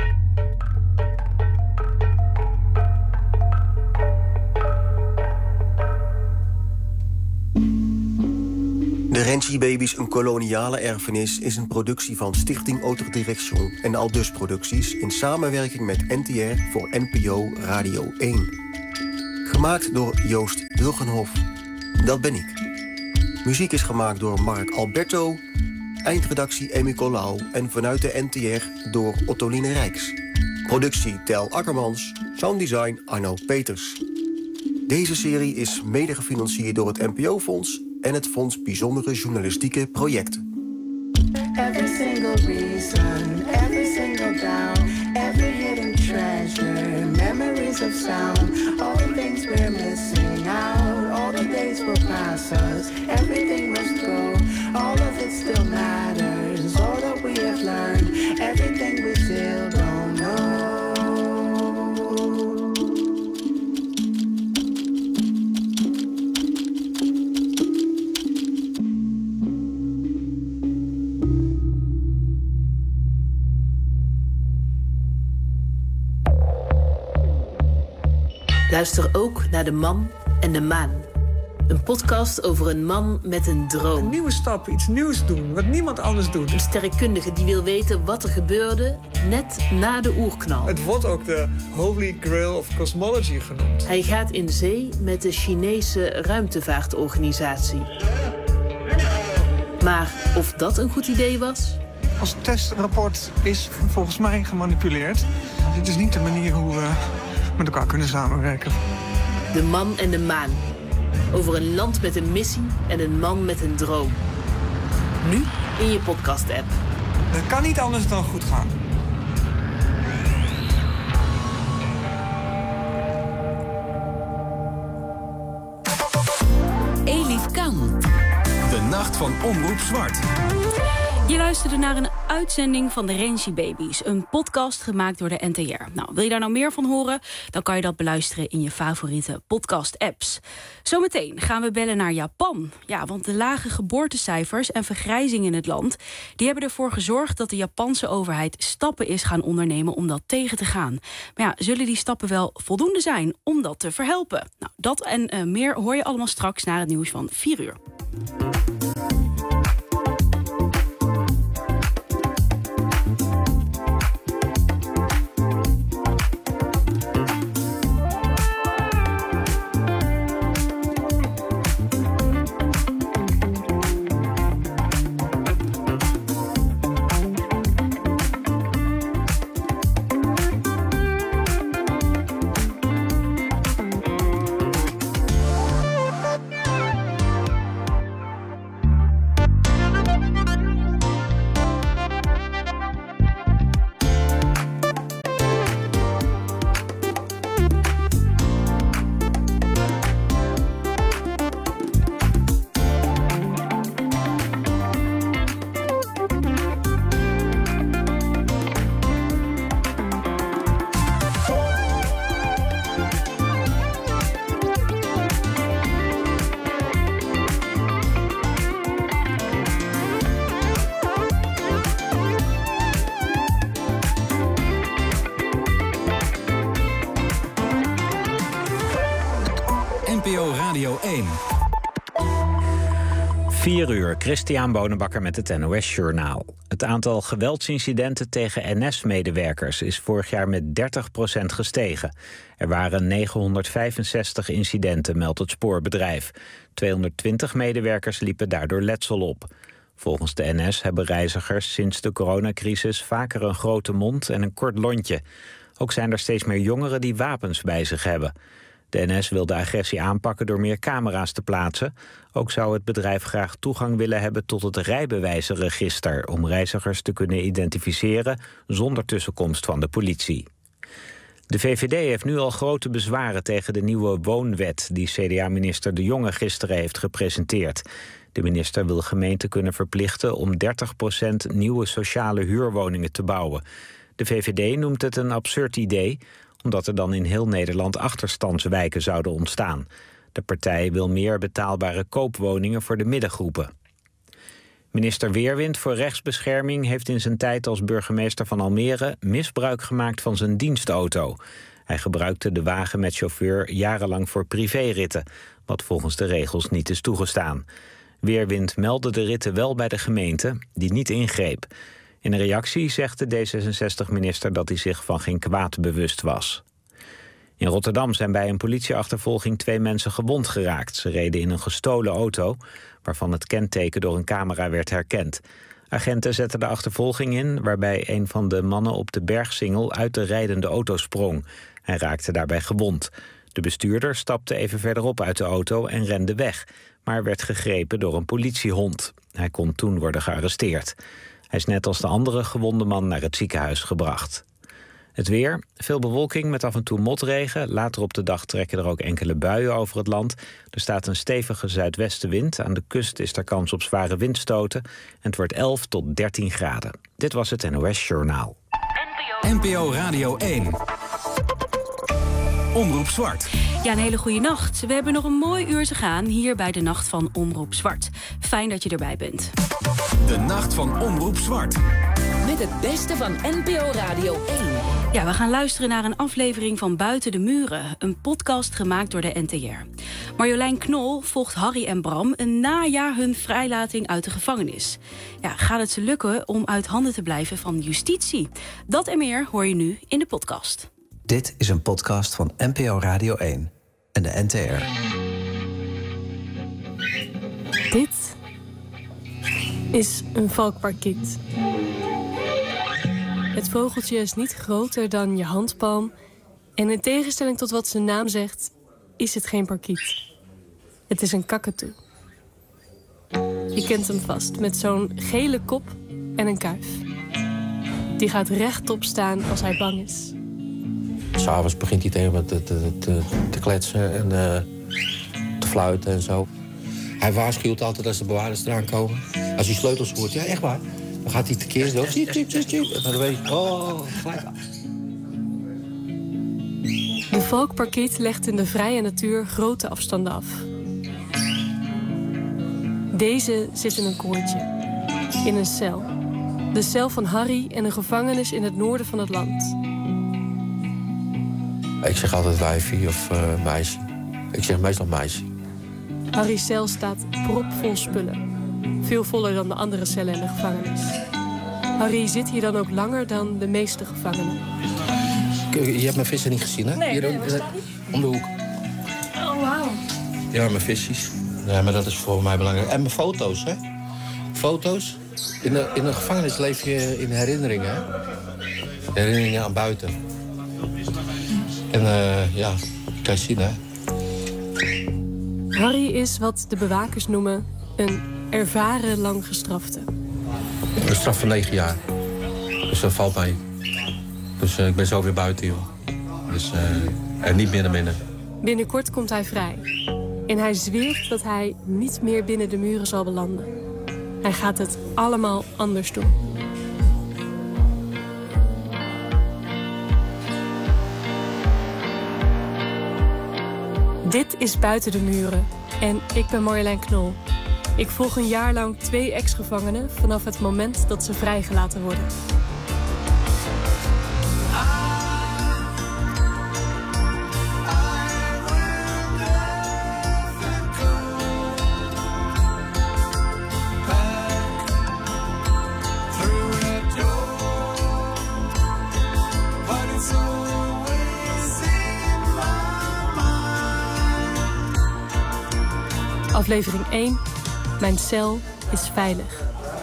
De Renshi Baby's Een koloniale erfenis is een productie van Stichting Autodirection en Aldus Producties in samenwerking met N T R voor N P O Radio één. Gemaakt door Joost Wilgenhof. Dat ben ik. Muziek is gemaakt door Mark Alberto. Eindredactie Emmy Colau. En vanuit de N T R door Ottoline Rijks. Productie Tel Akkermans. Sounddesign Arno Peters. Deze serie is mede gefinancierd door het N P O-fonds... en het Fonds Bijzondere Journalistieke Projecten. Every single reason, every single down, every hidden treasure, memories of sound, all the things we're missing out, all the days will pass us, everything must go, all of it still matters, all that we have learned, everything we still don't know. Luister ook naar De Man en de Maan. Een podcast over een man met een droom. Een nieuwe stap, iets nieuws doen, wat niemand anders doet. Een sterrenkundige die wil weten wat er gebeurde net na de oerknal. Het wordt ook de Holy Grail of Cosmology genoemd. Hij gaat in zee met de Chinese ruimtevaartorganisatie. Maar of dat een goed idee was? Ons testrapport is volgens mij gemanipuleerd. Dit is niet de manier hoe we met elkaar kunnen samenwerken. De Man en de Maan. Over een land met een missie en een man met een droom. Nu in je podcast-app. Het kan niet anders dan goed gaan. Elif Kan. De Nacht van Omroep Zwart. Je luisterde naar een uitzending van de Renshi Baby's. Een podcast gemaakt door de N T R. Nou, wil je daar nou meer van horen? Dan kan je dat beluisteren in je favoriete podcast-apps. Zometeen gaan we bellen naar Japan. Ja, want de lage geboortecijfers en vergrijzing in het land... die hebben ervoor gezorgd dat de Japanse overheid stappen is gaan ondernemen om dat tegen te gaan. Maar ja, zullen die stappen wel voldoende zijn om dat te verhelpen? Nou, dat en uh, meer hoor je allemaal straks na het nieuws van vier uur. vier uur, Christian Bonenbakker met het N O S-journaal. Het aantal geweldsincidenten tegen N S-medewerkers is vorig jaar met dertig procent gestegen. Er waren negenhonderdvijfenzestig incidenten, meldt het spoorbedrijf. tweehonderdtwintig medewerkers liepen daardoor letsel op. Volgens de N S hebben reizigers sinds de coronacrisis vaker een grote mond en een kort lontje. Ook zijn er steeds meer jongeren die wapens bij zich hebben. De N S wil de agressie aanpakken door meer camera's te plaatsen. Ook zou het bedrijf graag toegang willen hebben tot het rijbewijzenregister, om reizigers te kunnen identificeren zonder tussenkomst van de politie. De V V D heeft nu al grote bezwaren tegen de nieuwe woonwet die C D A-minister De Jonge gisteren heeft gepresenteerd. De minister wil gemeenten kunnen verplichten om dertig procent nieuwe sociale huurwoningen te bouwen. De V V D noemt het een absurd idee, omdat er dan in heel Nederland achterstandswijken zouden ontstaan. De partij wil meer betaalbare koopwoningen voor de middengroepen. Minister Weerwind voor Rechtsbescherming heeft in zijn tijd als burgemeester van Almere misbruik gemaakt van zijn dienstauto. Hij gebruikte de wagen met chauffeur jarenlang voor privéritten, wat volgens de regels niet is toegestaan. Weerwind meldde de ritten wel bij de gemeente, die niet ingreep. In een reactie zegt de D zesenzestig-minister dat hij zich van geen kwaad bewust was. In Rotterdam zijn bij een politieachtervolging twee mensen gewond geraakt. Ze reden in een gestolen auto, waarvan het kenteken door een camera werd herkend. Agenten zetten de achtervolging in, waarbij een van de mannen op de Bergsingel uit de rijdende auto sprong. Hij raakte daarbij gewond. De bestuurder stapte even verderop uit de auto en rende weg, maar werd gegrepen door een politiehond. Hij kon toen worden gearresteerd. Hij is net als de andere gewonde man naar het ziekenhuis gebracht. Het weer, veel bewolking met af en toe motregen. Later op de dag trekken er ook enkele buien over het land. Er staat een stevige zuidwestenwind. Aan de kust is er kans op zware windstoten. En het wordt elf tot dertien graden. Dit was het N O S-journaal. N P O Radio één. Omroep Zwart. Ja, een hele goede nacht. We hebben nog een mooi uur te gaan hier bij de Nacht van Omroep Zwart. Fijn dat je erbij bent. De Nacht van Omroep Zwart. Met het beste van N P O Radio één. Ja, we gaan luisteren naar een aflevering van Buiten de Muren. Een podcast gemaakt door de N T R. Marjolein Knol volgt Harry en Bram een najaar hun vrijlating uit de gevangenis. Ja, gaat het ze lukken om uit handen te blijven van justitie? Dat en meer hoor je nu in de podcast. Dit is een podcast van N P O Radio één en de N T R. Dit is een valkparkiet. Het vogeltje is niet groter dan je handpalm. En in tegenstelling tot wat zijn naam zegt, is het geen parkiet. Het is een kakatoe. Je kent hem vast, met zo'n gele kop en een kuif. Die gaat rechtop staan als hij bang is. 'S'avonds begint hij tegen me te, te, te, te kletsen en uh, te fluiten en zo. Hij waarschuwt altijd als de bewaarders eraan komen. Als hij sleutels hoort, ja echt waar. Dan gaat hij tekeer zo. Tjiep, tjiep, tjiep, tjiep. En dan weet je, oh, gelijk af. De valkparkiet legt in de vrije natuur grote afstanden af. Deze zit in een koortje. In een cel. De cel van Harry en een gevangenis in het noorden van het land. Ik zeg altijd wijfie of uh, meisje. Ik zeg meestal meisje. Harry's cel staat propvol spullen. Veel voller dan de andere cellen in de gevangenis. Harry zit hier dan ook langer dan de meeste gevangenen. Je hebt mijn vissen niet gezien, hè? Nee, hier nee, ook, waar staan die? om de hoek. Oh, wauw. Ja, mijn visjes. Ja, maar dat is voor mij belangrijk. En mijn foto's, hè? Foto's. In de, in de gevangenis leef je in herinneringen, hè? Herinneringen aan buiten. En uh, ja, kan je zien, hè? Harry is wat de bewakers noemen een ervaren langgestrafte. Een straf van negen jaar. Dus dat valt mij. Dus uh, ik ben zo weer buiten, joh. Dus uh, en niet meer naar binnen. Binnenkort komt hij vrij. En hij zweert dat hij niet meer binnen de muren zal belanden. Hij gaat het allemaal anders doen. Dit is Buiten de Muren. En ik ben Marjolein Knol. Ik volg een jaar lang twee ex-gevangenen vanaf het moment dat ze vrijgelaten worden. Aflevering één. Mijn cel is veilig.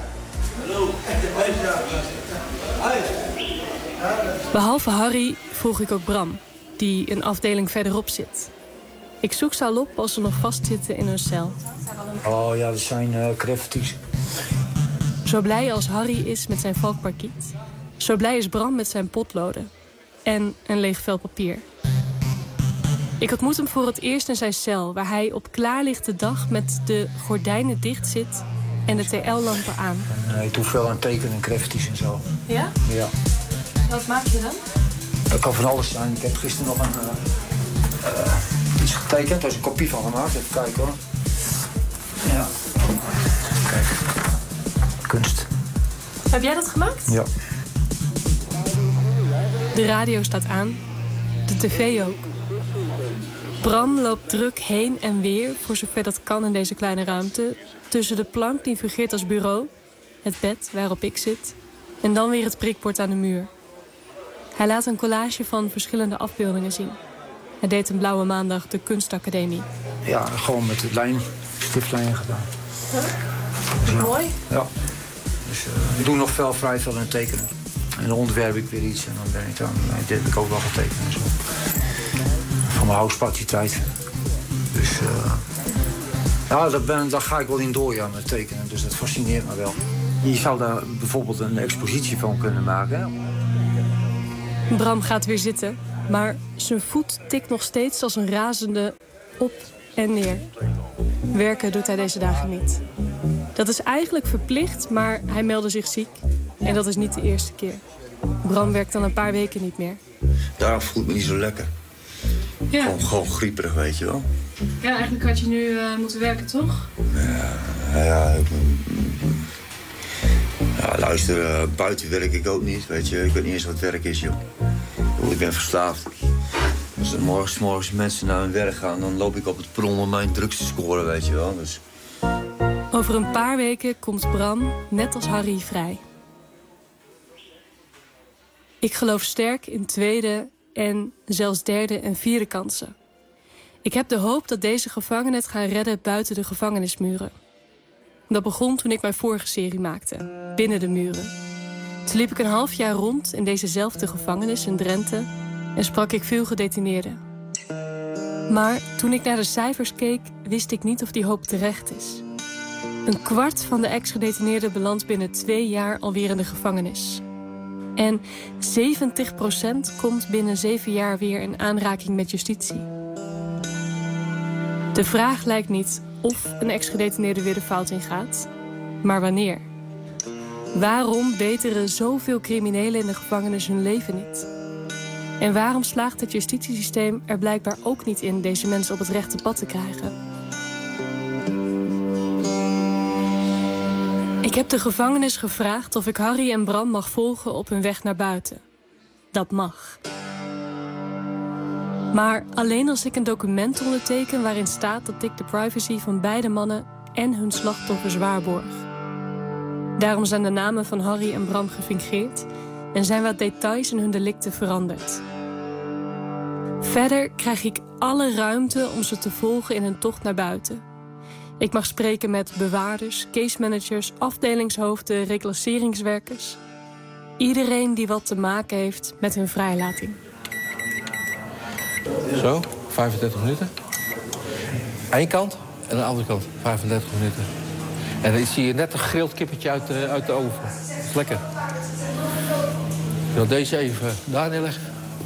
Behalve Harry vroeg ik ook Bram, die een afdeling verderop zit. Ik zoek ze al op als ze nog vastzitten in hun cel. Oh ja, dat zijn uh, crafties. Zo blij als Harry is met zijn valkparkiet, zo blij is Bram met zijn potloden. En een leeg vel papier. Ik ontmoet hem voor het eerst in zijn cel, waar hij op klaarlichte dag met de gordijnen dicht zit en de T L-lampen aan. En, uh, ik doe veel aan tekenen en crafties en zo. Ja? Ja. Wat maak je dan? Dat kan van alles zijn. Ik heb gisteren nog een, uh, uh, iets getekend, daar is een kopie van gemaakt. Even kijken hoor. Ja. Kijk. Kunst. Heb jij dat gemaakt? Ja. De radio staat aan, de tv ook. Bram loopt druk heen en weer, voor zover dat kan in deze kleine ruimte, tussen de plank die fungeert als bureau, het bed waarop ik zit, en dan weer het prikbord aan de muur. Hij laat een collage van verschillende afbeeldingen zien. Hij deed een blauwe maandag de kunstacademie. Ja, gewoon met de lijn, stiftlijnen gedaan. Huh? Ja. Mooi. Ja. Dus uh, ik doe nog veel, vrij veel aan tekenen. En dan ontwerp ik weer iets en dan ben ik dan, dit heb ik ook wel getekend en zo. Van mijn houspartiteit. Dus uh, ja, daar, ben, daar ga ik wel in door, ja, met tekenen. Dus dat fascineert me wel. Je zou daar bijvoorbeeld een expositie van kunnen maken. Hè? Bram gaat weer zitten, maar zijn voet tikt nog steeds als een razende op en neer. Werken doet hij deze dagen niet. Dat is eigenlijk verplicht, maar hij meldde zich ziek. En dat is niet de eerste keer. Bram werkt dan een paar weken niet meer. Daarom voelt me niet zo lekker. Ja. Gewoon, gewoon grieperig, weet je wel. Ja, eigenlijk had je nu uh, moeten werken, toch? Ja, ja, ik, ja luister, uh, buiten werk ik ook niet, weet je. Ik weet niet eens wat werk is, joh. Ik ben verslaafd. Als er morgens, morgens mensen naar hun werk gaan, dan loop ik op het perron om mijn drugs te scoren, weet je wel. Dus... Over een paar weken komt Bram, net als Harry, vrij. Ik geloof sterk in tweede en zelfs derde en vierde kansen. Ik heb de hoop dat deze gevangenen het gaan redden buiten de gevangenismuren. Dat begon toen ik mijn vorige serie maakte, Binnen de Muren. Toen liep ik een half jaar rond in dezezelfde gevangenis in Drenthe en sprak ik veel gedetineerden. Maar toen ik naar de cijfers keek, wist ik niet of die hoop terecht is. Een kwart van de ex-gedetineerden belandt binnen twee jaar alweer in de gevangenis. En zeventig procent komt binnen zeven jaar weer in aanraking met justitie. De vraag lijkt niet of een ex-gedetineerde weer de fout ingaat, maar wanneer. Waarom beteren zoveel criminelen in de gevangenis hun leven niet? En waarom slaagt het justitiesysteem er blijkbaar ook niet in deze mensen op het rechte pad te krijgen? Ik heb de gevangenis gevraagd of ik Harry en Bram mag volgen op hun weg naar buiten. Dat mag. Maar alleen als ik een document onderteken waarin staat dat ik de privacy van beide mannen en hun slachtoffers waarborg. Daarom zijn de namen van Harry en Bram gefingeerd en zijn wat details in hun delicten veranderd. Verder krijg ik alle ruimte om ze te volgen in hun tocht naar buiten. Ik mag spreken met bewaarders, case managers, afdelingshoofden, reclasseringswerkers. Iedereen die wat te maken heeft met hun vrijlating. Zo, vijfendertig minuten. Eén kant en de andere kant, vijfendertig minuten. En dan zie je net een gegrild kippetje uit de, uit de oven. Dat is lekker. Ik wil deze even daar neerleggen.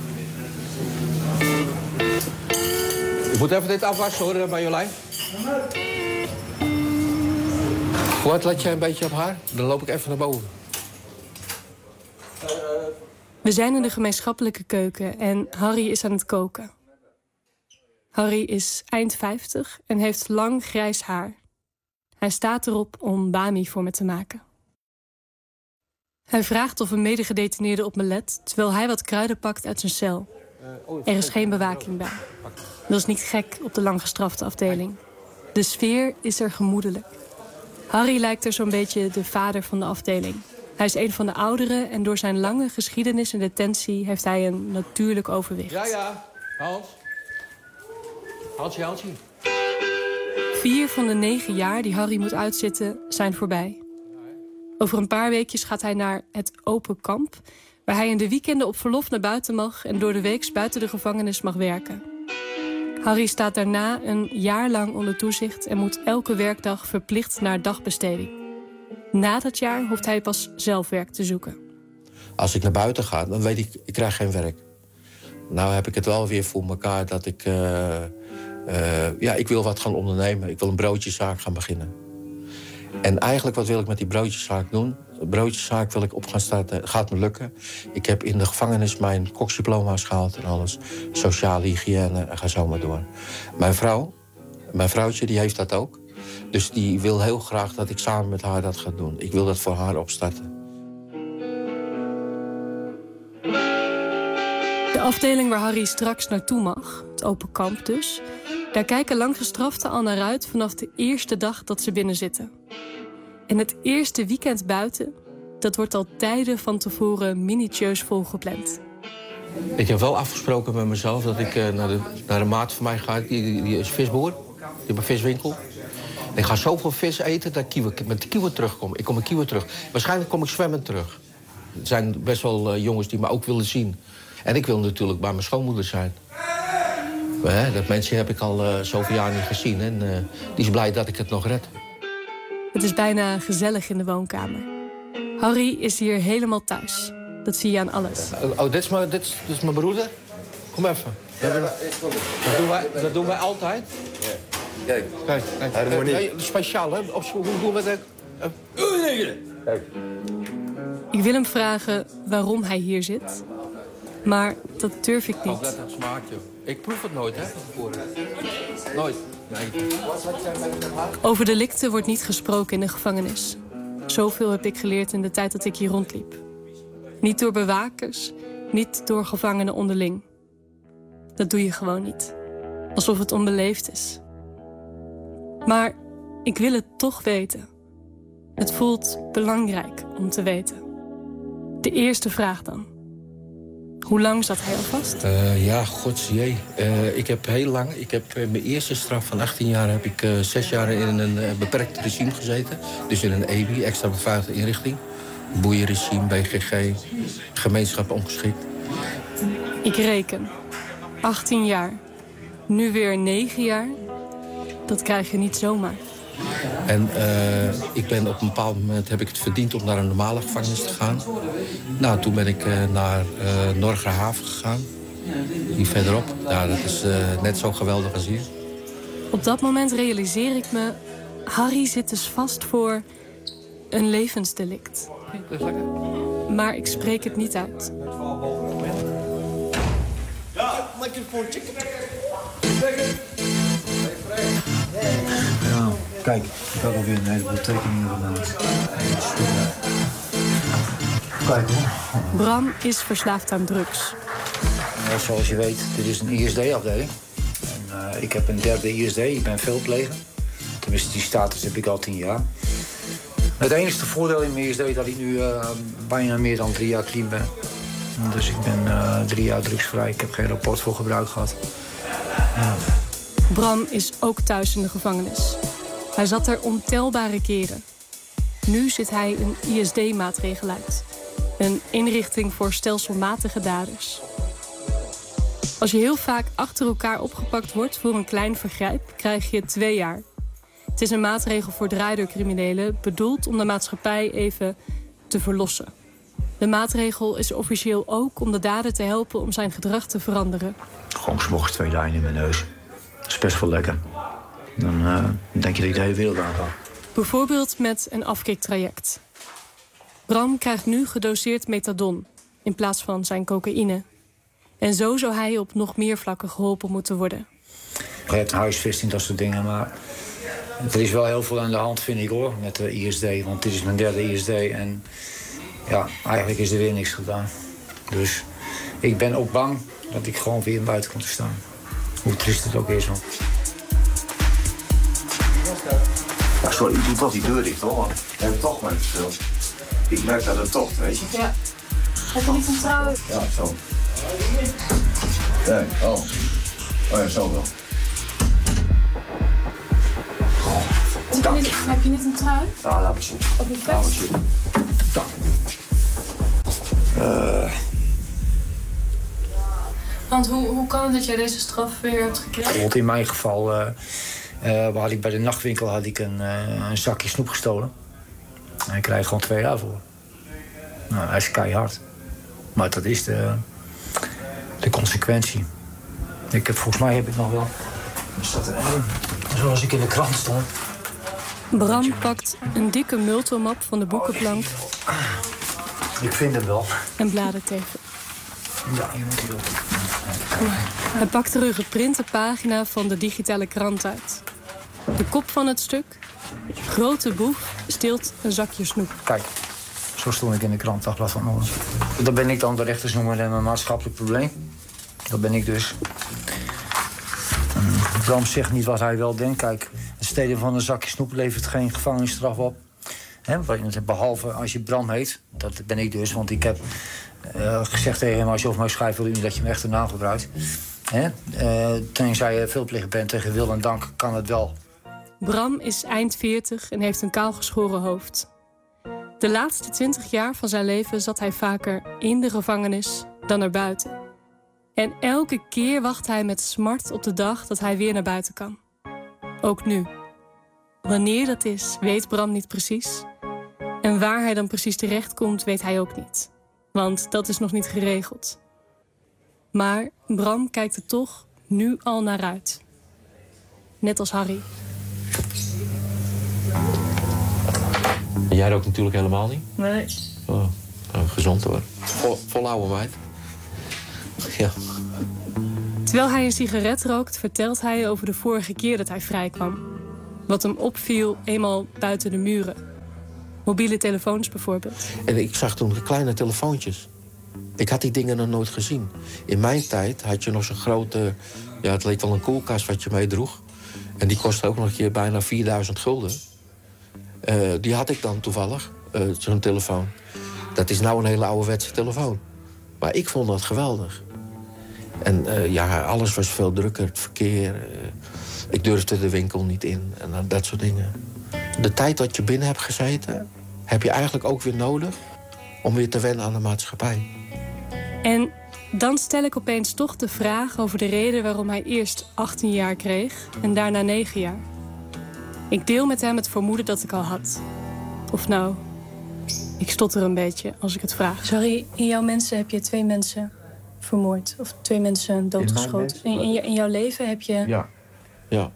Ik moet even dit afwassen hoor, bij Jolijn. Wat let jij een beetje op haar? Dan loop ik even naar boven. We zijn in de gemeenschappelijke keuken en Harry is aan het koken. Harry is eind vijftig en heeft lang grijs haar. Hij staat erop om bami voor me te maken. Hij vraagt of een medegedetineerde op me let, terwijl hij wat kruiden pakt uit zijn cel. Er is geen bewaking bij. Dat is niet gek op de lang gestrafte afdeling. De sfeer is er gemoedelijk. Harry lijkt er zo'n beetje de vader van de afdeling. Hij is een van de ouderen en door zijn lange geschiedenis in detentie heeft hij een natuurlijk overwicht. Ja, ja. Hans. Hansje, Hansje. Vier van de negen jaar die Harry moet uitzitten zijn voorbij. Over een paar weekjes gaat hij naar het open kamp, waar hij in de weekenden op verlof naar buiten mag en door de week buiten de gevangenis mag werken. Harry staat daarna een jaar lang onder toezicht en moet elke werkdag verplicht naar dagbesteding. Na dat jaar hoeft hij pas zelf werk te zoeken. Als ik naar buiten ga, dan weet ik, ik krijg geen werk. Nou heb ik het wel weer voor elkaar dat ik... Uh, uh, ja, ik wil wat gaan ondernemen. Ik wil een broodjeszaak gaan beginnen. En eigenlijk, wat wil ik met die broodjeszaak doen? De broodjeszaak wil ik op gaan starten. Gaat me lukken. Ik heb in de gevangenis mijn koksdiploma's gehaald en alles. Sociale hygiëne, en ga zo maar door. Mijn vrouw, mijn vrouwtje, die heeft dat ook. Dus die wil heel graag dat ik samen met haar dat ga doen. Ik wil dat voor haar opstarten. De afdeling waar Harry straks naartoe mag, het open kamp dus... daar kijken langgestraften al naar uit vanaf de eerste dag dat ze binnen zitten. En het eerste weekend buiten, dat wordt al tijden van tevoren minutieus volgepland. Ik heb wel afgesproken met mezelf dat ik uh, naar, de, naar een maat van mij ga. Die, die, die is visboer, die heeft een viswinkel. En ik ga zoveel vis eten dat ik met de kieuwen terugkom. Ik kom met kieuwen terug. Waarschijnlijk kom ik zwemmend terug. Er zijn best wel uh, jongens die me ook willen zien. En ik wil natuurlijk bij mijn schoonmoeder zijn. Maar, dat mensje heb ik al uh, zoveel jaar niet gezien. En uh, die is blij dat ik het nog red. Het is bijna gezellig in de woonkamer. Harry is hier helemaal thuis. Dat zie je aan alles. Uh, oh, dit is, mijn, dit, is, dit is mijn broeder. Kom even. Ja, dat, dat, doen wij, dat doen wij altijd. Ja. Kijk, kijk, kijk. Harmonie. Uh, speciaal, hè? Of hoe doen we dat? Uh. Kijk. Ik wil hem vragen waarom hij hier zit. Maar dat durf ik niet. Oh, dat smaakt, joh. Ik proef het nooit, hè, van tevoren. Nooit. Nee. Over delicten wordt niet gesproken in de gevangenis. Zoveel heb ik geleerd in de tijd dat ik hier rondliep. Niet door bewakers, niet door gevangenen onderling. Dat doe je gewoon niet. Alsof het onbeleefd is. Maar ik wil het toch weten. Het voelt belangrijk om te weten. De eerste vraag dan. Hoe lang zat hij al vast? Uh, ja, godsjee. Uh, ik heb heel lang... Ik heb uh, mijn eerste straf van achttien jaar... heb ik uh, zes jaar in een uh, beperkt regime gezeten. Dus in een E B I, extra beveiligde inrichting. Boeienregime, B G G, gemeenschap ongeschikt. Ik reken. achttien jaar. Nu weer negen jaar. Dat krijg je niet zomaar. En uh, ik ben op een bepaald moment heb ik het verdiend om naar een normale gevangenis te gaan. Nou, toen ben ik uh, naar uh, Norgerhaven gegaan. Hier verderop. Nou, dat is uh, net zo geweldig als hier. Op dat moment realiseer ik me... Harry zit dus vast voor een levensdelict. Maar ik spreek het niet uit. Ja, lekker voor chicken. Ja, kijk, ik had alweer een heleboel tekeningen gemaakt. Kijk hoor. Bram is verslaafd aan drugs. Ja, zoals je weet, dit is een I S D-afdeling. Uh, ik heb een derde I S D, ik ben veelpleger. Tenminste, die status heb ik al tien jaar. Het enige voordeel in mijn I S D is dat ik nu uh, bijna meer dan drie jaar clean ben. Dus ik ben uh, drie jaar drugsvrij. Ik heb geen rapport voor gebruik gehad. Ja. Bram is ook thuis in de gevangenis. Hij zat er ontelbare keren. Nu zit hij een I S D-maatregel uit. Een inrichting voor stelselmatige daders. Als je heel vaak achter elkaar opgepakt wordt voor een klein vergrijp, krijg je twee jaar. Het is een maatregel voor draaideurcriminelen, bedoeld om de maatschappij even te verlossen. De maatregel is officieel ook om de dader te helpen om zijn gedrag te veranderen. Gewoon 's morgens twee lijnen in mijn neus. Dat is best wel lekker. Dan uh, denk je dat je de hele wereld aan kan. Bijvoorbeeld met een afkiktraject. Bram krijgt nu gedoseerd methadon in plaats van zijn cocaïne. En zo zou hij op nog meer vlakken geholpen moeten worden. Je hebt huisvesting, dat soort dingen, maar er is wel heel veel aan de hand, vind ik hoor, met de I S D. Want dit is mijn derde I S D en ja, eigenlijk is er weer niks gedaan. Dus ik ben ook bang dat ik gewoon weer buiten kom te staan. Hoe triest het ook is, man. Ja, sorry, ik doe toch die deur dicht, hoor. Want we hebben toch maar het verschil. Ik merk dat het toch, weet je. Ja. Heb je niet vertrouwen? Ja, zo. Nee, oh. Oh ja, zo wel. je niet, heb je niet een trui? Ja, laat me zien. Of een vest? Uh, Want hoe, hoe kan het dat jij deze straf weer hebt gekregen? bijvoorbeeld in mijn geval uh, uh, had ik bij de nachtwinkel had ik een, uh, een zakje snoep gestolen. En ik krijg gewoon twee jaar voor. Nou, hij is keihard. Maar dat is de, de consequentie. Ik heb, volgens mij heb ik nog wel... Staat er een, zoals ik in de krant stond. Bram pakt een dikke multomap van de boekenplank. Ik vind hem wel. En bladert even. Ja, je moet hier ook. Hij pakt er een geprinte pagina van de digitale krant uit. De kop van het stuk. Grote boef steelt een zakje snoep. Kijk, zo stond ik in de krant, Dagblad van Noorden. Dat ben ik dan, de rechters noemen hem een maatschappelijk probleem. Dat ben ik dus. Bram zegt niet wat hij wel denkt. Kijk, het stelen van een zakje snoep levert geen gevangenisstraf op. He, behalve als je Bram heet. Dat ben ik dus, want ik heb uh, gezegd tegen hem... als je over mij schrijft, wil ik niet dat je mijn echte naam gebruikt. He, uh, tenzij je veelplichtig bent tegen wil en dank, kan het wel. Bram is eind veertig en heeft een kaalgeschoren hoofd. De laatste twintig jaar van zijn leven zat hij vaker in de gevangenis dan erbuiten. En elke keer wacht hij met smart op de dag dat hij weer naar buiten kan. Ook nu. Wanneer dat is, weet Bram niet precies. En waar hij dan precies terechtkomt, weet hij ook niet. Want dat is nog niet geregeld. Maar Bram kijkt er toch nu al naar uit. Net als Harry. Jij rookt natuurlijk helemaal niet? Nee. Oh, nou, gezond hoor. Vol, vol oude meid. Ja. Terwijl hij een sigaret rookt, vertelt hij over de vorige keer dat hij vrijkwam. Wat hem opviel eenmaal buiten de muren. Mobiele telefoons bijvoorbeeld. En ik zag toen kleine telefoontjes. Ik had die dingen nog nooit gezien. In mijn tijd had je nog zo'n grote... Ja, het leek wel een koelkast wat je meedroeg. En die kostte ook nog een keer bijna vierduizend gulden. Uh, die had ik dan toevallig, uh, zo'n telefoon. Dat is nou een hele ouderwetse telefoon. Maar ik vond dat geweldig. En uh, ja, alles was veel drukker, het verkeer. Uh, ik durfde de winkel niet in en uh, dat soort dingen. De tijd dat je binnen hebt gezeten... heb je eigenlijk ook weer nodig om weer te wennen aan de maatschappij. En dan stel ik opeens toch de vraag over de reden waarom hij eerst achttien jaar kreeg en daarna negen jaar. Ik deel met hem het vermoeden dat ik al had. Of nou, ik stotter een beetje als ik het vraag. Sorry, in jouw mensen heb je twee mensen vermoord. Of twee mensen doodgeschoten. In, in, in jouw leven heb je... Ja. Ja.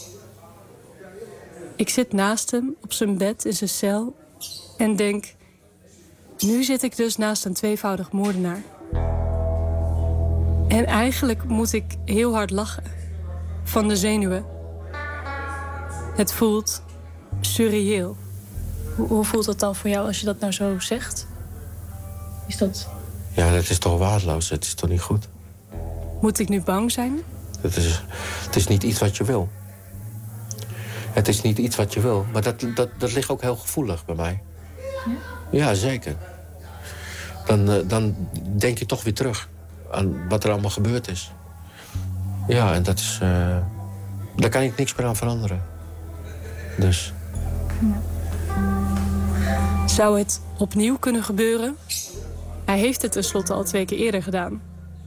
Ik zit naast hem op zijn bed in zijn cel en denk... nu zit ik dus naast een tweevoudig moordenaar. En eigenlijk moet ik heel hard lachen. Van de zenuwen. Het voelt surreëel. Hoe, hoe voelt dat dan voor jou als je dat nou zo zegt? Is dat... Ja, dat is toch waardeloos. Het is toch niet goed? Moet ik nu bang zijn? Het is, het is niet iets wat je wil. Het is niet iets wat je wil. Maar dat, dat, dat ligt ook heel gevoelig bij mij. Ja, ja zeker. Dan, uh, dan denk je toch weer terug aan wat er allemaal gebeurd is. Ja, en dat is... Uh, daar kan ik niks meer aan veranderen. Dus... Ja. Zou het opnieuw kunnen gebeuren? Hij heeft het tenslotte al twee keer eerder gedaan.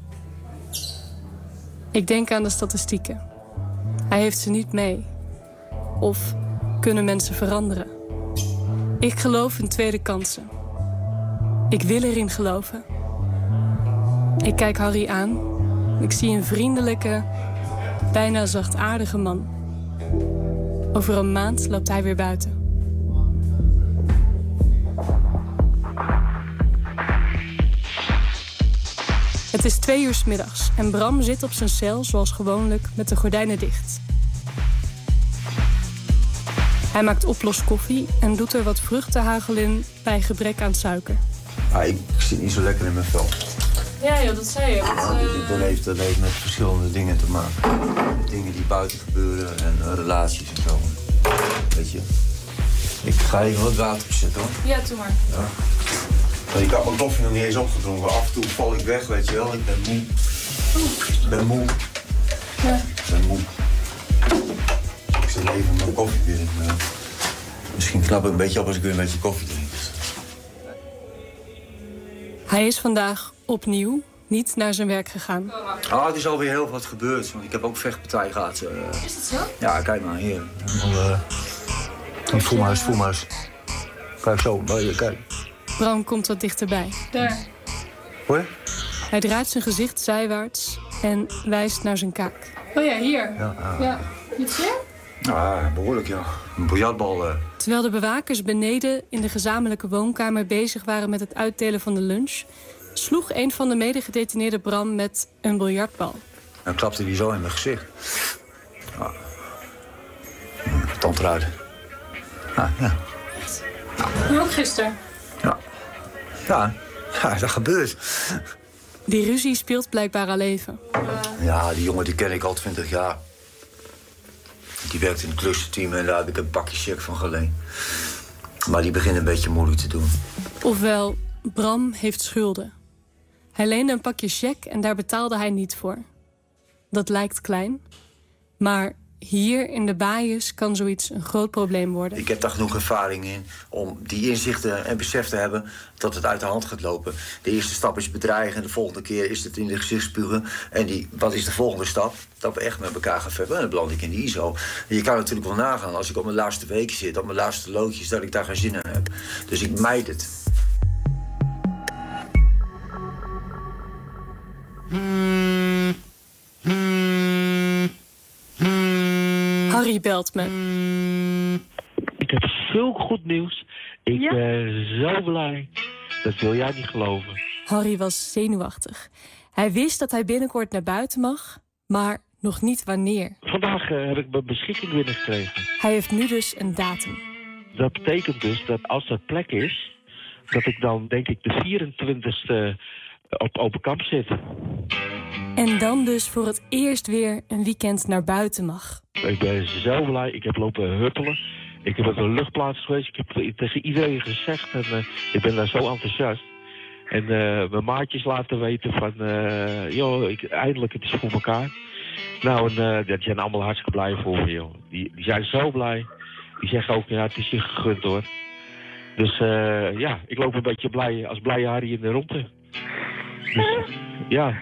Ik denk aan de statistieken. Hij heeft ze niet mee. Of kunnen mensen veranderen? Ik geloof in tweede kansen. Ik wil erin geloven. Ik kijk Harry aan. Ik zie een vriendelijke, bijna zachtaardige man. Over een maand loopt hij weer buiten. Het is twee uur 's middags en Bram zit op zijn cel zoals gewoonlijk met de gordijnen dicht. Hij maakt oploskoffie en doet er wat vruchtenhagel in bij gebrek aan suiker. Ah, ik zit niet zo lekker in mijn vel. Ja joh, dat zei je. Ja, dat, dat, heeft, dat heeft met verschillende dingen te maken. Met dingen die buiten gebeuren en uh, relaties en zo. Weet je. Ik ga even wat water opzetten hoor. Ja, doe maar. Ja. Ik had mijn koffie nog niet eens opgedronken. Af en toe val ik weg, weet je wel. Ik ben moe. Ik ben moe. Ja. Ik ben moe. Ik zet even mijn koffie weer in. Uh, Misschien knap ik een beetje op als ik weer een beetje koffie drink. Hij is vandaag opnieuw niet naar zijn werk gegaan. Ah, het is alweer heel wat gebeurd. Want ik heb ook vechtpartij gehad. Uh, Is dat zo? Ja, kijk maar, hier. Uh, voel maar eens, voel maar eens. Kijk zo, kijk. Bram komt wat dichterbij. Daar. Hoor? Hij draait zijn gezicht zijwaarts en wijst naar zijn kaak. Oh ja, hier. Ja, uh, ja. Iets hier? Ah, behoorlijk, ja. Een biljartbal. Uh. Terwijl de bewakers beneden in de gezamenlijke woonkamer bezig waren met het uitdelen van de lunch, sloeg een van de medegedetineerden Bram met een biljartbal. Dan klapte hij zo in mijn gezicht. Ah. Tand eruit. Ah, ja. Ja. Ook gisteren? Ja. Ja, ja, dat gebeurt. Die ruzie speelt blijkbaar al even. Ja, die jongen die ken ik al twintig jaar. Die werkt in het klussenteam en daar heb ik een pakje check van geleend. Maar die begint een beetje moeilijk te doen. Ofwel, Bram heeft schulden. Hij leende een pakje cheque en daar betaalde hij niet voor. Dat lijkt klein, maar hier in de baaiers kan zoiets een groot probleem worden. Ik heb daar genoeg ervaring in om die inzichten en besef te hebben dat het uit de hand gaat lopen. De eerste stap is bedreigen en de volgende keer is het in de gezicht spugen. En die, wat is de volgende stap? Dat we echt met elkaar gaan vechten. En dan beland ik in de I S O. En je kan natuurlijk wel nagaan als ik op mijn laatste weken zit, op mijn laatste loodjes, dat ik daar geen zin in heb. Dus ik mijd het. Harry belt me. Ik heb zulk goed nieuws. Ik ja? ben zo blij. Dat wil jij niet geloven. Harry was zenuwachtig. Hij wist dat hij binnenkort naar buiten mag, maar nog niet wanneer. Vandaag uh, heb ik mijn beschikking binnengekregen. Hij heeft nu dus een datum. Dat betekent dus dat als er plek is, dat ik dan denk ik de vierentwintigste op open kamp zit. En dan dus voor het eerst weer een weekend naar buiten mag. Ik ben zo blij. Ik heb lopen huppelen. Ik heb op een luchtplaats geweest. Ik heb tegen iedereen gezegd. En uh, ik ben daar zo enthousiast. En uh, mijn maatjes laten weten van... Uh, joh, ik, eindelijk, het is voor elkaar. Nou, en uh, die zijn allemaal hartstikke blij voor me, joh. Die, die zijn zo blij. Die zeggen ook, ja, het is je gegund, hoor. Dus uh, ja, ik loop een beetje blij als blije Harry in de ronde. Dus ja...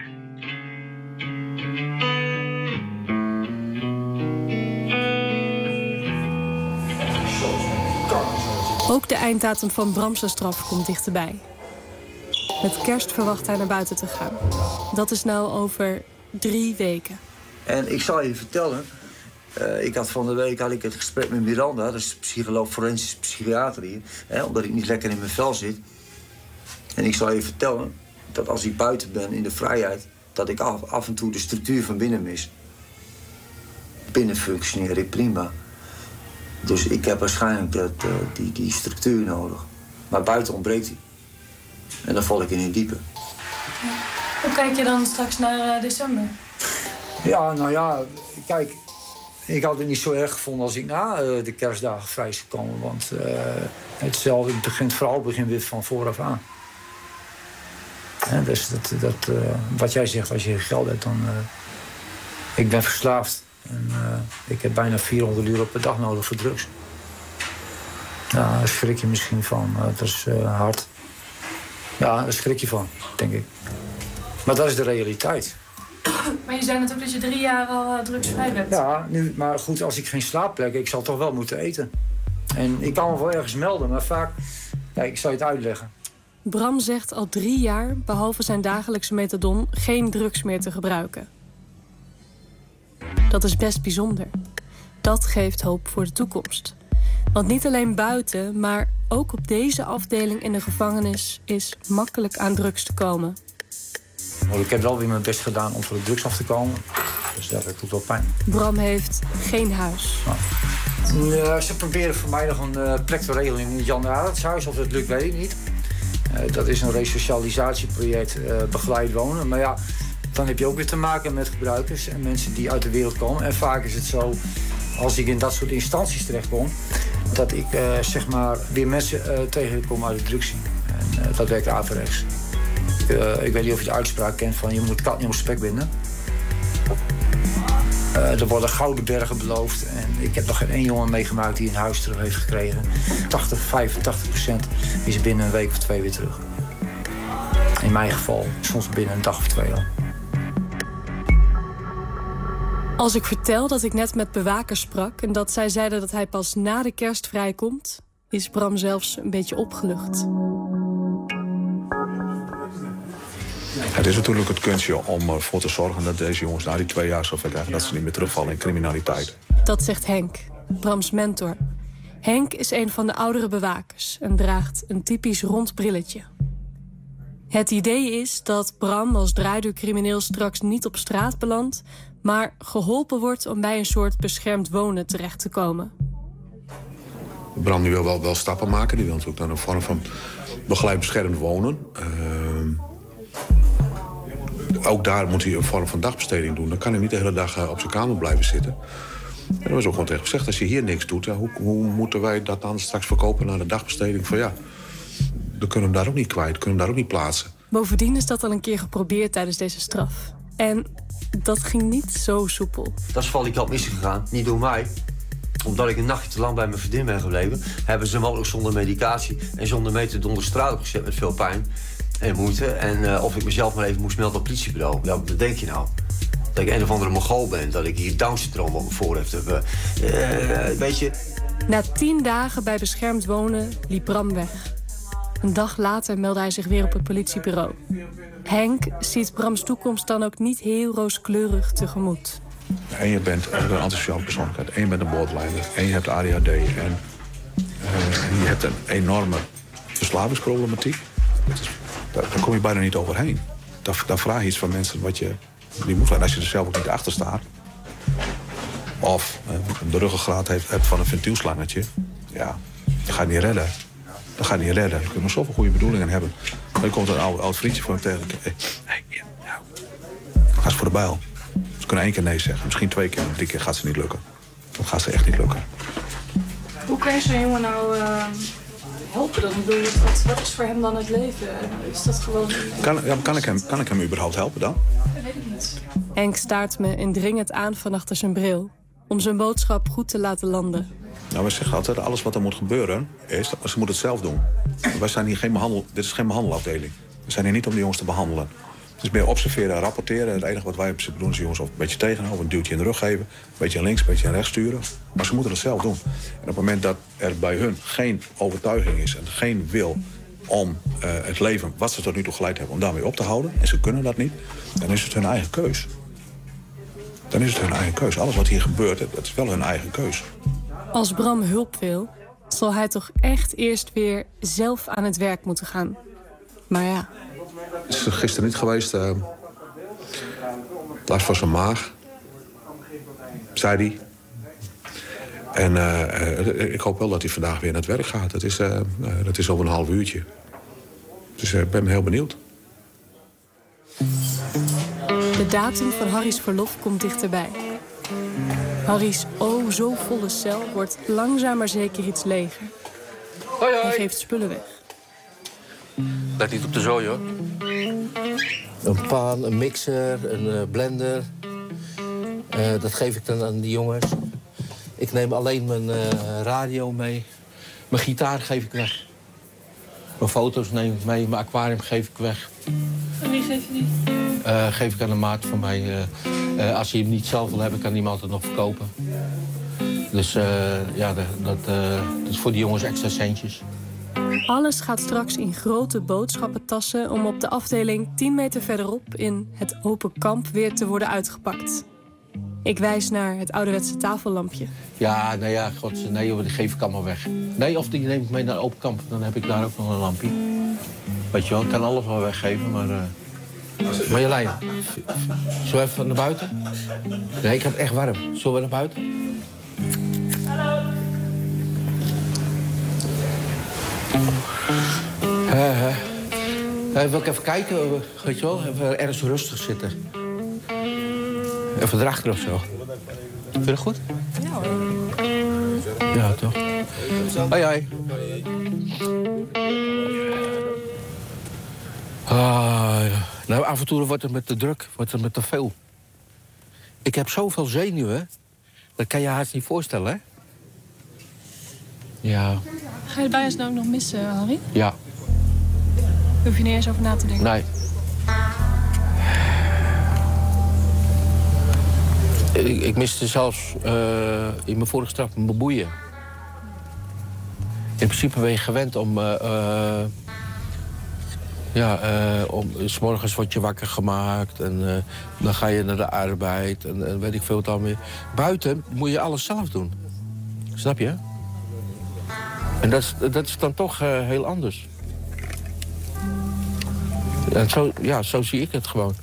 Ook de einddatum van Bram's straf komt dichterbij. Met kerst verwacht hij naar buiten te gaan. Dat is nou over drie weken. En ik zal je vertellen... Uh, ik had van de week had ik het gesprek met Miranda... dat is de psycholoog, forensisch psychiater hier... Hè, omdat ik niet lekker in mijn vel zit. En ik zal je vertellen dat als ik buiten ben in de vrijheid... dat ik af, af en toe de structuur van binnen mis. Binnen functioneer ik prima... Dus ik heb waarschijnlijk dat, uh, die, die structuur nodig. Maar buiten ontbreekt die. En dan val ik in een diepe. Ja. Hoe kijk je dan straks naar uh, december? Ja, nou ja, kijk... Ik had het niet zo erg gevonden als ik na uh, de kerstdagen vrij zou komen. Want uh, hetzelfde begint vooral begint weer van vooraf aan. En dus dat, dat, uh, wat jij zegt, als je geld hebt, dan... Uh, ik ben verslaafd. En, uh, ik heb bijna vierhonderd uur per dag nodig voor drugs. Ja, daar schrik je misschien van. Uh, dat is uh, hard. Ja, daar schrik je van, denk ik. Maar dat is de realiteit. Maar je zei natuurlijk dat je drie jaar al uh, drugsvrij bent. Ja, nu, maar goed, als ik geen slaapplek heb, ik zal toch wel moeten eten. En ik kan me wel ergens melden, maar vaak... Ja, ik zal je het uitleggen. Bram zegt al drie jaar, behalve zijn dagelijkse methadon, geen drugs meer te gebruiken. Dat is best bijzonder. Dat geeft hoop voor de toekomst. Want niet alleen buiten, maar ook op deze afdeling in de gevangenis is makkelijk aan drugs te komen. Nou, ik heb wel weer mijn best gedaan om van de drugs af te komen. Dus dat doet wel pijn. Bram heeft geen huis. Nou, uh, ze proberen voor mij nog een uh, plek te regelen in het Jan Arendtshuis. Of het lukt, weet ik niet. Uh, dat is een resocialisatieproject, uh, begeleid wonen. Maar ja, dan heb je ook weer te maken met gebruikers en mensen die uit de wereld komen. En vaak is het zo, als ik in dat soort instanties terechtkom, dat ik uh, zeg maar weer mensen uh, tegenkom uit de drugszien. En uh, dat werkt averechts. Uh, ik weet niet of je de uitspraak kent van je moet kat niet op spek binden. Uh, er worden gouden bergen beloofd. En ik heb nog geen één jongen meegemaakt die een huis terug heeft gekregen. tachtig, vijfentachtig procent is binnen een week of twee weer terug. In mijn geval soms binnen een dag of twee al. Als ik vertel dat ik net met bewakers sprak en dat zij zeiden dat hij pas na de kerst vrijkomt, is Bram zelfs een beetje opgelucht. Het is natuurlijk het kunstje om ervoor te zorgen dat deze jongens na die twee jaar zover krijgen dat ze niet meer terugvallen in criminaliteit. Dat zegt Henk, Brams mentor. Henk is een van de oudere bewakers en draagt een typisch rond brilletje. Het idee is dat Bram als draaideurcrimineel straks niet op straat belandt, maar geholpen wordt om bij een soort beschermd wonen terecht te komen. Bram die wil wel, wel stappen maken. Die wil natuurlijk dan een vorm van begeleid beschermd wonen. Uh, ook daar moet hij een vorm van dagbesteding doen. Dan kan hij niet de hele dag uh, op zijn kamer blijven zitten. En er was ook gewoon tegen gezegd, als je hier niks doet, ja, hoe, hoe moeten wij dat dan straks verkopen naar de dagbesteding? Van ja, dan kunnen we hem daar ook niet kwijt, kunnen we hem daar ook niet plaatsen. Bovendien is dat al een keer geprobeerd tijdens deze straf. En dat ging niet zo soepel. Dat is valikuit misgegaan, niet door mij. Omdat ik een nachtje te lang bij mijn vriendin ben gebleven, hebben ze hem ook zonder medicatie en zonder methadon de straat opgezet met veel pijn en moeite. En uh, of ik mezelf maar even moest melden op het politiebureau. Ja, wat denk je nou? Dat ik een of andere Mongool ben, dat ik hier Down-syndroom op mijn voorhoofd heb. Uh, uh, weet je... Na tien dagen bij beschermd wonen liep Bram weg. Een dag later meldde hij zich weer op het politiebureau. Henk ziet Brams toekomst dan ook niet heel rooskleurig tegemoet. En je bent een enthousiaste persoonlijkheid, en je bent een borderline, en je hebt A D H D en uh, je hebt een enorme verslavingsproblematiek. Is, daar, daar kom je bijna niet overheen. Daar, daar vraag je iets van mensen wat je niet moet. En als je er zelf ook niet achter staat, of uh, de ruggengraat heeft, hebt van een ventielslangetje, ja, dat ga je niet redden. Dat ga je niet redden. Je kunt nog zoveel goede bedoelingen hebben. Dan komt een oud, oud vriendje van hem tegen. Hey, hey, ja, ja. Dan gaan ze voor de bijl. Ze kunnen één keer nee zeggen, misschien twee keer. Drie keer gaat ze niet lukken. Dat gaat ze echt niet lukken. Hoe kan je zo'n jongen nou uh, helpen dan? Bedoel je, wat, wat is voor hem dan het leven? Is dat gewoon... Kan, ja, kan, ik hem, kan ik hem überhaupt helpen dan? Dat weet ik niet. Henk staart me indringend aan van achter zijn bril. Om zijn boodschap goed te laten landen. Nou, we zeggen altijd, alles wat er moet gebeuren, is dat ze moeten het zelf doen. Wij zijn hier geen behandel, dit is geen behandelafdeling. We zijn hier niet om de jongens te behandelen. Het is meer observeren en rapporteren. Het enige wat wij op zich doen is de jongens of een beetje tegenhouden, een duwtje in de rug geven, een beetje links, een beetje rechts sturen. Maar ze moeten het zelf doen. En op het moment dat er bij hun geen overtuiging is en geen wil om uh, het leven wat ze tot nu toe geleid hebben, om daarmee op te houden, en ze kunnen dat niet, dan is het hun eigen keus. Dan is het hun eigen keus. Alles wat hier gebeurt, dat is wel hun eigen keus. Als Bram hulp wil, zal hij toch echt eerst weer zelf aan het werk moeten gaan. Maar ja... Het is gisteren niet geweest. Uh, last van zijn maag. Zei hij. En uh, uh, ik hoop wel dat hij vandaag weer naar het werk gaat. Dat is, uh, uh, dat is over een half uurtje. Dus uh, ik ben heel benieuwd. De datum van Harry's verlof komt dichterbij. Harry's oh zo volle cel wordt langzaam maar zeker iets leger. Hoi, hoi. Hij geeft spullen weg. Let niet op de zooi, hoor. Een pan, een mixer, een uh, blender. Uh, dat geef ik dan aan die jongens. Ik neem alleen mijn uh, radio mee. Mijn gitaar geef ik weg. Mijn foto's neem ik mee. Mijn aquarium geef ik weg. En wie geef je die? Uh, geef ik aan een maat van mij. Uh, uh, als hij hem niet zelf wil hebben, kan iemand het nog verkopen. Dus uh, ja, dat, dat, uh, dat is voor die jongens extra centjes. Alles gaat straks in grote boodschappentassen om op de afdeling tien meter verderop in het open kamp weer te worden uitgepakt. Ik wijs naar het ouderwetse tafellampje. Ja, nou ja, god, nee, joh, die geef ik allemaal weg. Nee, of die neem ik mee naar het open kamp, dan heb ik daar ook nog een lampje. Weet je wel, ik kan alles wel weggeven, maar... Uh... Marjolein, zullen we even naar buiten? Nee, ik heb het echt warm. Zullen we naar buiten? Hallo. Uh, uh. Uh, wil ik even kijken, weet je wel? Even ergens rustig zitten. Even erachter of zo. Vind je dat goed? Ja hoor. Ja, toch? Hoi, hoi. Ah, ja. Nou, af en toe wordt het met te druk, wordt het met te veel. Ik heb zoveel zenuwen. Dat kan je haast niet voorstellen, hè? Ja. Ga je het bijna nou nog missen, Harry? Ja. Daar hoef je niet eens over na te denken. Nee. Ik, ik miste zelfs uh, in mijn vorige straf mijn boeien. In principe ben je gewend om... Uh, uh, ja, uh, om, 's morgens word je wakker gemaakt en uh, dan ga je naar de arbeid en, en weet ik veel wat al meer. Buiten moet je alles zelf doen. Snap je? En dat is, dat is dan toch uh, heel anders. En zo, ja, zo zie ik het gewoon.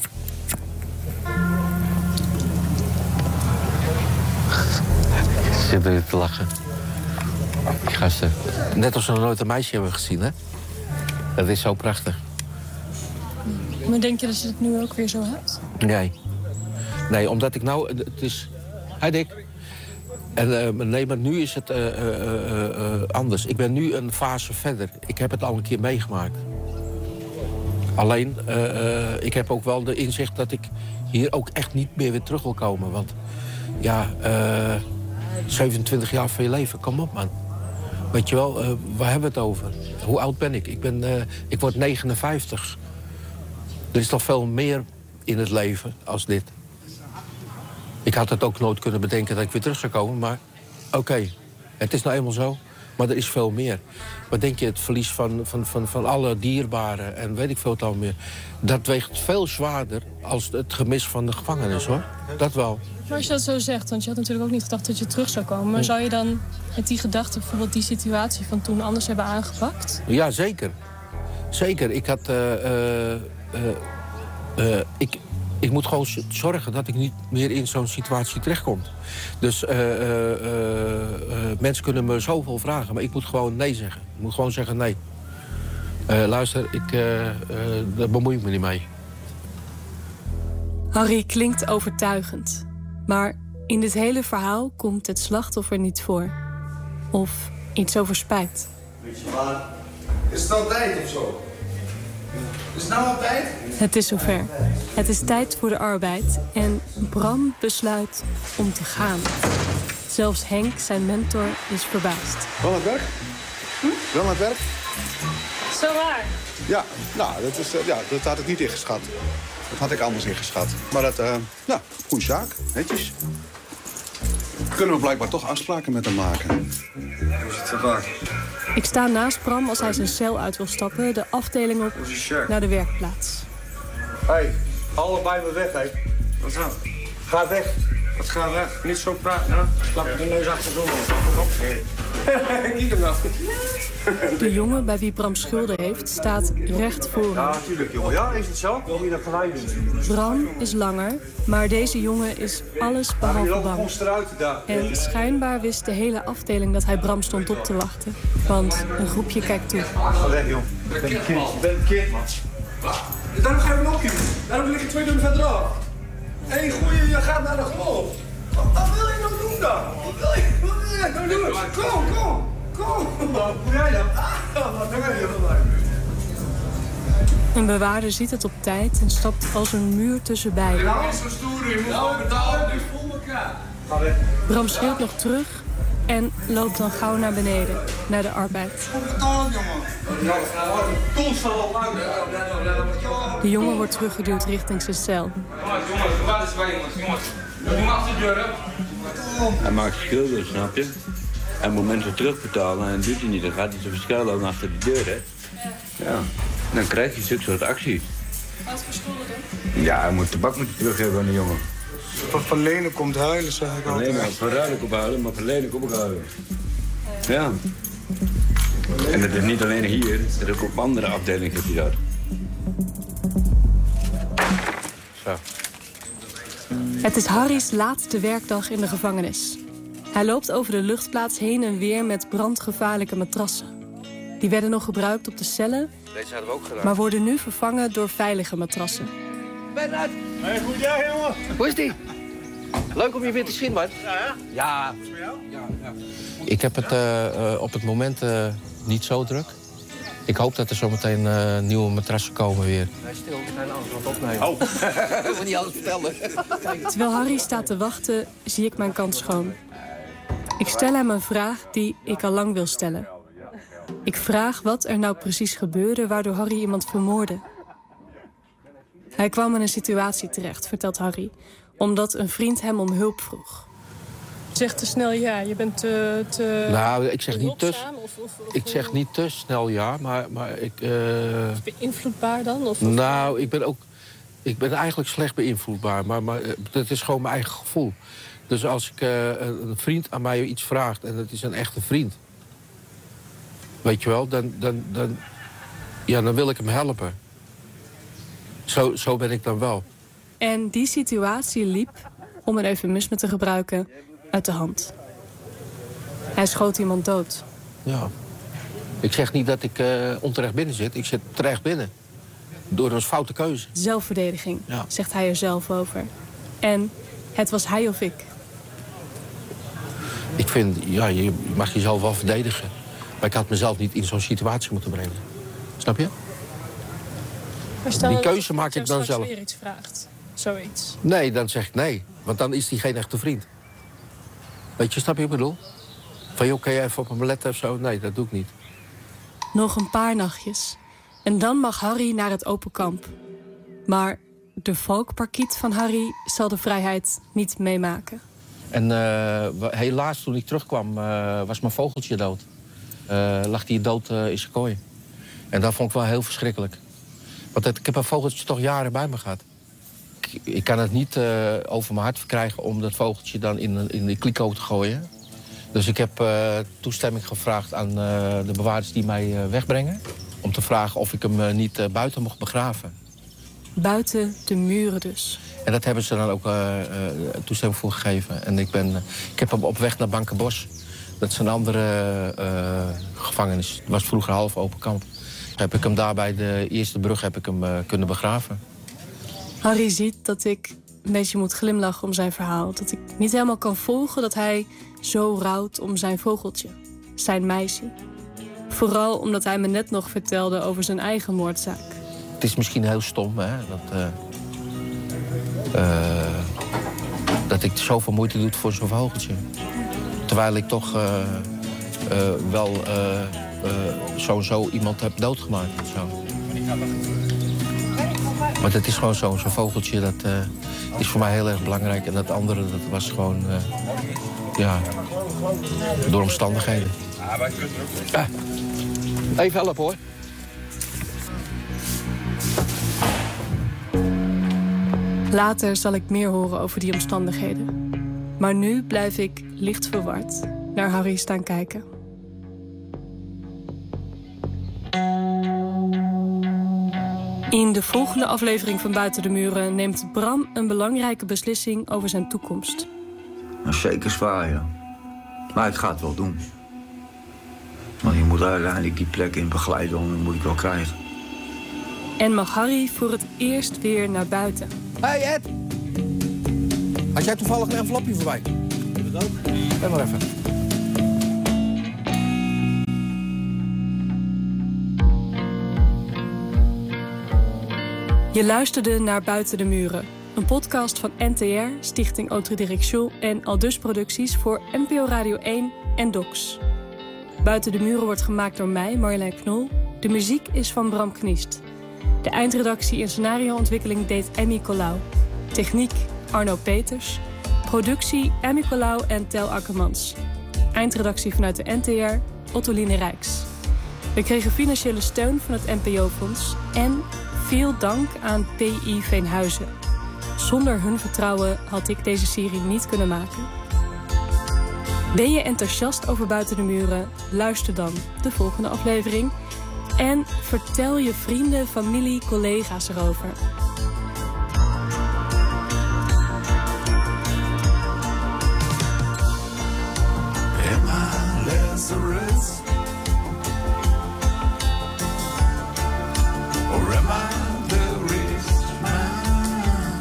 Ik zit er te lachen. Die gasten. Net als ze nog nooit een meisje hebben gezien, hè? Dat is zo prachtig. Maar denk je dat je het nu ook weer zo hebt? Nee. Nee, omdat ik nou... Het is... Hi Dick. En, uh, nee, maar nu is het uh, uh, uh, uh, anders. Ik ben nu een fase verder. Ik heb het al een keer meegemaakt. Alleen, uh, uh, ik heb ook wel de inzicht dat ik hier ook echt niet meer weer terug wil komen. Want ja, uh, zevenentwintig jaar van je leven, kom op man. Weet je wel, uh, waar hebben we het over? Hoe oud ben ik? Ik, ben, uh, ik word negenenvijftig. Er is toch veel meer in het leven als dit. Ik had het ook nooit kunnen bedenken dat ik weer terug zou komen, maar oké, okay, het is nou eenmaal zo. Maar er is veel meer. Wat denk je, het verlies van, van, van, van alle dierbaren en weet ik veel wat al meer. Dat weegt veel zwaarder als het gemis van de gevangenis, hoor. Dat wel. Maar als je dat zo zegt, want je had natuurlijk ook niet gedacht dat je terug zou komen. Maar zou je dan met die gedachte bijvoorbeeld die situatie van toen anders hebben aangepakt? Ja, zeker. Zeker. Ik had... Uh, uh, uh, uh, ik, ik moet gewoon zorgen dat ik niet meer in zo'n situatie terechtkom. Dus uh, uh, uh, uh, mensen kunnen me zoveel vragen, maar ik moet gewoon nee zeggen. Ik moet gewoon zeggen nee. Uh, luister, ik, uh, uh, daar bemoei ik me niet mee. Harry klinkt overtuigend. Maar in dit hele verhaal komt het slachtoffer niet voor. Of iets over spijt. Weet je maar, is het al tijd of zo? Is het nou al tijd? Het is zover. Het is tijd voor de arbeid en Bram besluit om te gaan. Zelfs Henk, zijn mentor, is verbaasd. Wel aan het werk? Hm? Wel aan het werk? Zo waar. Ja, nou, dat, is, uh, ja, dat had ik niet ingeschat. Dat had ik anders ingeschat. Maar dat, uh, ja, goede zaak. Netjes. Kunnen we blijkbaar toch afspraken met hem maken. Hoe is het zo vaak? Ik sta naast Bram als hij zijn cel uit wil stappen, de afdeling op naar de werkplaats. Hé, hey, allebei me weg, hé. Wat zo? Ga weg. Wat ga weg? Niet zo praten, hè? Klap je de neus achter zo. Kijk hem nou. De jongen bij wie Bram schulden heeft, staat recht voor hem. Ja, natuurlijk, jongen. Ja, is het zo? Wil je dat gelijk doen? Bram is langer, maar deze jongen is alles behalve bang. En schijnbaar wist de hele afdeling dat hij Bram stond op te wachten. Want een groepje kijkt toe. Ga weg, joh. Ik ben een kind. Ik ben een kind, man. Daarom ga je nog hier. Daarom lig je twee deuren verderaf. Hé, hey, goeie, je gaat naar de geloof. Wat, wat wil je nou doen dan? Wat wil je, wat wil je nou doen? Kom, kom, kom. Wat doe jij dan? Ah, wat doe jij dan? Een bewaarder ziet het op tijd en stapt als een muur tussen beiden. Nou, is zo stoer, je moet gewoon betalen. Dus vol elkaar. Ga weg. Bram schreeuwt nog terug en loopt dan gauw naar beneden, naar de arbeid. Betalen, jongen. Constant al lang. De jongen wordt teruggeduwd richting zijn cel. Jongens, waar is bij jongens? Jongens, doe maar achter de deur, hè. Hij maakt schulden, snap je? Hij moet mensen terugbetalen en doet hij niet. Dan gaat hij zijn verschuilen achter de deur, hè. Ja, dan krijg je zulke soort acties. Wat voor schulden dan? Ja, hij moet tabak moeten teruggeven aan de jongen. Van Van Lenen komt huilen, zeg ik altijd. Nee, maar van Ruilen komt huilen, maar Van Lenen komt ook huilen. Ja. En dat is niet alleen hier, dat is ook op andere afdelingen heeft hij dat. Zo. Het is Harry's laatste werkdag in de gevangenis. Hij loopt over de luchtplaats heen en weer met brandgevaarlijke matrassen. Die werden nog gebruikt op de cellen, Deze hadden we ook gedaan. maar worden nu vervangen door veilige matrassen. Bernard! Hé, goed jij, jongen? Hoe is die? Leuk om je weer te zien, man. Ja, hè? Ja. Is het voor jou? Ja, ja. Ik heb het uh, uh, op het moment uh, niet zo druk. Ik hoop dat er zometeen uh, nieuwe matrassen komen weer. Hij stil, we zijn alles wat opnemen. Oh, ik wil niet alles vertellen. Terwijl Harry staat te wachten, zie ik mijn kant schoon. Ik stel hem een vraag die ik al lang wil stellen. Ik vraag wat er nou precies gebeurde waardoor Harry iemand vermoordde. Hij kwam in een situatie terecht, vertelt Harry, omdat een vriend hem om hulp vroeg. Zeg te snel ja, je bent te... te nou, ik zeg niet te, of, of, of, ik zeg niet te snel ja, maar, maar ik... Uh... beïnvloedbaar dan? Of, of... Nou, ik ben ook... Ik ben eigenlijk slecht beïnvloedbaar, maar, maar dat is gewoon mijn eigen gevoel. Dus als ik uh, een vriend aan mij iets vraagt en het is een echte vriend... Weet je wel, dan, dan, dan, ja, dan wil ik hem helpen. Zo, zo ben ik dan wel. En die situatie liep, om een eufemisme te gebruiken, uit de hand. Hij schoot iemand dood. Ja. Ik zeg niet dat ik uh, onterecht binnen zit. Ik zit terecht binnen. Door een foute keuze. Zelfverdediging, ja. Zegt hij er zelf over. En het was hij of ik. Ik vind, ja, je mag jezelf wel verdedigen. Maar ik had mezelf niet in zo'n situatie moeten brengen. Snap je? Die keuze maak ik dan zelf. Als je weer iets vraagt, zoiets. Nee, dan zeg ik nee. Want dan is hij geen echte vriend. Weet je, snap je wat ik bedoel? Van, joh, kan je even op hem letten of zo? Nee, dat doe ik niet. Nog een paar nachtjes. En dan mag Harry naar het open kamp. Maar de valkparkiet van Harry zal de vrijheid niet meemaken. En uh, helaas, toen ik terugkwam, uh, was mijn vogeltje dood. Uh, lag hij dood uh, in zijn kooi. En dat vond ik wel heel verschrikkelijk. Want het, ik heb een vogeltje toch jaren bij me gehad. Ik, ik kan het niet uh, over mijn hart verkrijgen om dat vogeltje dan in, in de kliko te gooien. Dus ik heb uh, toestemming gevraagd aan uh, de bewaarders die mij uh, wegbrengen. Om te vragen of ik hem uh, niet uh, buiten mocht begraven. Buiten de muren dus. En dat hebben ze dan ook uh, uh, toestemming voor gegeven. En ik, ben, uh, ik heb hem op weg naar Bankenbos. Dat is een andere uh, gevangenis. Het was vroeger half open kamp. Heb ik hem daar bij de eerste brug heb ik hem, uh, kunnen begraven. Harry ziet dat ik een beetje moet glimlachen om zijn verhaal. Dat ik niet helemaal kan volgen dat hij zo rouwt om zijn vogeltje. Zijn meisje. Vooral omdat hij me net nog vertelde over zijn eigen moordzaak. Het is misschien heel stom, hè? Dat, uh, uh, dat ik zoveel moeite doe voor zo'n vogeltje. Terwijl ik toch uh, uh, wel uh, uh, sowieso iemand heb doodgemaakt. Zo. Maar het is gewoon zo, zo'n vogeltje, dat uh, is voor mij heel erg belangrijk. En dat andere, dat was gewoon, uh, ja, door omstandigheden. Ah, even helpen, hoor. Later zal ik meer horen over die omstandigheden. Maar nu blijf ik licht verward naar Harry staan kijken. In de volgende aflevering van Buiten de Muren neemt Bram een belangrijke beslissing over zijn toekomst. Maar zeker zwaar, ja. Maar ik ga het wel doen. Want je moet uiteindelijk die plek in begeleiden, dat moet ik wel krijgen. En mag Harry voor het eerst weer naar buiten. Hey Ed! Had jij toevallig een envelopje voorbij? Dat ook. Kijk maar even. Je luisterde naar Buiten de Muren. Een podcast van N T R, Stichting Autodirection en Aldus Producties voor N P O Radio één en Docs. Buiten de Muren wordt gemaakt door mij, Marjolein Knol. De muziek is van Bram Kniest. De eindredactie en scenarioontwikkeling deed Emmy Colau. Techniek Arno Peters. Productie Emmy Colau en Tel Akkermans. Eindredactie vanuit de N T R Ottoline Rijks. We kregen financiële steun van het N P O-fonds en veel dank aan P I Veenhuizen. Zonder hun vertrouwen had ik deze serie niet kunnen maken. Ben je enthousiast over Buiten de Muren? Luister dan de volgende aflevering. En vertel je vrienden, familie, collega's erover. Am I Lazarus? Or am I the rich man?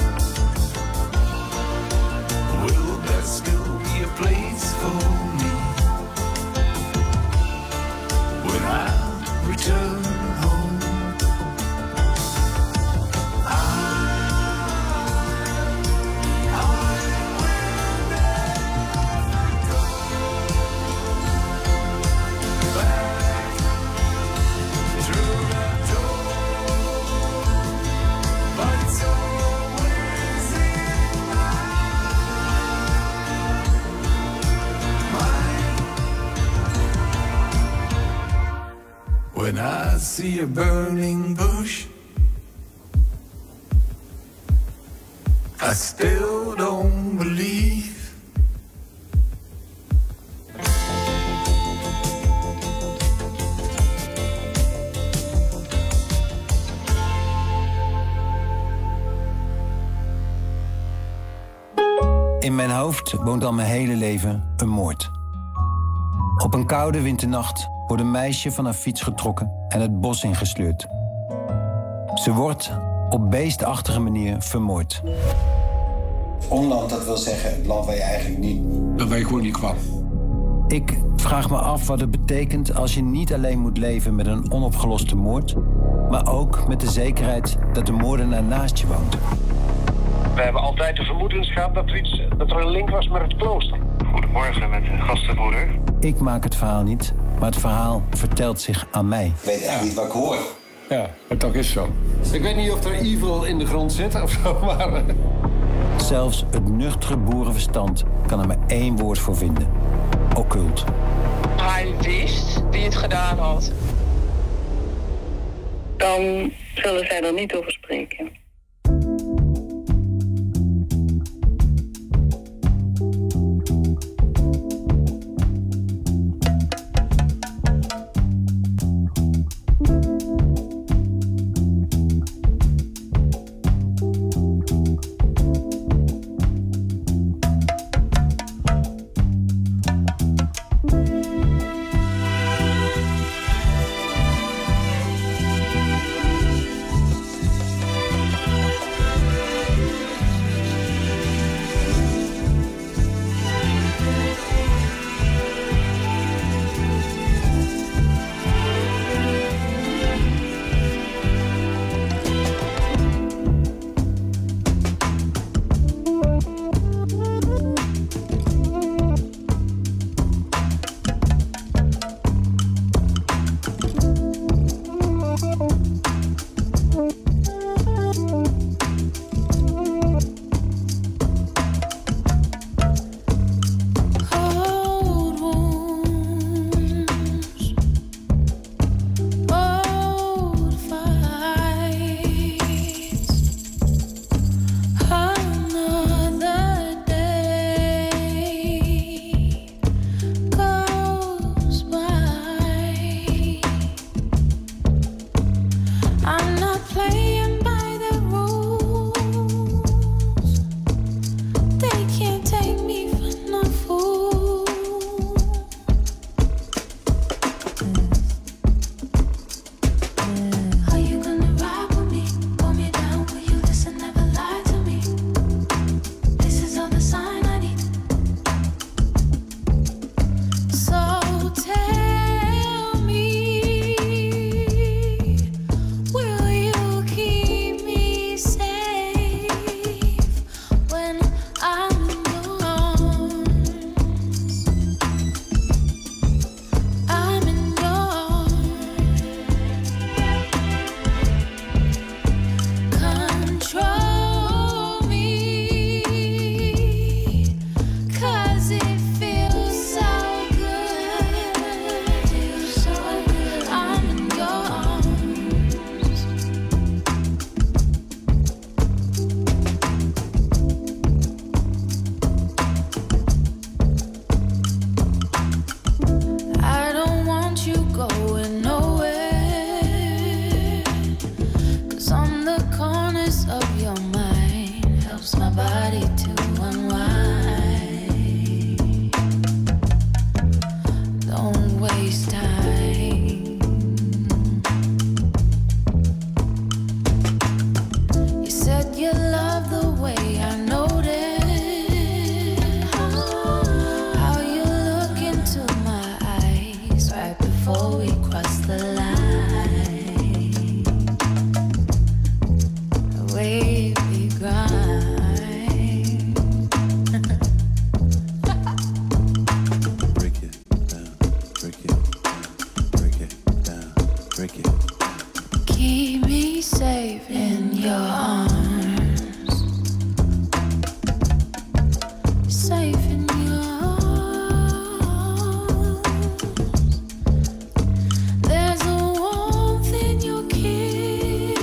Will there still be a place for me when I'm return home. I, I will never go back through that door, but it's always in my mind. When I see a burning bush, I still don't believe. In mijn hoofd woont al mijn hele leven een moord. Op een koude winternacht wordt een meisje van haar fiets getrokken en het bos ingesleurd. Ze wordt op beestachtige manier vermoord. Onland, dat wil zeggen het land waar je eigenlijk niet... Dat waar je gewoon niet kwam. Ik vraag me af wat het betekent als je niet alleen moet leven met een onopgeloste moord, maar ook met de zekerheid dat de moordenaar naast je woont. We hebben altijd de vermoedens gehad dat er, iets, dat er een link was met het klooster. Goedemorgen, met de gastenbroeder. Ik maak het verhaal niet, maar het verhaal vertelt zich aan mij. Ik weet echt niet wat ik hoor. Ja, het toch is zo. Ik weet niet of er evil in de grond zit of zo, maar... Zelfs het nuchtere boerenverstand kan er maar één woord voor vinden. Occult. Hij wist wie het gedaan had. Dan zullen zij er niet over spreken. stukje. Keep me safe in your arms. Safe in your arms. There's a warmth in your kiss.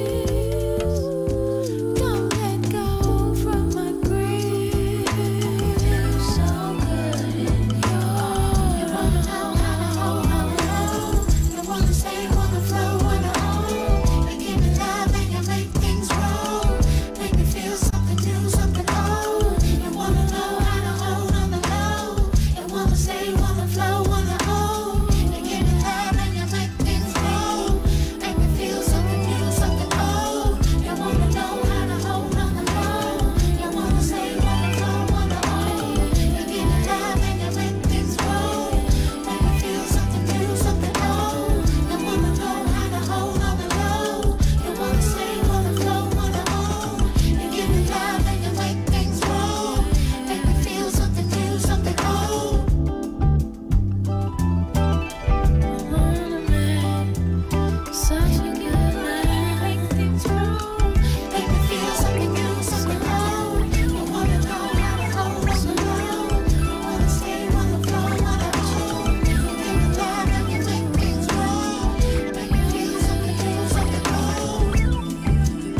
Don't let go from my grip. So good in your arms. You wanna know how to hold on the road. You wanna stay, wanna flow, wanna own. You give me love and you make things roll. Make me feel something new, something old. You wanna know how to hold on the low. You wanna stay, wanna flow, wanna own. You give me love and you make things roll. Make me feel something new, something old. You wanna know how to hold on the low. You wanna stay, wanna flow, wanna own. You give me love and you make things roll. Make me feel something new, something old. You wanna know how to hold on the low. You wanna stay, wanna flow, wanna own. You give me love and you make things roll. Make me feel something new, something old. Such a good man. Make things roll. Make me feel something new, something old. You wanna know how to hold on the low. You wanna stay, wanna flow, wanna own. You give me love and you make things roll. Make me feel something new, something old.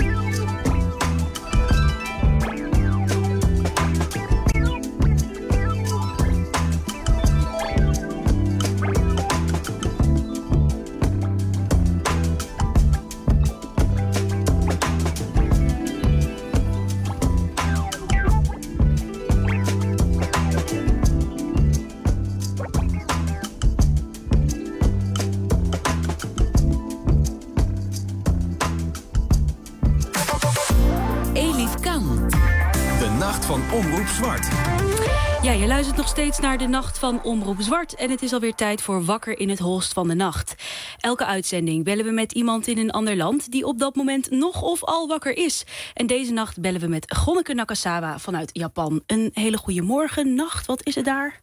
Elif Kan. De Nacht van Omroep Zwart. Ja, je luistert nog steeds naar de Nacht van Omroep Zwart. En het is alweer tijd voor Wakker in het Holst van de Nacht. Elke uitzending bellen we met iemand in een ander land die op dat moment nog of al wakker is. En deze nacht bellen we met Gonneke Nakasawa vanuit Japan. Een hele goede morgen, nacht, wat is het daar?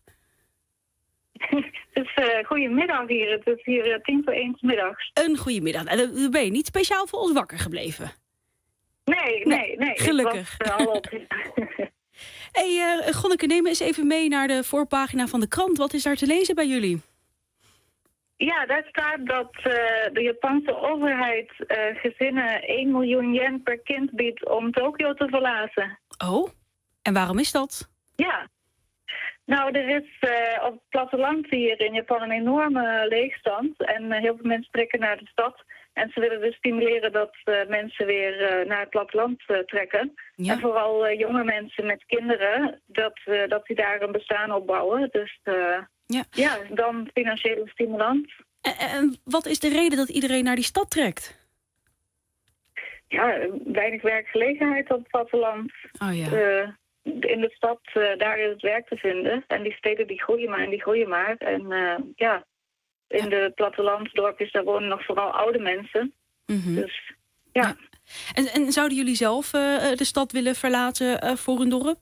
Het is uh, goedemiddag hier. Het is hier uh, tien voor één 's middags. Een goede middag. En dan ben je niet speciaal voor ons wakker gebleven? Nee, nee, nee. Gelukkig. Ik was, uh, al op. Hey, uh, Gonneke, neem me eens even mee naar de voorpagina van de krant. Wat is daar te lezen bij jullie? Ja, daar staat dat uh, de Japanse overheid uh, gezinnen één miljoen yen per kind biedt om Tokio te verlaten. Oh, en waarom is dat? Ja. Nou, er is uh, op het platteland hier in Japan een enorme leegstand. En uh, heel veel mensen trekken naar de stad. En ze willen dus stimuleren dat uh, mensen weer uh, naar het platteland uh, trekken. Ja. En vooral uh, jonge mensen met kinderen, dat, uh, dat die daar een bestaan opbouwen. Dus uh, ja. ja, dan financiële stimulans. En, en wat is de reden dat iedereen naar die stad trekt? Ja, weinig werkgelegenheid op het platteland. Oh ja. Uh, in de stad, uh, daar is het werk te vinden. En die steden die groeien maar en die groeien maar. En uh, ja, in de plattelandsdorpjes, daar wonen nog vooral oude mensen. Mm-hmm. Dus ja. ja. En, en zouden jullie zelf uh, de stad willen verlaten uh, voor een dorp?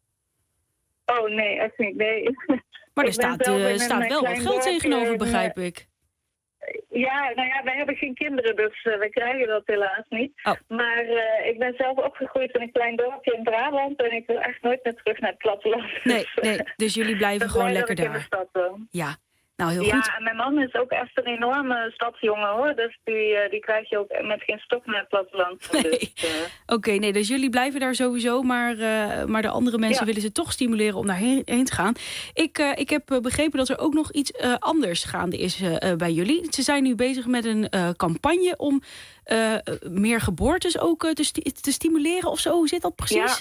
Oh nee, echt niet, nee. Maar er staat, uh, staat wel wat geld tegenover, begrijp ik. Ja, nou ja, wij hebben geen kinderen, dus uh, wij krijgen dat helaas niet. Oh. Maar uh, ik ben zelf opgegroeid in een klein dorpje in Brabant en ik wil echt nooit meer terug naar het platteland. Nee, nee, dus jullie blijven gewoon lekker daar. In de stad, uh. Ja, nou heel ja, goed. Ja, en mijn man is ook echt een enorme stadsjongen hoor, dus die, uh, die krijg je ook met geen stok naar het platteland. Nee. Dus, uh... Oké, okay, nee, dus jullie blijven daar sowieso, maar, uh, maar de andere mensen ja. willen ze toch stimuleren om daarheen heen te gaan. Ik, uh, ik heb begrepen dat er ook nog iets uh, anders gaande is uh, uh, bij jullie. Ze zijn nu bezig met een uh, campagne om uh, meer geboortes ook uh, te, sti te stimuleren of zo. Hoe zit dat precies? Ja.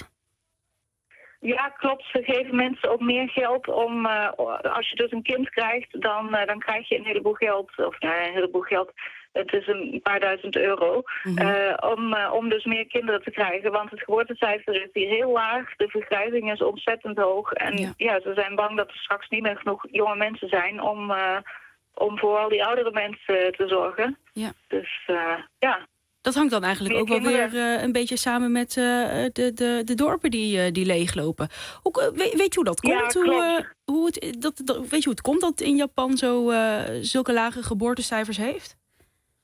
Ja, klopt. Ze geven mensen ook meer geld om, uh, als je dus een kind krijgt, dan, uh, dan krijg je een heleboel geld, of nou, een heleboel geld, het is een paar duizend euro, mm-hmm. uh, om, uh, om dus meer kinderen te krijgen. Want het geboortecijfer is hier heel laag, de vergrijzing is ontzettend hoog. En ja. ja, ze zijn bang dat er straks niet meer genoeg jonge mensen zijn om, uh, om voor al die oudere mensen te zorgen. Ja. Dus uh, ja... Dat hangt dan eigenlijk meer ook wel weer uh, een beetje samen met uh, de, de, de dorpen die, uh, die leeglopen. Hoe, uh, weet, weet je hoe dat komt? Ja, hoe, uh, hoe het, dat, dat, weet je hoe het komt dat in Japan zo, uh, zulke lage geboortecijfers heeft?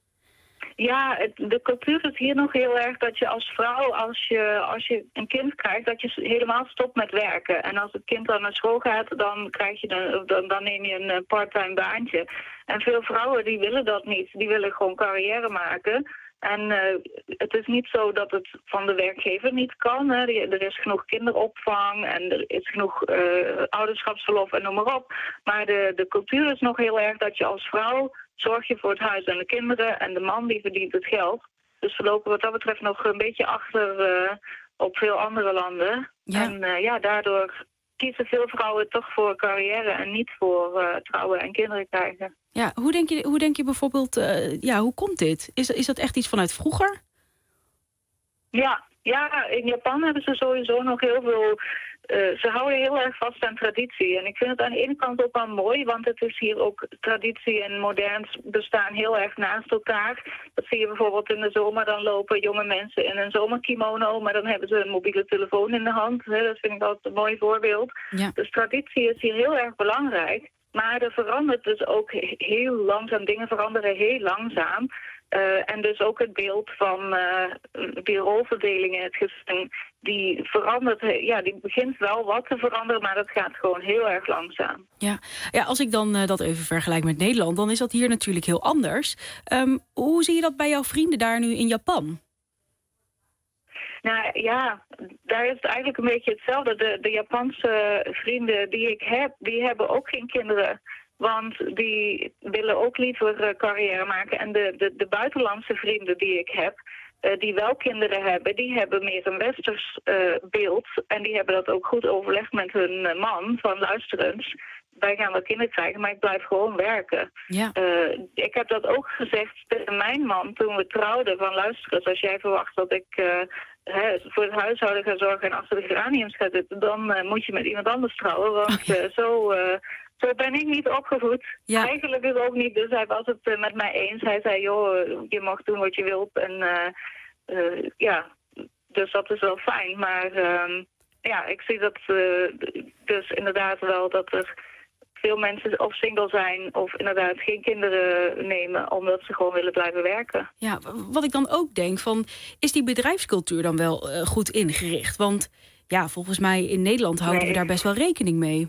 Ja, het, de cultuur is hier nog heel erg dat je als vrouw, als je, als je een kind krijgt, dat je helemaal stopt met werken. En als het kind dan naar school gaat, dan, krijg je een, dan, dan neem je een part-time baantje. En veel vrouwen die willen dat niet. Die willen gewoon carrière maken. En uh, het is niet zo dat het van de werkgever niet kan. Hè. Er is genoeg kinderopvang en er is genoeg uh, ouderschapsverlof en noem maar op. Maar de, de cultuur is nog heel erg dat je als vrouw zorg je voor het huis en de kinderen en de man die verdient het geld. Dus we lopen wat dat betreft nog een beetje achter uh, op veel andere landen. Ja. En uh, ja, daardoor kiezen veel vrouwen toch voor carrière en niet voor uh, trouwen en kinderen krijgen. Ja, hoe denk je, hoe denk je bijvoorbeeld, uh, ja, hoe komt dit? Is, is dat echt iets vanuit vroeger? Ja, ja, in Japan hebben ze sowieso nog heel veel. Uh, ze houden heel erg vast aan traditie. En ik vind het aan de ene kant ook wel mooi, want het is hier ook traditie en modern bestaan heel erg naast elkaar. Dat zie je bijvoorbeeld in de zomer, dan lopen jonge mensen in een zomerkimono, maar dan hebben ze een mobiele telefoon in de hand. Hè. Dat vind ik altijd een mooi voorbeeld. Ja. Dus traditie is hier heel erg belangrijk. Maar er verandert dus ook heel langzaam. Dingen veranderen heel langzaam. Uh, en dus ook het beeld van uh, die rolverdeling in het gezin, die verandert, ja, die begint wel wat te veranderen, maar dat gaat gewoon heel erg langzaam. Ja, ja als ik dan uh, dat even vergelijk met Nederland, dan is dat hier natuurlijk heel anders. Um, hoe zie je dat bij jouw vrienden daar nu in Japan? Nou ja, daar is het eigenlijk een beetje hetzelfde. De, de Japanse vrienden die ik heb, die hebben ook geen kinderen. Want die willen ook liever uh, carrière maken. En de, de, de buitenlandse vrienden die ik heb, uh, die wel kinderen hebben, die hebben meer een westers uh, beeld. En die hebben dat ook goed overlegd met hun uh, man, van luister eens, wij gaan wel kinderen krijgen, maar ik blijf gewoon werken. Ja. Uh, ik heb dat ook gezegd tegen mijn man toen we trouwden, van luister eens, als jij verwacht dat ik uh, He, voor het huishouden gaan zorgen en achter de geraniums gaat zitten, dan uh, moet je met iemand anders trouwen. Want uh, zo, uh, zo ben ik niet opgevoed. Ja. Eigenlijk is ook niet, dus hij was het uh, met mij eens. Hij zei, joh, je mag doen wat je wilt. En uh, uh, ja, dus dat is wel fijn. Maar uh, ja, ik zie dat uh, dus inderdaad wel dat er veel mensen of single zijn of inderdaad geen kinderen nemen omdat ze gewoon willen blijven werken. Ja, wat ik dan ook denk van, is die bedrijfscultuur dan wel uh, goed ingericht? Want ja, volgens mij in Nederland houden nee. we daar best wel rekening mee.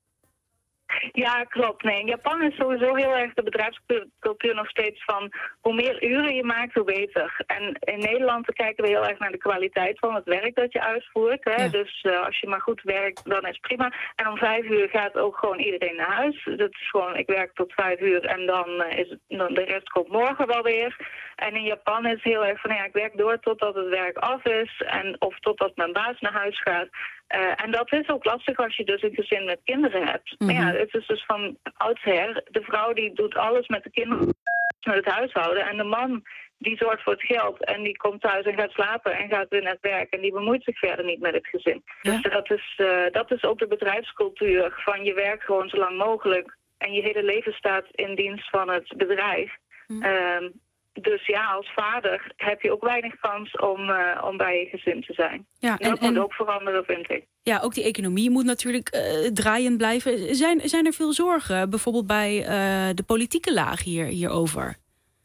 Ja, klopt. Nee, in Japan is sowieso heel erg de bedrijfscultuur nog steeds van hoe meer uren je maakt, hoe beter. En in Nederland kijken we heel erg naar de kwaliteit van het werk dat je uitvoert. Hè? Ja. Dus uh, als je maar goed werkt, dan is het prima. En om vijf uur gaat ook gewoon iedereen naar huis. Dat is gewoon, ik werk tot vijf uur en dan uh, is het, dan de rest komt morgen wel weer. En in Japan is het heel erg van, ja, ik werk door totdat het werk af is en of totdat mijn baas naar huis gaat. Uh, en dat is ook lastig als je dus een gezin met kinderen hebt. Mm-hmm. Maar ja, het is dus van oudsher, de vrouw die doet alles met de kinderen, met het huishouden. En de man die zorgt voor het geld en die komt thuis en gaat slapen en gaat weer naar het werk. En die bemoeit zich verder niet met het gezin. Ja. Dus dat is, uh, dat is ook de bedrijfscultuur van je werkt gewoon zo lang mogelijk. En je hele leven staat in dienst van het bedrijf. Mm. Uh, Dus ja, als vader heb je ook weinig kans om, uh, om bij je gezin te zijn. Ja, en, dat moet en, ook veranderen, vind ik. Ja, ook die economie moet natuurlijk uh, draaiend blijven. Zijn, zijn er veel zorgen, bijvoorbeeld bij uh, de politieke laag hier, hierover?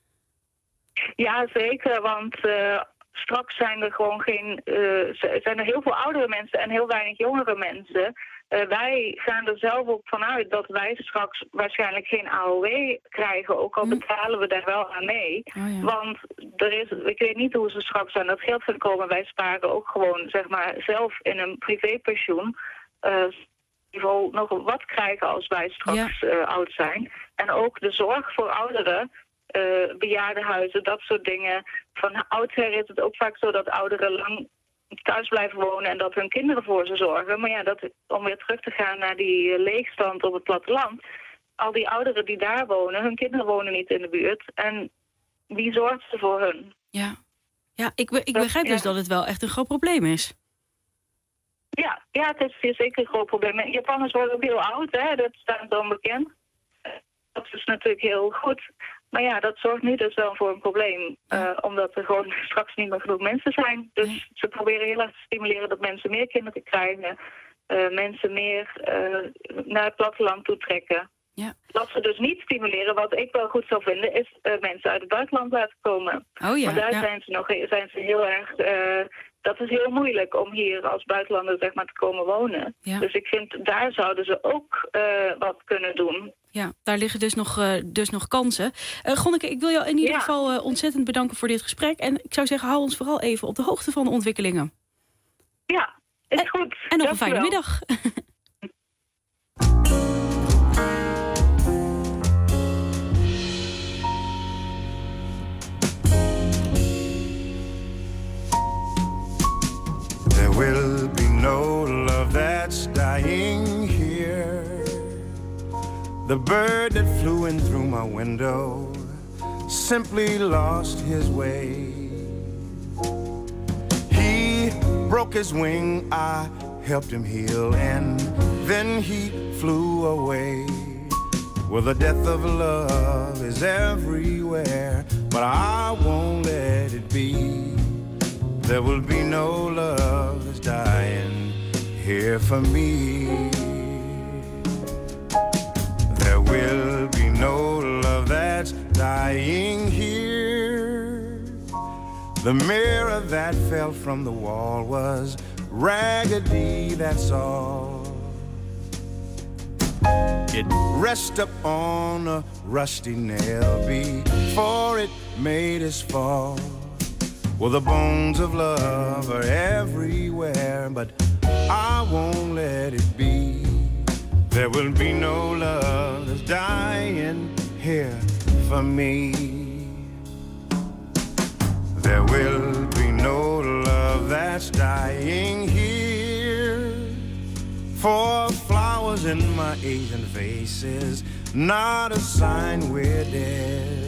Ja, zeker, want uh, straks zijn er gewoon geen, uh, zijn er heel veel oudere mensen en heel weinig jongere mensen. Uh, wij gaan er zelf ook vanuit dat wij straks waarschijnlijk geen A O W krijgen, ook al betalen we daar wel aan mee. Oh ja. Want er is, ik weet niet hoe ze straks aan dat geld gaan komen. Wij sparen ook gewoon, zeg maar, zelf in een privépensioen. Uh, niveau nog wat krijgen als wij straks ja. uh, oud zijn. En ook de zorg voor ouderen, uh, bejaardenhuizen, dat soort dingen. Van oudsher is het ook vaak zo dat ouderen lang thuis blijven wonen en dat hun kinderen voor ze zorgen. Maar ja, dat, om weer terug te gaan naar die leegstand op het platteland. Al die ouderen die daar wonen, hun kinderen wonen niet in de buurt. En wie zorgt ze voor hun? Ja, ja ik, ik begrijp dus ja. dat het wel echt een groot probleem is. Ja, ja, het is zeker een groot probleem. Japanners worden ook heel oud, hè? Dat staat dan bekend. Dat is natuurlijk heel goed. Maar ja, dat zorgt nu dus wel voor een probleem. Uh, omdat er gewoon straks niet meer genoeg mensen zijn. Dus ja. ze proberen heel erg te stimuleren dat mensen meer kinderen krijgen. Uh, mensen meer uh, naar het platteland toe trekken. Ja. Wat ze dus niet stimuleren, wat ik wel goed zou vinden, is uh, mensen uit het buitenland laten komen. Oh ja, Want daar ja. zijn ze nog zijn ze heel erg. Uh, dat is heel moeilijk om hier als buitenlander zeg maar te komen wonen. Ja. Dus ik vind daar zouden ze ook uh, wat kunnen doen. Ja, daar liggen dus nog, uh, dus nog kansen. Uh, Gonneke, ik wil jou in ieder ja. geval uh, ontzettend bedanken voor dit gesprek. En ik zou zeggen, hou ons vooral even op de hoogte van de ontwikkelingen. Ja, is en, goed. En nog Dank een fijne wel. middag. There will be no love that's dying here. The bird that flew in through my window simply lost his way. He broke his wing, I helped him heal, and then he flew away. Well, the death of love is everywhere, but I won't let it be. There will be no love that's dying here for me. There will be no love that's dying here. The mirror that fell from the wall was raggedy, that's all. It rested up on a rusty nail before it made its fall. Well, the bones of love are everywhere, but I won't let it be. There will be no love that's dying here for me. There will be no love that's dying here. For flowers in my Asian faces, not a sign we're dead.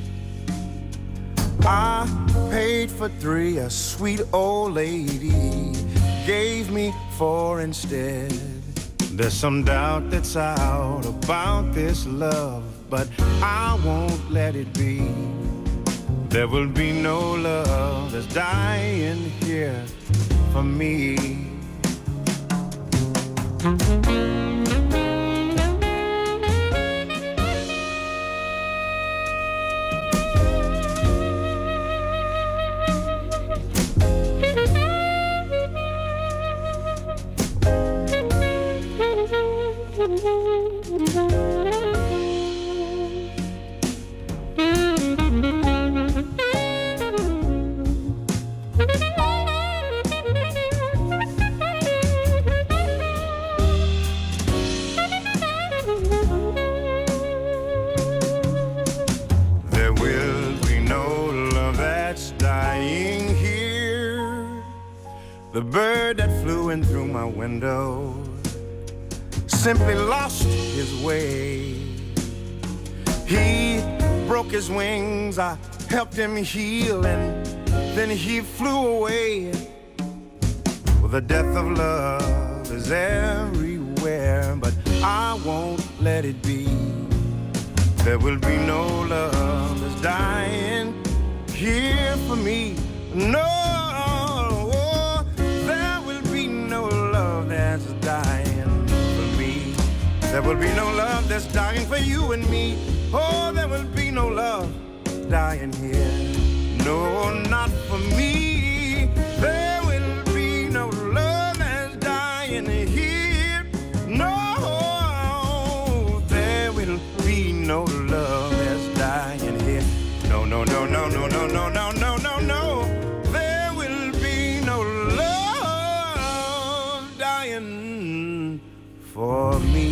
I paid for three, a sweet old lady gave me four instead. There's some doubt that's out about this love, but I won't let it be. There will be no love that's dying here for me. The bird that flew in through my window simply lost his way. He broke his wings, I helped him heal, and then he flew away. Well, the death of love is everywhere, but I won't let it be. There will be no love that's dying here for me. No. That's dying for me. There will be no love that's dying for you and me. Oh, there will be no love dying here. No, not for me. There will be no love that's dying here. No, there will be no love that's dying here. No, no, no, no, no, no, no, no, no, no, no. There will be no love dying for me.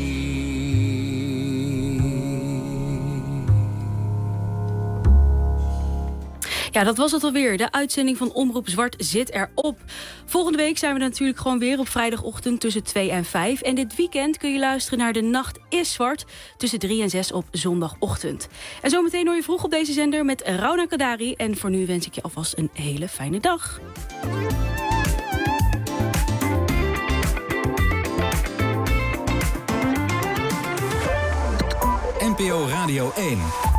Ja, dat was het alweer. De uitzending van Omroep Zwart zit erop. Volgende week zijn we natuurlijk gewoon weer op vrijdagochtend tussen twee en vijf. En dit weekend kun je luisteren naar De Nacht is Zwart tussen drie en zes op zondagochtend. En zometeen hoor je vroeg op deze zender met Rauna Kadari. En voor nu wens ik je alvast een hele fijne dag. N P O Radio één.